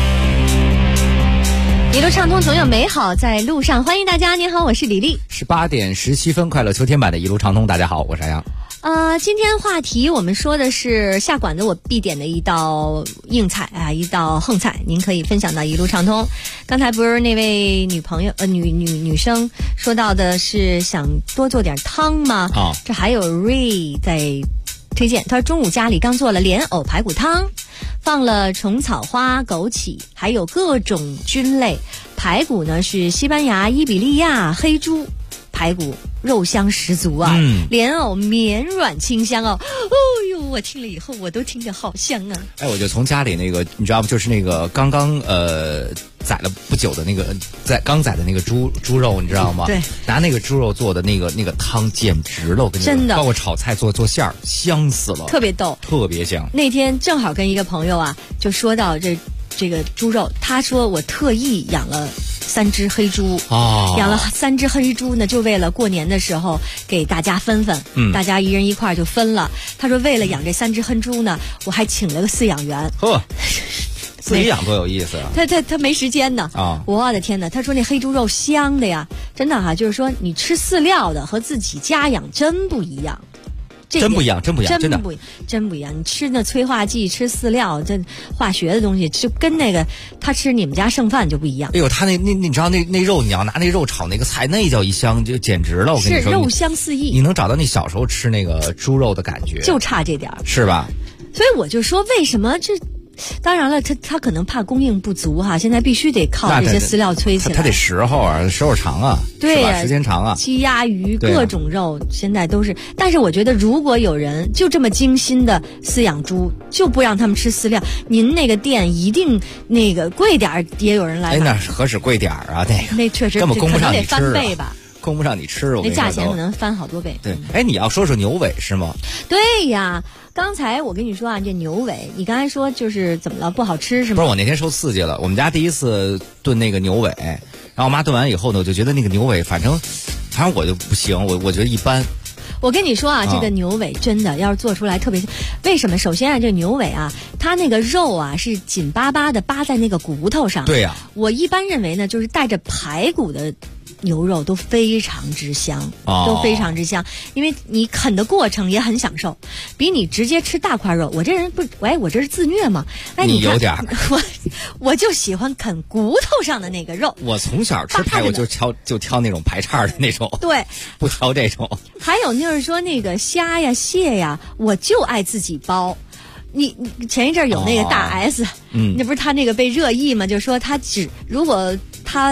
一路畅通，总有美好在路上。欢迎大家，您好，我是李丽。 18点17分，快乐秋天版的一路畅通，大家好，我是阿阳。 今天话题我们说的是下馆子我必点的一道硬菜啊，一道横菜，您可以分享到一路畅通。刚才不是那位女朋友女生说到的是想多做点汤吗？这还有 Ray 在推荐，他说中午家里刚做了莲藕排骨汤，放了虫草花、枸杞，还有各种菌类。排骨呢是西班牙伊比利亚黑猪排骨，肉香十足啊！莲藕绵软清香哦。哦呦，我听了以后我都听着好香啊！ 哎，我就从家里那个，你知道不？就是那个刚刚宰了不久的那个刚宰的那个猪肉，你知道吗？ 对， 拿那个猪肉做的那个汤简直了，我跟你说， 真的， 包括炒菜做馅儿，香死了， 特别逗， 特别香。 那天正好跟一个朋友啊，就说到这个猪肉，他说我特意养了3只黑猪，养了3只黑猪呢，就为了过年的时候给大家分，大家一人一块就分了。他说为了养这3只黑猪呢，我还请了个饲养员。 自己养多有意思啊！ 他没时间呢我的天哪！他说那黑猪肉香的呀，真的就是说你吃饲料的和自己家养真不一样。 真不一样，真不一样！你吃那催化剂，吃饲料，这化学的东西，就跟那个他吃你们家剩饭就不一样。 哎呦，他那你知道那肉，你要拿那肉炒那个菜，那叫一香，就简直了！我跟你说， 是肉香四溢。 你能找到你小时候吃那个猪肉的感觉， 就差这点是吧？ 所以我就说，为什么这？当然了，他可能怕供应不足哈，现在必须得靠这些饲料催起来。 他得时候长啊， 对呀， 时间长啊。 鸡鸭鱼各种肉现在都是，但是我觉得如果有人就这么精心的饲养猪，就不让他们吃饲料，您那个店一定那个贵点也有人来买。 那何止贵点啊？ 那确实根本供不上你吃， 可能得翻倍吧。 供不上你吃， 那价钱可能翻好多倍。 对，哎，你要说牛尾是吗？ 对呀，刚才我跟你说啊，这牛尾，你刚才说就是怎么了，不好吃是吗？ 不是，我那天受刺激了。我们家第一次炖那个牛尾，然后我妈炖完以后呢，我就觉得那个牛尾，反正我就不行，我觉得一般。 我跟你说啊，这个牛尾真的要是做出来特别，为什么？首先啊，这牛尾啊，它那个肉啊是紧巴巴的扒在那个骨头上。 对呀， 我一般认为呢，就是带着排骨的牛肉都非常之香，都非常之香，因为你啃的过程也很享受，比你直接吃大块肉。我这人不，我这是自虐吗？哎， 你有点， 我就喜欢啃骨头上的那个肉。 我从小吃排骨就挑那种排叉的那种， 对， 不挑这种。 还有就是说那个虾呀、蟹呀，我就爱自己包。你前一阵有那个大 S，那不是他那个被热议吗？就说他如果他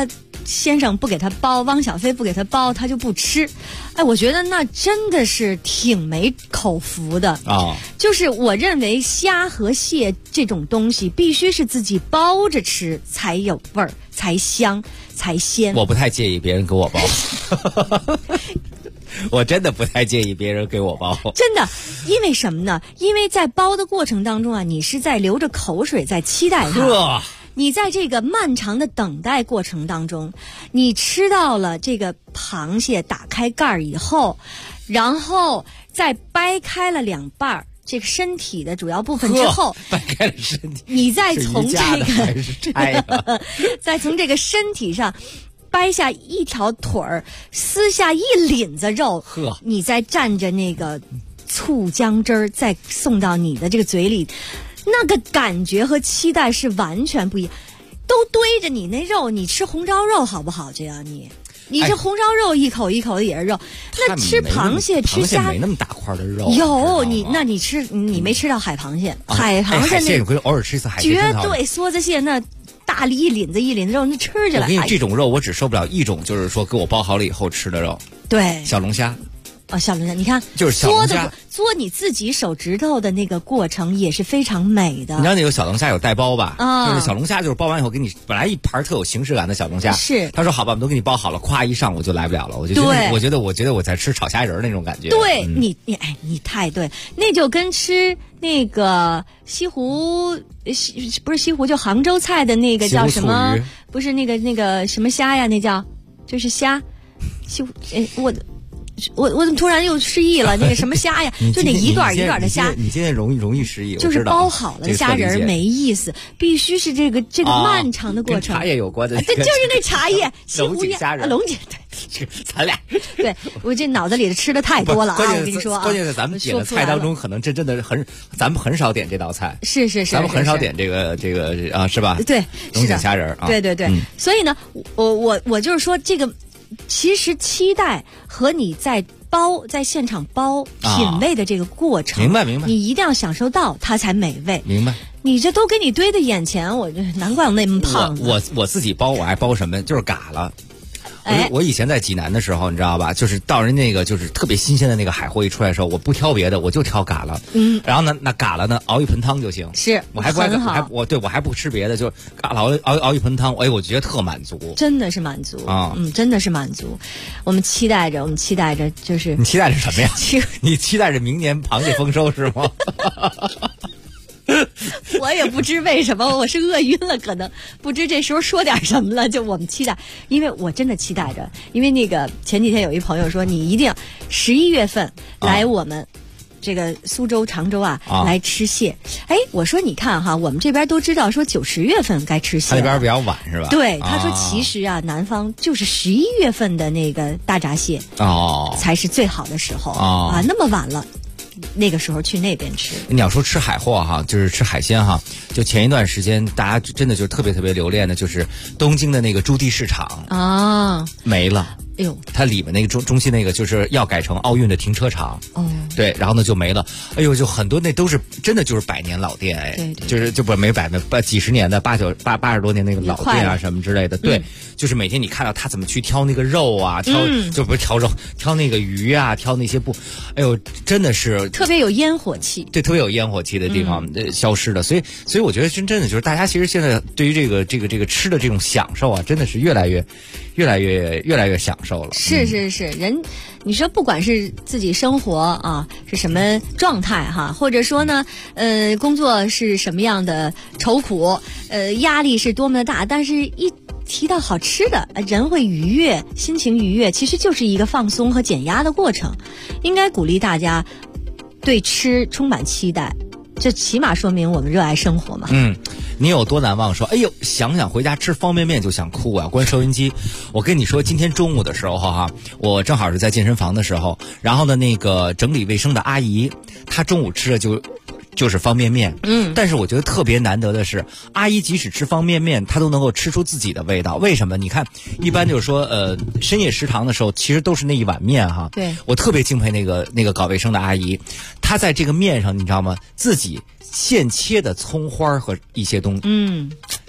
先生不给他包，汪小菲不给他包，他就不吃。哎，我觉得那真的是挺没口福的啊。就是我认为虾和蟹这种东西必须是自己包着吃才有味儿，才香，才鲜。 我不太介意别人给我包。我真的不太介意别人给我包， 真的，因为什么呢？因为在包的过程当中啊，你是在流着口水在期待它。你在这个漫长的等待过程当中，你吃到了这个螃蟹，打开盖儿以后，然后再掰开了两半儿这个身体的主要部分之后， 掰开了身体， 你再从这个再从这个身体上掰下一条腿儿，撕下一领子肉，你再蘸着那个醋姜汁儿，再送到你的这个嘴里，那个感觉和期待是完全不一样。都堆着你那肉，你吃红烧肉好不好？这样你这红烧肉一口一口的也是肉，那吃螃蟹吃虾没那么大块的肉。 有你没吃到海螃蟹，海螃蟹那个偶尔吃一次海绝对梭子蟹那。大一领子肉，那吃起来。 我跟你这种肉，我只受不了一种，就是说给我包好了以后吃的肉。 对， 小龙虾。 小龙虾，你看， 就是小龙虾嘬你自己手指头的那个过程也是非常美的。 你知道那个小龙虾有带包吧？ 啊， 就是小龙虾，就是包完以后给你本来一盘特有形式感的小龙虾， 是他说好吧，我们都给你包好了，咵一上午就来不了了。我觉得我在吃炒虾仁那种感觉。 对、你太对，那就跟吃那个不是西湖，就杭州菜的那个叫什么？不是那个什么虾呀？那叫就是虾，我怎么突然又失忆了？那个什么虾呀，就那一段一段的虾。 你今天容易失忆， 就是包好了的虾仁没意思，必须是这个漫长的过程。 跟茶叶有关的， 对，就是那茶叶， 龙井虾仁， 龙井， 对，咱俩， 对我这脑子里吃的太多了啊！我跟你说啊， 关键是咱们点的菜当中，可能真的咱们很少点这道菜， 是， 咱们很少点这个啊，是吧？ 对， 龙井虾仁啊， 对，所以呢，我就是说这个。其实期待和你在现场包品味的这个过程， 明白， 你一定要享受到它才美味。 明白， 你这都给你堆在眼前，难怪我那么胖。 我自己包，我爱包什么？就是嘎了。我以前在济南的时候，你知道吧？就是到人那个就是特别新鲜的那个海货一出来的时候，我不挑别的，我就挑嘎了。然后呢，那嘎了呢，熬一盆汤就行。 是， 我还不吃别的，就嘎了熬一盆汤，我觉得特满足。 真的是满足啊！真的是满足。我们期待着，就是你期待着什么呀？你期待着明年螃蟹丰收是吗？ 我也不知为什么，我是饿晕了，可能不知这时候说点什么了。就我们期待，因为我真的期待着，因为那个前几天有一朋友说，你一定11月份来我们这个苏州、常州来吃蟹。哎，我说你看哈，我们这边都知道说9、10月份该吃蟹， 他那边比较晚是吧？ 对，他说其实南方就是11月份的那个大闸蟹才是最好的时候那么晚了。那个时候去那边吃。 你要说吃海货哈，就是吃海鲜哈，就前一段时间大家真的就特别留恋的，就是东京的那个驻地市场没了。 哎呦， 它里面那个中心那个就是要改成奥运的停车场对，然后呢就没了。哎呦，就很多那都是真的就是100年老店对， 就是就不没几十年的80多年那个老店啊什么之类的。对，就是每天你看到他怎么去挑那个肉啊，就不是挑肉，挑那个鱼啊，挑那些布，哎呦，真的是特别有烟火气。 对，特别有烟火气的地方消失的。所以我觉得真的就是大家其实现在对于这个吃的这种享受啊，真的是越来越享受了。 是人，你说不管是自己生活是什么状态或者说呢工作是什么样的愁苦压力是多么的大，但是一提到好吃的，人会愉悦，心情愉悦，其实就是一个放松和减压的过程。应该鼓励大家对吃充满期待，这起码说明我们热爱生活嘛。 你有多难忘？说，哎呦，想回家吃方便面就想哭啊！关收音机，我跟你说，今天中午的时候我正好是在健身房的时候，然后呢，那个整理卫生的阿姨，她中午吃的就是方便面。但是我觉得特别难得的是，阿姨即使吃方便面，她都能够吃出自己的味道。为什么？你看，一般就是说，深夜食堂的时候，其实都是那一碗面对， 我特别敬佩那个搞卫生的阿姨，她在这个面上，你知道吗？自己现切的葱花和一些东西，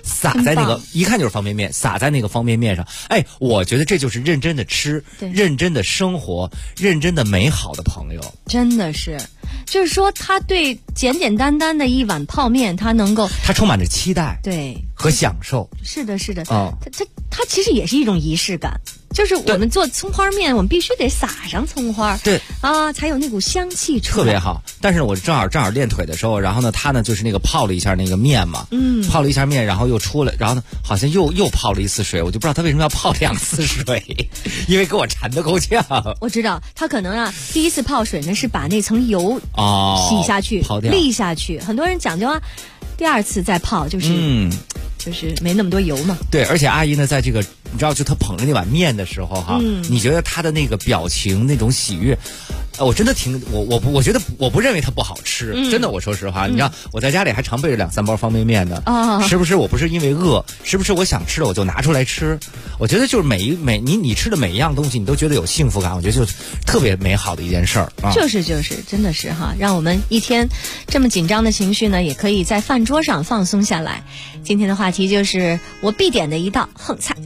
撒在那个一看就是方便面，撒在那个方便面上。哎，我觉得这就是认真的吃，认真的生活，认真的美好的朋友。 真的是，就是说他对简简单单的一碗泡面，他充满着期待， 对， 和享受。 是的，是的，它其实也是一种仪式感。就是我们做葱花面，我们必须得撒上葱花， 对啊，才有那股香气出来， 特别好。但是我正好练腿的时候，然后呢，他呢就是那个泡了一下那个面嘛，泡了一下面，然后又出来，然后呢好像又泡了一次水，我就不知道他为什么要泡2次水，因为给我馋得够呛。 我知道他可能第一次泡水呢是把那层油洗下去， 泡掉沥下去。很多人讲究第2次再泡，就是没那么多油嘛。 对，而且阿姨呢，在这个你知道，就她捧着那碗面的时候哈，你觉得她的那个表情那种喜悦，我真的我觉得我不认为它不好吃，真的，我说实话，你知道我在家里还常备着2-3包方便面呢，时不时我不是因为饿，时不时我想吃了我就拿出来吃。我觉得就是你吃的每一样东西，你都觉得有幸福感，我觉得就特别美好的一件事儿啊。 就是，真的是哈，让我们一天这么紧张的情绪呢，也可以在饭桌上放松下来。今天的话题就是我必点的一道横菜。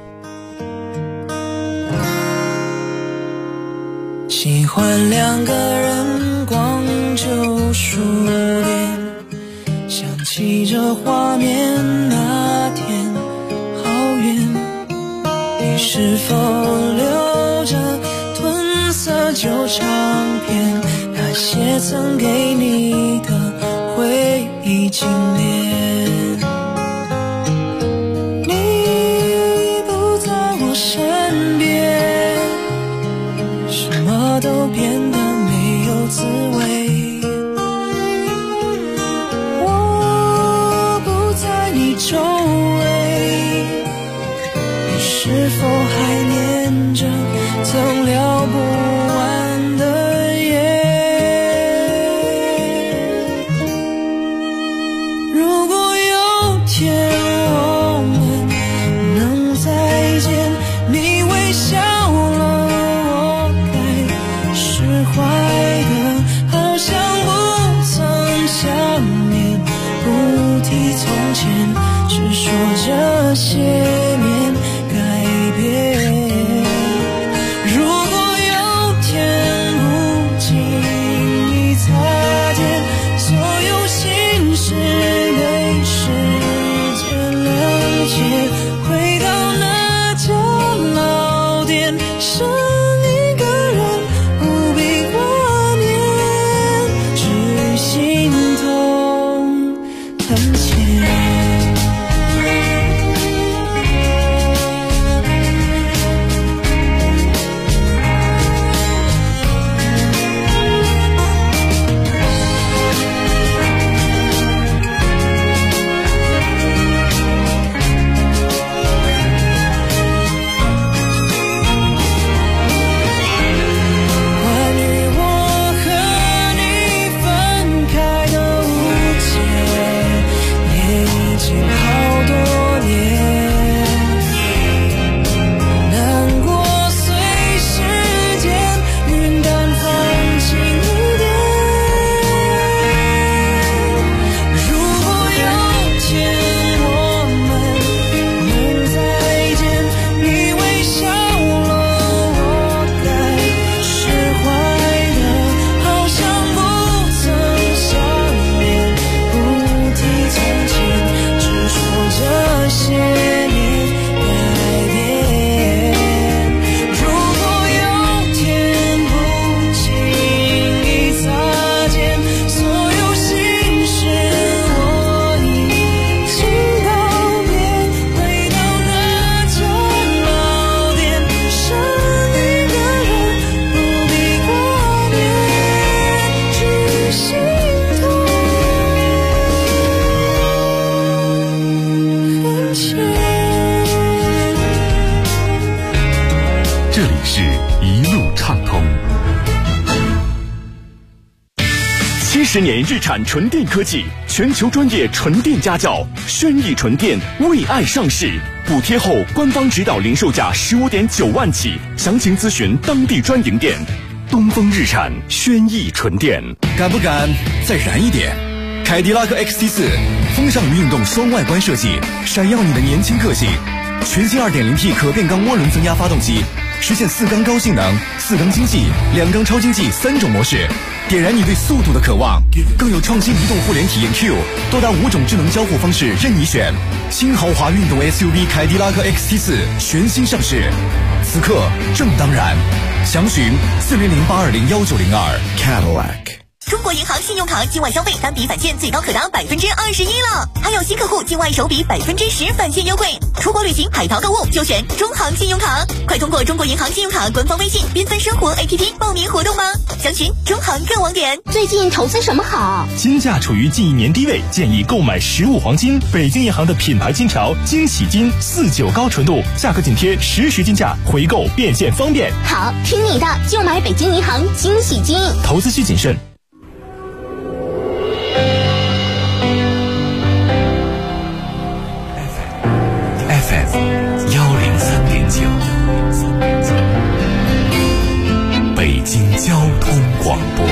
喜欢2个人逛旧书店，想起这画面，那天好远。你是否留着褪色旧唱片，那些曾给你的回忆经典？你不在我身边，什么都变得没有滋味。我不在你周围，你是否还念着曾聊不完的夜？如果有天我们能再见，你微笑了，我该释怀的，好像不曾想念，不提从前，只说这些年改变。如果有天不经意擦肩，所有心事被时间了解，回到那家老店，剩一个人不必挂念，只心痛很浅。关于我和你分开的误解，也已经好多年。难过随时间云淡风轻一点。如果有天我们能再见，你微笑了，我该释怀的，好像不曾想念，不提从前，只说这些年改变。如果有天不经意擦肩，所有心事我已经告别，回到那家老店，剩一个人不必挂念，只心痛很浅。 这里是一路畅通。 70年日产纯电科技，全球专业纯电家教，轩逸纯电为爱上市，补贴后官方指导零售价15.9万起，详情咨询当地专营店。东风日产轩逸纯电， 敢不敢再燃一点？ 凯迪拉克 XT4 风尚与运动双外观设计，闪耀你的年轻个性。全新 2.0T 可变缸涡轮增压发动机，实现4缸高性能、4缸经济、2缸超经济3种模式，点燃你对速度的渴望。更有创新移动互联体验 Q， 多达5种智能交互方式任你选。新豪华运动 SUV 凯迪拉克 XT4 全新上市，此刻正当然。详询4008201902 Cadillac。 中国银行信用卡境外消费单笔返现最高可达21%了，还有新客户境外首笔10%返现优惠。出国旅行、海淘购物就选中行信用卡，快通过中国银行信用卡官方微信缤纷生活 APP 报名活动吧。详询中行各网点。 最近投资什么好？ 金价处于近1年低位，建议购买实物黄金。北京银行的品牌金条惊喜金49高纯度，价格紧贴实时金价，回购变现方便。 好，听你的，就买北京银行惊喜金。 投资需谨慎。 北京交通广播，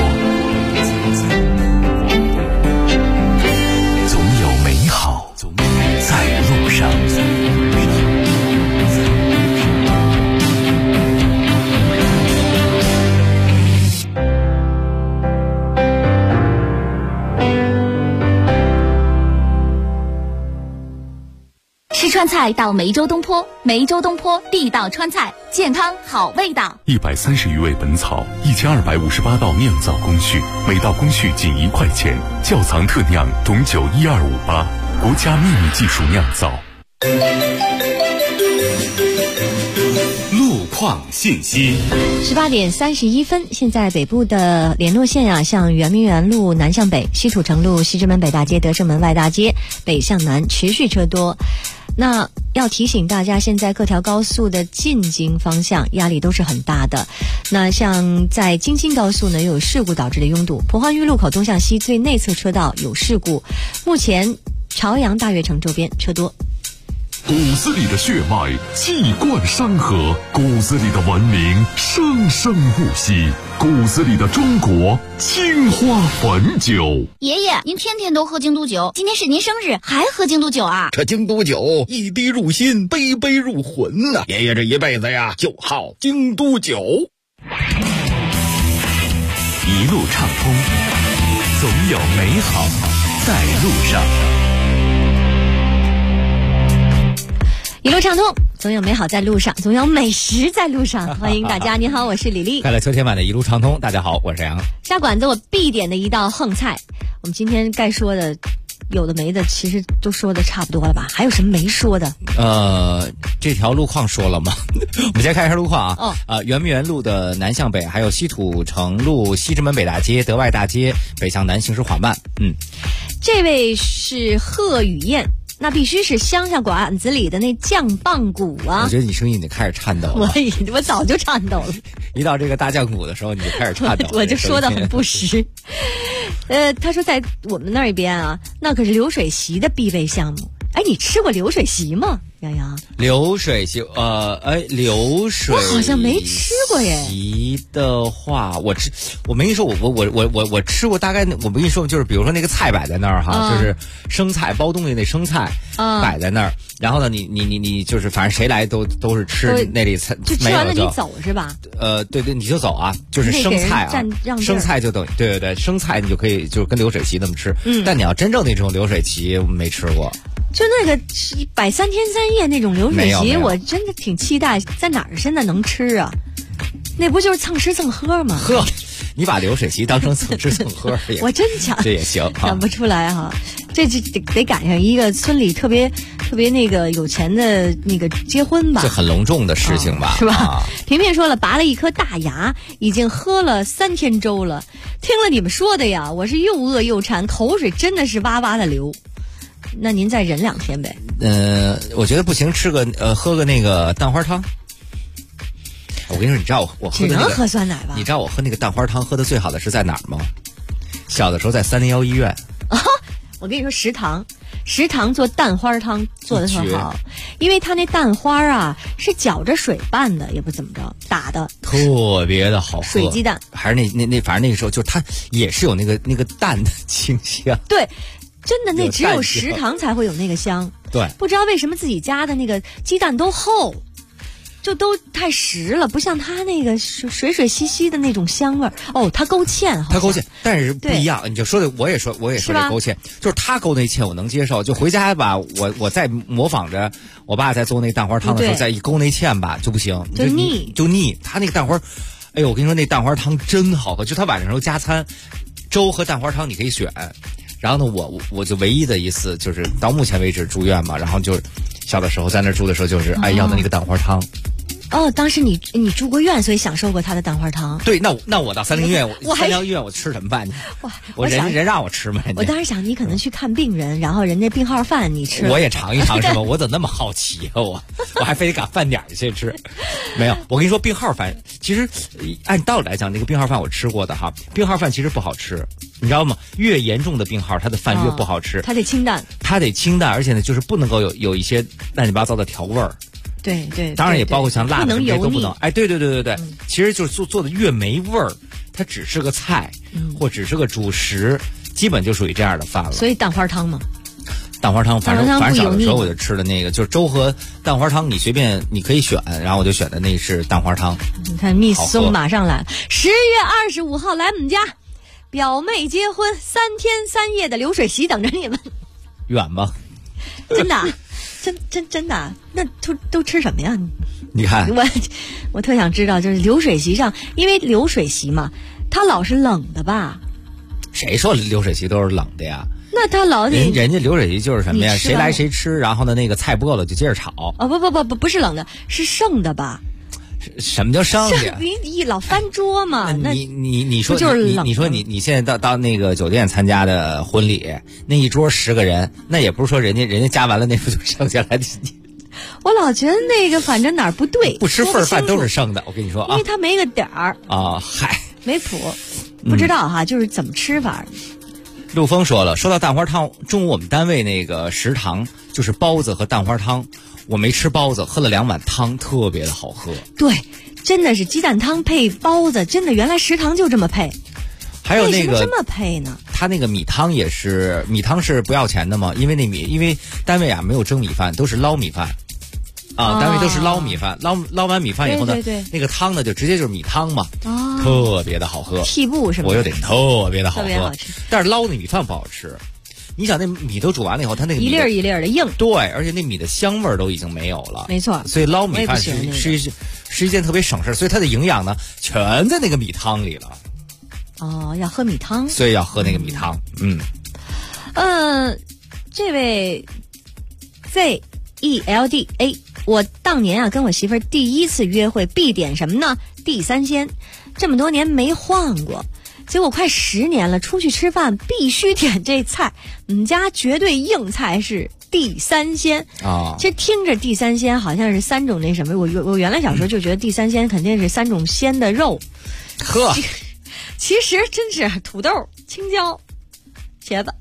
总有美好在路上。 吃川菜到梅州东坡，梅州东坡地道川菜，健康好味道。 130余味本草，1258道酿造工序，每道工序仅1块钱，窖藏特酿董酒12588，国家秘密技术酿造。 路况信息 18点31分，现在北部的联络线啊，向圆明园路南向北、西土城路西直门北大街、德胜门外大街北向南持续车多。那要提醒大家，现在各条高速的进京方向压力都是很大的。那像在京津高速呢，有事故导致的拥堵，蒲黄峪路口东向西最内侧车道有事故，目前朝阳大悦城周边车多。 骨子里的血脉气贯山河，骨子里的文明生生不息，骨子里的中国青花汾酒。 爷爷，您天天都喝京都酒，今天是您生日还喝京都酒啊？ 这京都酒一滴入心，杯杯入魂呐！爷爷这一辈子呀，就好京都酒。 一路畅通，总有美好在路上。 一路畅通，总有美好在路上，总有美食在路上。欢迎大家，你好，我是李丽。 快乐秋天版的一路畅通，大家好，我是沈阳。 下馆子我必点的一道横菜，我们今天该说的有的没的，其实都说的差不多了吧？还有什么没说的？ 这条路况说了吗？我们先看一下路况啊。圆明园路的南向北，还有西土城路西直门北大街、德外大街北向南行驶缓慢。 这位是贺雨燕。那必须是乡下馆子里的那酱棒骨啊！ 我觉得你声音已经开始颤抖了。 我早就颤抖了。 一到这个大酱骨的时候，你就开始颤抖了。 我就说的很不实。他说在我们那边啊，那可是流水席的必备项目。哎，你吃过流水席吗，杨洋？ 流水席，流水， 我好像没吃过耶。 席的话，我没跟你说，我吃过，大概我没跟你说，就是比如说那个菜摆在那儿哈，就是生菜包东西那生菜摆在那儿，然后呢，你就是反正谁来都是吃那里菜， 就吃完了你走是吧？ 对，你就走啊，就是生菜啊，生菜就等对，生菜你就可以就跟流水席那么吃，但你要真正那种流水席没吃过。 就那个摆3天3夜那种流水席，我真的挺期待，在哪儿现在能吃啊？那不就是蹭吃蹭喝吗？ 呵，你把流水席当成蹭吃蹭喝我真想这也行， 想不出来哈。这得赶上一个村里特别那个有钱的那个结婚吧， 这很隆重的事情吧， 是吧？萍萍说了，拔了一颗大牙，已经喝了3天粥了。听了你们说的呀，我是又饿又馋，口水真的是哇哇的流。那您再忍2天呗。 我觉得不行，喝个那个蛋花汤。我跟你说，你知道我喝只能喝酸奶吧？ 你知道我喝那个蛋花汤喝的最好的是在哪儿吗？小的时候在301医院。 我跟你说，食堂食堂做蛋花汤做的特好，因为它那蛋花啊是搅着水拌的，也不怎么着打的， 特别的好喝。 水鸡蛋还是那反正那个时候就是它也是有那个蛋的清香。 对，真的那只有食堂才会有那个香。 对， 不知道为什么自己家的那个鸡蛋都厚。就都太实了，不像它那个水水稀稀的那种香味儿。哦，它勾芡， 它勾芡，但是不一样。你就说的，我也说这勾芡，就是他勾那芡我能接受。就回家吧，我再模仿着我爸在做那蛋花汤的时候，再一勾那芡吧就不行， 就腻。他那个蛋花，哎呦，我跟你说那蛋花汤真好喝。就他晚上时候加餐，粥和蛋花汤你可以选。然后呢，我就唯一的一次就是到目前为止住院嘛，然后就小的时候在那住的时候就是要的那个蛋花汤。 哦，当时你住过院，所以享受过他的蛋花汤。 对，那我到三零医院，三零医院我吃什么饭去？我人让我吃吗？ 我当时想你可能去看病人，然后人家病号饭你吃， 我也尝一尝是吗？我怎么那么好奇啊？我还非得赶饭点去吃。没有，我跟你说病号饭，其实按道理来讲，那个病号饭我吃过的哈，病号饭其实不好吃，你知道吗？越严重的病号，它的饭越不好吃。 它得清淡， 而且呢，就是不能够有一些乱七八糟的调味儿。 对， 当然也包括像辣的这些都不能。哎，对，其实就是做的越没味儿，它只是个菜，或只是个主食，基本就属于这样的饭了。 所以蛋花汤嘛， 蛋花汤，反正小的时候我就吃的那个，就是粥和蛋花汤，你随便你可以选，然后我就选的那是蛋花汤。 你看蜜松马上来，10月25号来我们家，表妹结婚3天3夜的流水席等着你们。 远吗？ 真的。真的，那都吃什么呀？ 你看， 我特想知道，就是流水席上，因为流水席嘛，它老是冷的吧？ 谁说流水席都是冷的呀？ 那他老人家流水席就是什么呀？谁来谁吃，然后呢那个菜不够了就接着炒。 哦不是冷的，是剩的吧？ 什么叫剩的？ 你老翻桌嘛？那你说就是冷。 你说你现在到那个酒店参加的婚礼，那一桌10个人，那也不是说人家加完了那时候就剩下来的。 我老觉得那个反正哪儿不对， 不吃份饭都是剩的。我跟你说啊， 因为它没个点儿啊，嗨， 没谱，不知道哈，就是怎么吃法。 陆峰说了，说到蛋花汤，中午我们单位那个食堂就是包子和蛋花汤。我没吃包子，喝了2碗汤，特别的好喝。 对，真的是鸡蛋汤配包子，真的原来食堂就这么配。 还有那个为什么这么配呢？ 他那个米汤也是，米汤是不要钱的嘛，因为单位啊没有蒸米饭，都是捞米饭。单位都是捞米饭，捞完米饭以后呢， 对那个汤呢就直接就是米汤嘛，特别的好喝。 屉布是吧？ 我有点特别的好喝， 特别好吃。 但是捞的米饭不好吃。你想那米都煮完了以后，它那个米一粒儿一粒儿的硬， 对，而且那米的香味儿都已经没有了。 没错， 所以捞米饭是一件特别省事，所以它的营养呢全在那个米汤里了。 哦，要喝米汤， 所以要喝那个米汤。 这位 ZELDA， 我当年啊跟我媳妇儿第一次约会必点什么呢？地三鲜，这么多年没换过。结果快10年了，出去吃饭必须点这菜，我们家绝对硬菜是地三鲜啊。 其实听着地三鲜好像是3种那什么，我原来小时候就觉得地三鲜肯定是3种鲜的肉，其实真是土豆、青椒、茄子，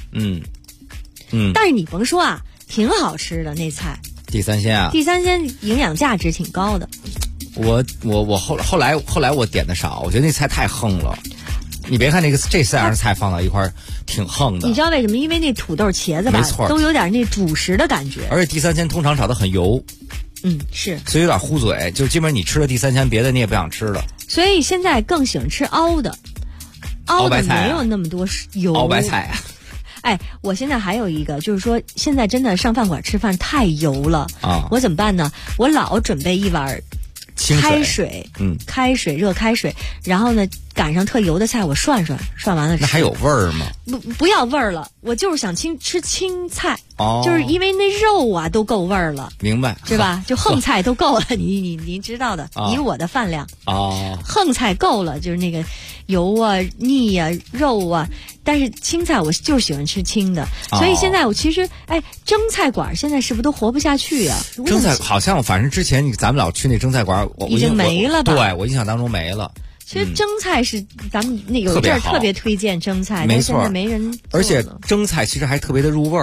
但是你甭说啊，挺好吃的那菜。 地三鲜啊， 地三鲜营养价值挺高的。 我后来我点的少，我觉得那菜太横了。你别看这3样菜放到一块儿挺横的， 你知道为什么？因为那土豆、茄子吧，都有点那主食的感觉。 而且地三鲜通常炒得很油， 是， 所以有点糊嘴。就基本上你吃了地三鲜，别的你也不想吃了。 所以现在更喜欢吃熬的没有那么多油。 熬白菜啊！ 哎，我现在还有一个，就是说现在真的上饭馆吃饭太油了啊！我怎么办呢？我老准备一碗开水，热开水，然后呢赶上特油的菜，我涮完了吃。 那还有味儿吗？ 不要味儿了，我就是想吃青菜，就是因为那肉啊都够味儿了， 明白是吧？就横菜都够了，你知道的，以我的饭量横菜够了，就是那个油啊、腻啊、肉啊。但是青菜我就喜欢吃青的，所以现在我其实蒸菜馆现在是不是都活不下去啊？ 蒸菜好像反正之前咱们老去那蒸菜馆， 已经没了吧？ 对，我印象当中没了。 其实蒸菜是咱们那有一阵儿特别推荐蒸菜， 没错， 但现在没人做了。 而且蒸菜其实还特别的入味儿。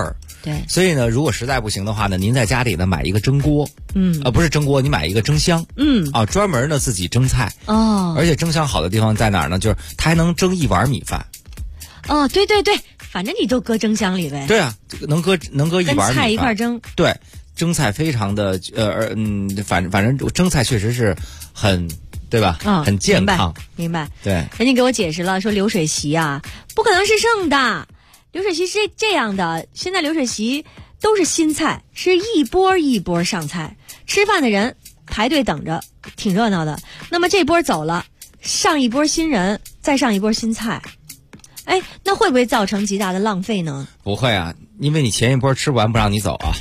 对， 所以呢，如果实在不行的话呢，您在家里呢买一个蒸锅，不是蒸锅，你买一个蒸箱，专门呢自己蒸菜哦。 而且蒸箱好的地方在哪儿呢？就是它还能蒸1碗米饭。 哦，对对对，反正你都搁蒸箱里呗。 对啊，能搁1碗米饭， 跟菜一块蒸。 对，蒸菜非常的反正蒸菜确实是很。对吧？很健康。 明白。 对， 人家给我解释了，说流水席啊，不可能是剩的。流水席是这样的，现在流水席都是新菜，是一波一波上菜，吃饭的人排队等着，挺热闹的。那么这波走了，上一波新人，再上一波新菜。哎，那会不会造成极大的浪费呢？ 不会啊，因为你前一波吃不完不让你走啊。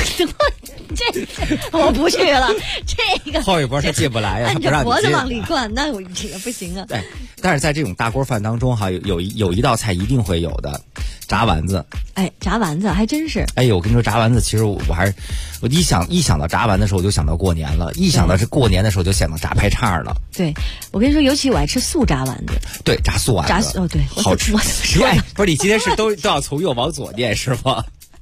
这我不去了，这个后一波他进不来呀， 按着脖子往里灌，那我这个不行啊。 对，但是在这种大锅饭当中哈，有一道菜一定会有的，炸丸子。 哎，炸丸子还真是。 哎呦，我跟你说，炸丸子其实我一想到炸丸子的时候，我就想到过年了；一想到是过年的时候，就想到炸排叉了。 对，我跟你说，尤其我爱吃素炸丸子。 对，炸素丸子。 哦，对， 好吃。 我怎么说呢？ 不是，你今天是都要从右往左念是吗？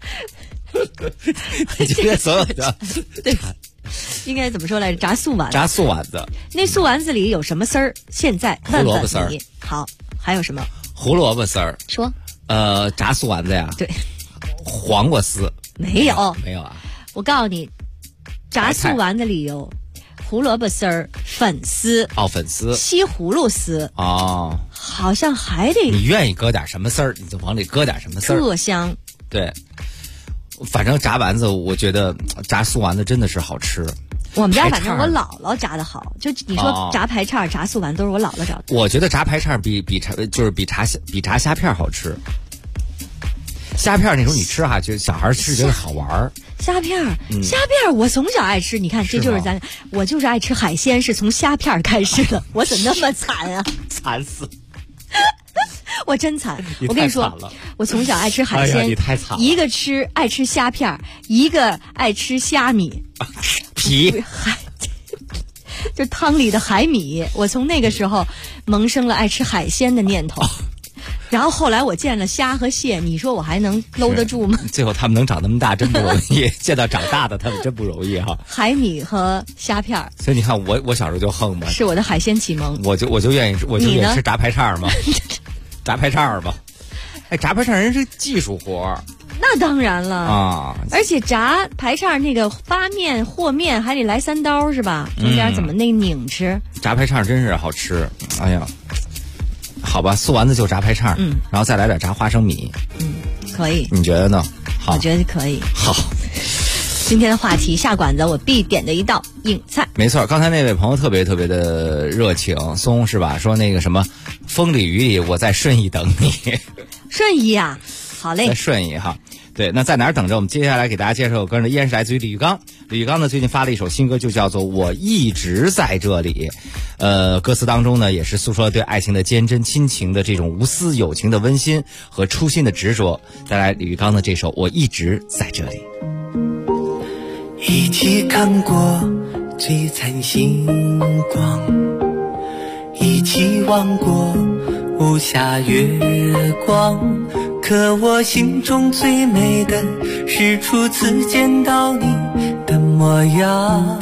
你今天所有的对，应该怎么说来着？炸素丸子。 炸素丸子。 那素丸子里有什么丝儿？现在问问你。好，还有什么？ 胡萝卜丝儿。 说。 炸素丸子呀。 对。 黄瓜丝。 没有。 没有啊。 我告诉你，炸素丸子里有胡萝卜丝儿、粉丝。 哦，粉丝。 西葫芦丝。 哦。 好像还得。 你愿意搁点什么丝儿，你就往里搁点什么丝儿。 特香。 对。反正炸丸子，我觉得炸素丸子真的是好吃。 我们家反正我姥姥炸的好，就你说炸排叉、炸素丸都是我姥姥炸的。 我觉得炸排叉比炸虾片好吃。虾片那时候你吃哈，就小孩吃觉得好玩。 虾片，我从小爱吃。你看，这就是我就是爱吃海鲜，是从虾片开始的。我怎么那么惨啊？ 惨死！ 我真惨，我跟你说，我从小爱吃海鲜， 你太惨了。 一个爱吃虾片，一个爱吃虾米皮， 就汤里的海米。我从那个时候萌生了爱吃海鲜的念头。然后后来我见了虾和蟹，你说我还能搂得住吗？ 最后他们能长那么大真不容易，见到长大的他们真不容易哈。 海米和虾片， 所以你看我小时候就横嘛， 是我的海鲜启蒙。 我就愿意吃炸排叉嘛。炸排叉吧，哎，炸排叉人是技术活。 那当然了啊！ 而且炸排叉那个发面和面还得来3刀是吧？中间怎么那拧吃？ 炸排叉真是好吃，哎呀，好吧，素丸子就炸排叉，然后再来点炸花生米， 可以， 你觉得呢？好， 我觉得可以。 好， 今天的话题下馆子我必点的一道硬菜。 没错，刚才那位朋友特别特别的热情，松是吧？说那个什么风里雨里我在顺义等你。 顺义啊，好嘞， 在顺义哈。对，那在哪儿等着？我们接下来给大家介绍首歌呢，依然是来自于李玉刚。李玉刚呢最近发了一首新歌，就叫做《我一直在这里》。歌词当中呢也是诉说了对爱情的坚贞、亲情的这种无私、友情的温馨和初心的执着。再来李玉刚的这首《我一直在这里》。 一起看过璀璨星光，一起望过无暇月光，可我心中最美的是初次见到你的模样。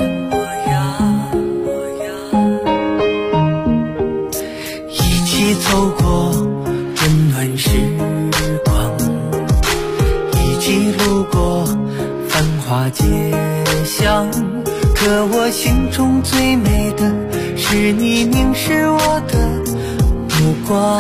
一起走过温暖时光，一起路过繁华街巷，可我心中最美的是你凝视我的目光。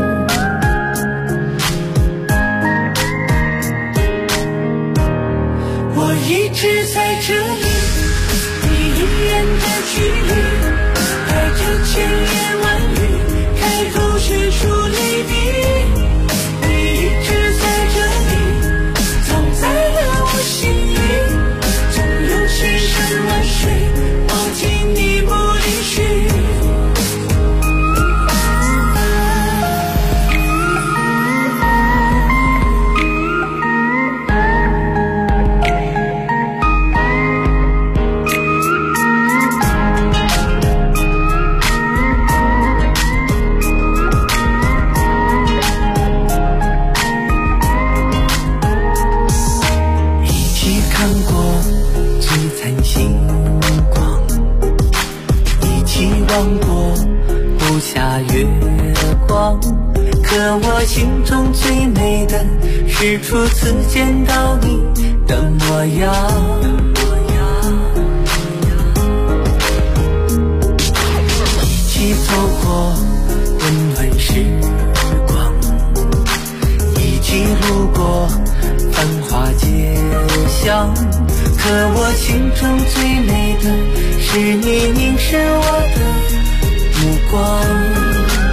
我一直在这里，你一眼的距离，带着千言万语，开口却出泪滴。你一直在这里，藏在了我心里，纵有千山万水，忘记你不离去。 我心中最美的是初次见到你的模样。一起走过温暖时光，一起路过繁华街巷，可我心中最美的是你凝视我的目光。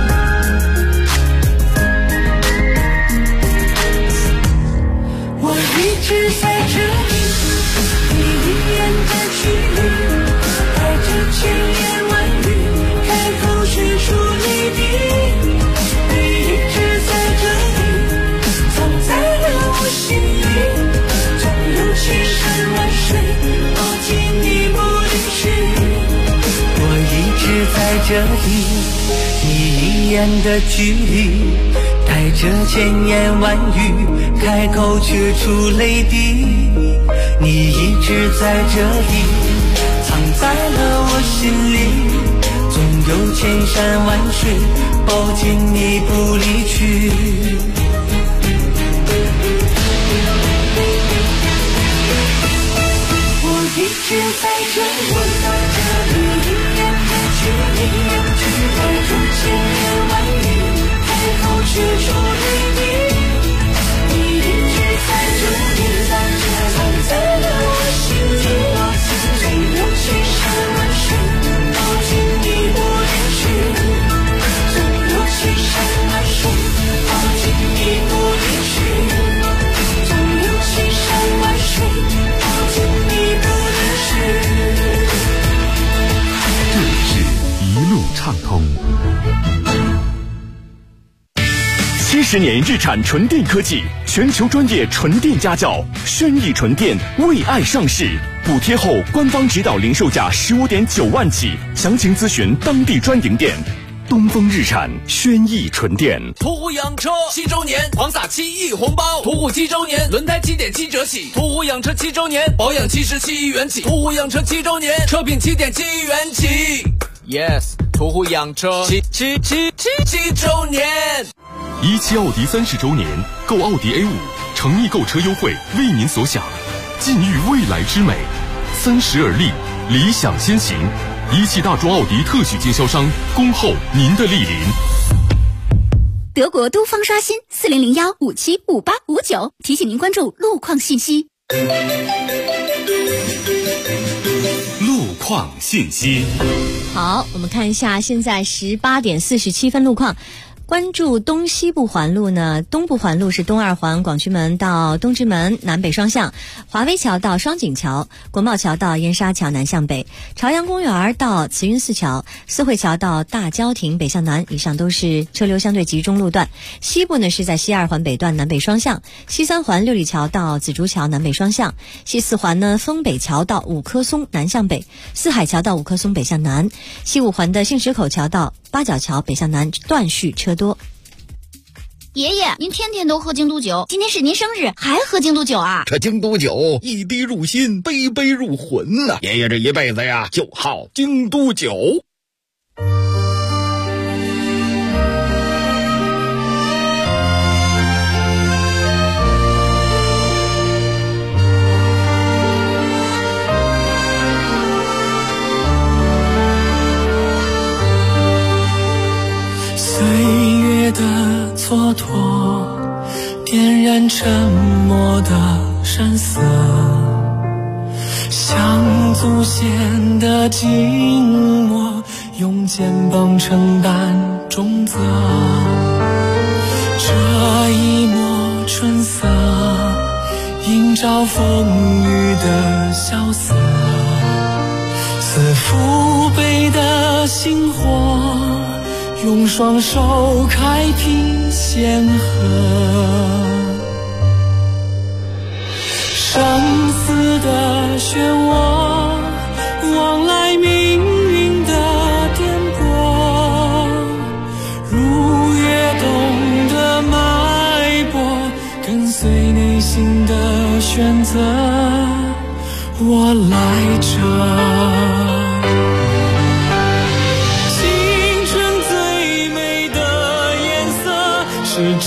我一直在这里，你一眼的距离，带着千言万语，开口却出泪滴。你一直在这里，藏在了我心里，总有千山万水抱紧你不离去。我一直在这里，你一眼的距离，带着千言万语，开口却出泪滴。你一直在这里，藏在了我心里，总有千山万水抱紧你不离去。我一直在这里，一眼的距离，带着千言万语，开口却出泪滴。你一直在这里，藏在了我心里，总有千山万水抱紧你不离去，总有千山万水抱紧你不离去，总有千山万水抱紧你不离去。 这里是一路畅通。 70年日产纯电科技，全球专业纯电家教，轩逸纯电为爱上市，补贴后官方指导零售价15.9万起，详情咨询当地专营店。东风日产轩逸纯电。 途虎养车7周年，狂撒7亿红包！途虎7周年，轮胎7.7折起；途虎养车7周年，保养77亿元起；途虎养车7周年，车品7.7亿元起。Yes， 途虎养车7周年。 17奥迪30周年，购奥迪 A5，诚意购车优惠为您所想，尽育未来之美，30而立，理想先行。17大众奥迪特许经销商，恭候您的莅临。 德国都方刷新4001575859，提醒您关注路况信息。 路况信息。 好，我们看一下现在18点47分路况。关注东西部环路呢，东部环路是东二环广渠门到东直门南北双向，华威桥到双井桥，国贸桥到燕莎桥南向北，朝阳公园到慈云寺桥，四惠桥到大郊亭北向南，以上都是车流相对集中路段。西部呢是在西二环北段南北双向，西三环六里桥到紫竹桥南北双向，西四环呢丰北桥到五棵松南向北，四海桥到五棵松北向南，西五环的杏石口桥到八角桥北向南断续车多。 爷爷，您天天都喝京都酒，今天是您生日，还喝京都酒啊？ 这京都酒一滴入心，杯杯入魂呐！爷爷这一辈子呀，就好京都酒。 岁月的蹉跎，点燃沉默的山色，像祖先的静默，用肩膀承担重责。这一抹春色，映照风雨的萧瑟，似父辈的星火，用双手开辟险河。生死的漩涡，往来命运的颠簸，如跃动的脉搏，跟随内心的选择，我来这。是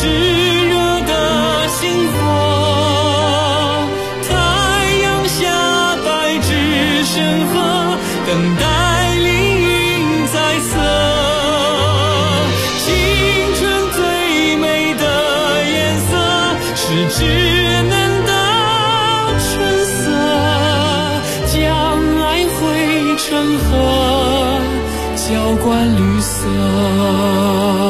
等待凌云在侧。青春最美的颜色是稚嫩的春色，将爱汇成河，浇灌绿色。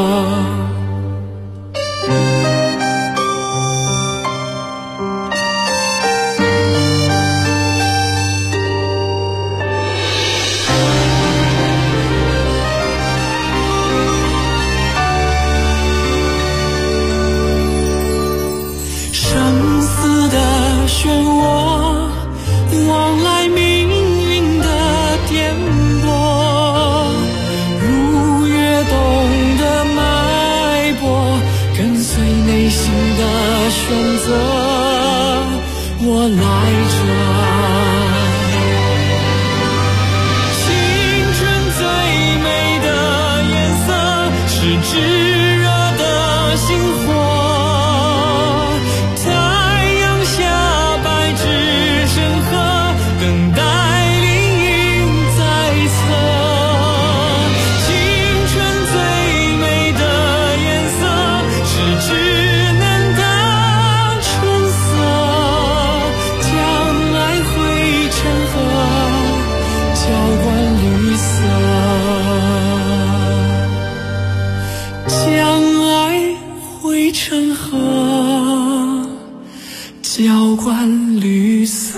漩涡，往来命运的颠簸，如跃动的脉搏，跟随内心的选择，我来着。青春最美的颜色是炙热的星火。等待凌云在侧，青春最美的颜色是稚嫩的春色，将爱汇成河，浇灌绿色，将爱汇成河，浇灌绿色。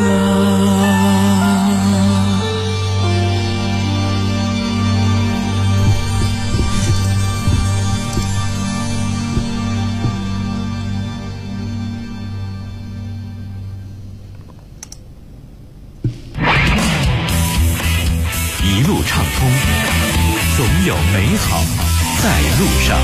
一路畅通，总有美好在路上。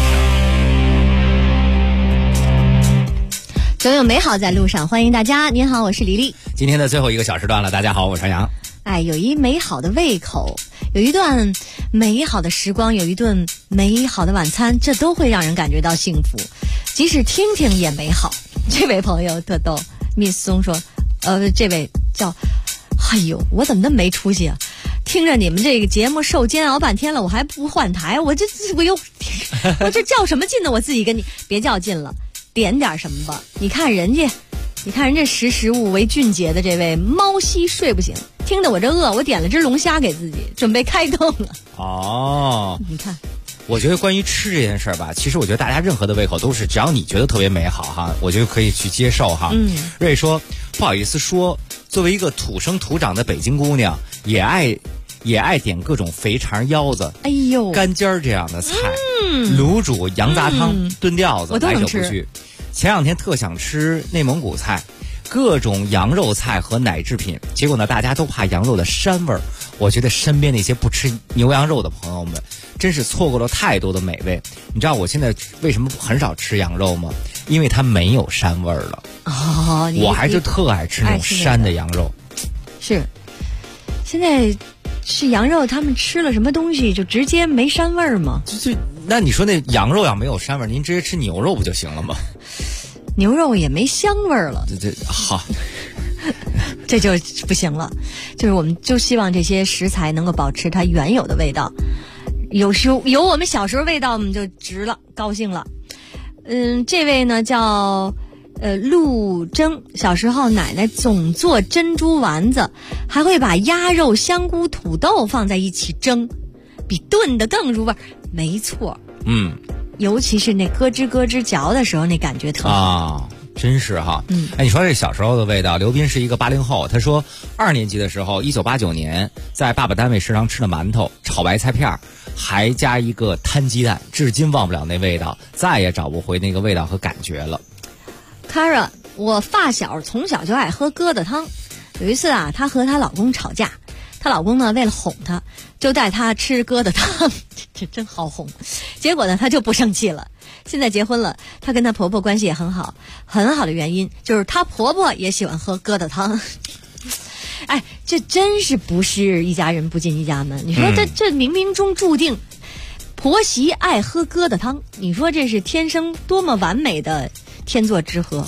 总有美好在路上，欢迎大家。您好，我是黎黎。 今天的最后一个小时段了，大家好，我是杨。 哎，有一美好的胃口，有一段美好的时光，有一顿美好的晚餐，这都会让人感觉到幸福，即使听听也美好。这位朋友特逗 ，Miss 松说，这位叫，哎呦，我怎么那么没出息啊？听着你们这个节目受煎熬半天了，我还不换台，我这较什么劲呢？我自己跟你别较劲了，点点什么吧。你看人家识时务为俊杰的这位猫兮睡不醒，听得我这饿，我点了只龙虾给自己，准备开更了。 哦， 你看， 我觉得关于吃这件事儿吧，其实我觉得大家任何的胃口都是，只要你觉得特别美好哈，我觉得可以去接受哈。瑞说不好意思说，作为一个土生土长的北京姑娘，也爱点各种肥肠、腰子、 哎呦、 干尖儿这样的菜，卤煮、羊杂汤、炖吊子，来者不拒。前两天特想吃内蒙古菜，各种羊肉菜和奶制品，结果呢，大家都怕羊肉的膻味儿。我觉得身边那些不吃牛羊肉的朋友们，真是错过了太多的美味。你知道我现在为什么很少吃羊肉吗？因为它没有膻味儿了。 哦， 我还是特爱吃那种膻的羊肉。 是，现在吃羊肉，他们吃了什么东西就直接没膻味儿吗？ 那你说那羊肉要没有膻味儿，您直接吃牛肉不就行了吗？ 牛肉也没香味儿了。 好。 这就不行了，就是我们就希望这些食材能够保持它原有的味道，有我们小时候味道，我们就值了，高兴了。这位呢叫陆征，小时候奶奶总做珍珠丸子，还会把鸭肉、香菇、土豆放在一起蒸，比炖的更入味。没错，尤其是那咯吱咯吱嚼的时候，那感觉特好啊。真是哈，你说这小时候的味道。刘斌是一个80后，他说2年级的时候，1989年在爸爸单位食堂吃的馒头、炒白菜片，还加一个摊鸡蛋，至今忘不了那味道，再也找不回那个味道和感觉了。 Kara， 我发小从小就爱喝疙瘩汤，有一次啊，她和她老公吵架，她老公呢为了哄她，就带她吃疙瘩汤，这真好哄。结果呢，她就不生气了。现在结婚了，她跟她婆婆关系也很好，很好的原因就是她婆婆也喜欢喝疙瘩汤。哎，这真是不是一家人不进一家门。你说这冥冥中注定，婆媳爱喝疙瘩汤，你说这是天生多么完美的天作之合。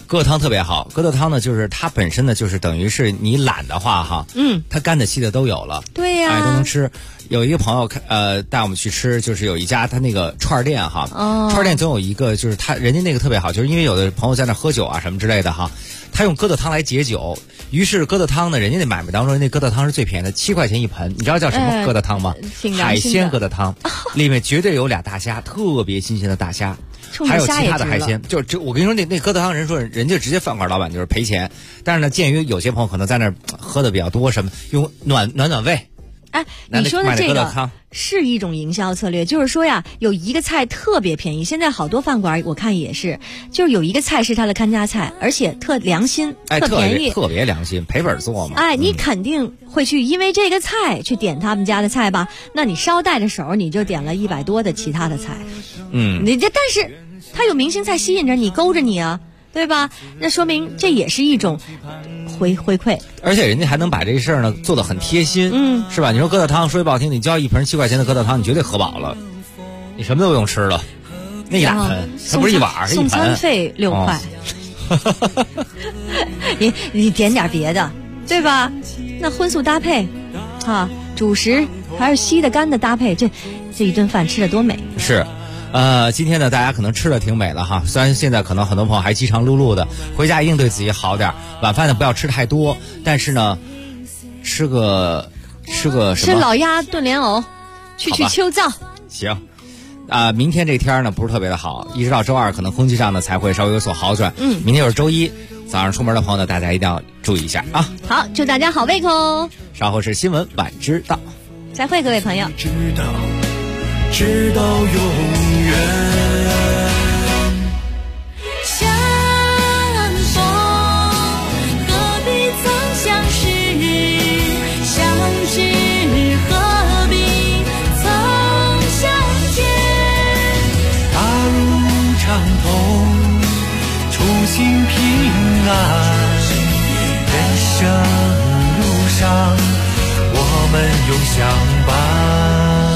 疙瘩汤特别好，疙瘩汤呢，就是它本身呢，就是等于是你懒的话哈，它干的稀的都有了， 对呀， 都能吃。有一个朋友带我们去吃，就是有一家他那个串店哈，串店总有一个就是人家那个特别好，就是因为有的朋友在那喝酒啊什么之类的哈，他用疙瘩汤来解酒，于是疙瘩汤呢，人家那买卖当中那疙瘩汤是最便宜的，7块钱一盆，你知道叫什么疙瘩汤吗？海鲜疙瘩汤，里面绝对有俩大虾，特别新鲜的大虾。还有其他的海鲜，就我跟你说，那疙瘩汤人家直接饭馆老板就是赔钱，但是呢，鉴于有些朋友可能在那儿喝的比较多，什么用暖胃。 哎，你说的这个是一种营销策略，就是说呀，有一个菜特别便宜，现在好多饭馆我看也是，就是有一个菜是它的看家菜，而且特良心，特便宜， 特别良心，赔本做嘛。 哎，你肯定会去因为这个菜去点他们家的菜吧？那你捎带着手你就点了100多的其他的菜，但是它有明星菜吸引着你，勾着你啊，对吧？那说明这也是一种回馈， 而且人家还能把这事儿呢做得很贴心，是吧？你说疙瘩汤说句不好听，你交一盆7块钱的疙瘩汤，你绝对喝饱了，你什么都不用吃了，那一大盆，它不是一碗，是一盆。 送餐费6块，你点点别的，对吧？那荤素搭配，主食还是稀的干的搭配，这一顿饭吃得多美。 是。今天呢，大家可能吃的挺美了哈。虽然现在可能很多朋友还饥肠辘辘的，回家一定对自己好点。晚饭呢不要吃太多，但是呢，吃个什么？ 吃老鸭炖莲藕，去秋燥。 行，明天这天呢不是特别的好，一直到周2可能空气上呢才会稍微有所好转。明天又是周1，早上出门的朋友呢，大家一定要注意一下啊。 好，祝大家好胃口。 稍后是新闻晚知道。 再会，各位朋友。 直到永远。 相逢何必曾相识，相知何必曾相见。 大路畅通，初心平安，人生路上我们永相伴。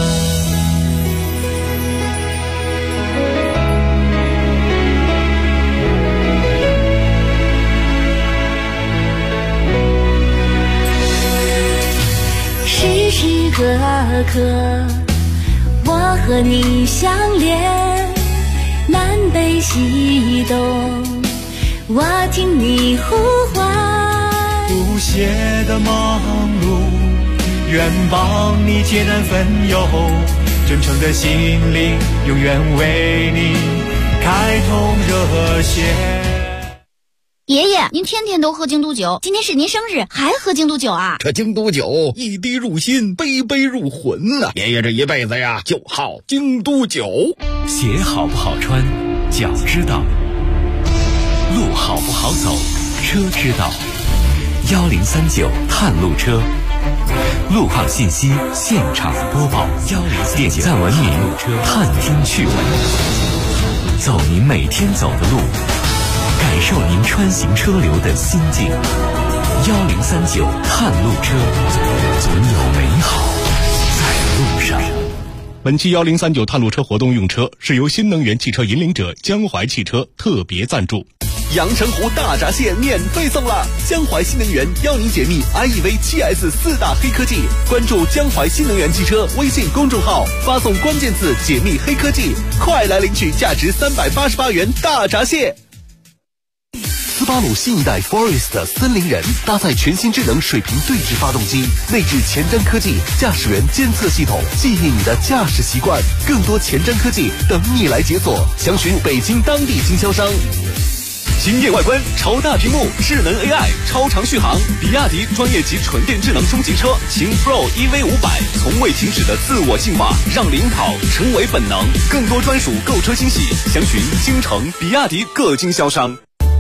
时时刻刻我和你相连，南北西东我听你呼唤。 不懈的忙碌，愿帮你解燃纷忧，真诚的心灵永远为你开通热线。 爷爷，您天天都喝京都酒，今天是您生日，还喝京都酒啊？ 这京都酒一滴入心，杯杯入魂呐！爷爷这一辈子呀，就好京都酒。 鞋好不好穿，脚知道；路好不好走，车知道。1039探路车，路况信息现场播报。点赞文明，探听趣闻，走您每天走的路。感受您穿行车流的心境。1039探路车，总有美好在路上。 本期1039探路车活动用车是由新能源汽车引领者江淮汽车特别赞助。 阳澄湖大闸蟹免费送了，江淮新能源邀您解密 IEV 7S 4大黑科技。关注江淮新能源汽车微信公众号，发送关键字解密黑科技，快来领取价值388元大闸蟹。斯巴鲁新一代 Forest 森林人搭载全新智能水平对置发动机，内置前瞻科技驾驶员监测系统，记忆你的驾驶习惯。更多前瞻科技等你来解锁，详询北京当地经销商。惊艳外观，超大屏幕，智能 AI， 超长续航。比亚迪专业级纯电智能中级车秦 Pro EV500，从未停止的自我进化，让领跑成为本能。更多专属购车惊喜，详询京城、比亚迪各经销商。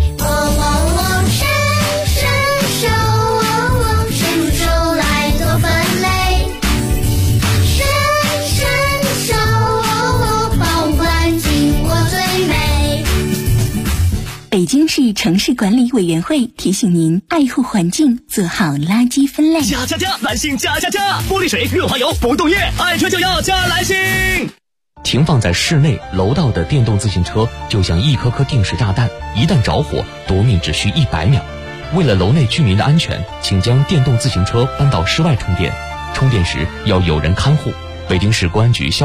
北京市城市管理委员会提醒您：爱护环境，做好垃圾分类。 加！男性加！玻璃水、润滑油、不冻液，爱车就要加来信。 停放在室内楼道的电动自行车就像一颗颗定时炸弹，一旦着火，夺命只需100秒。为了楼内居民的安全，请将电动自行车搬到室外充电，充电时要有人看护。北京市公安局消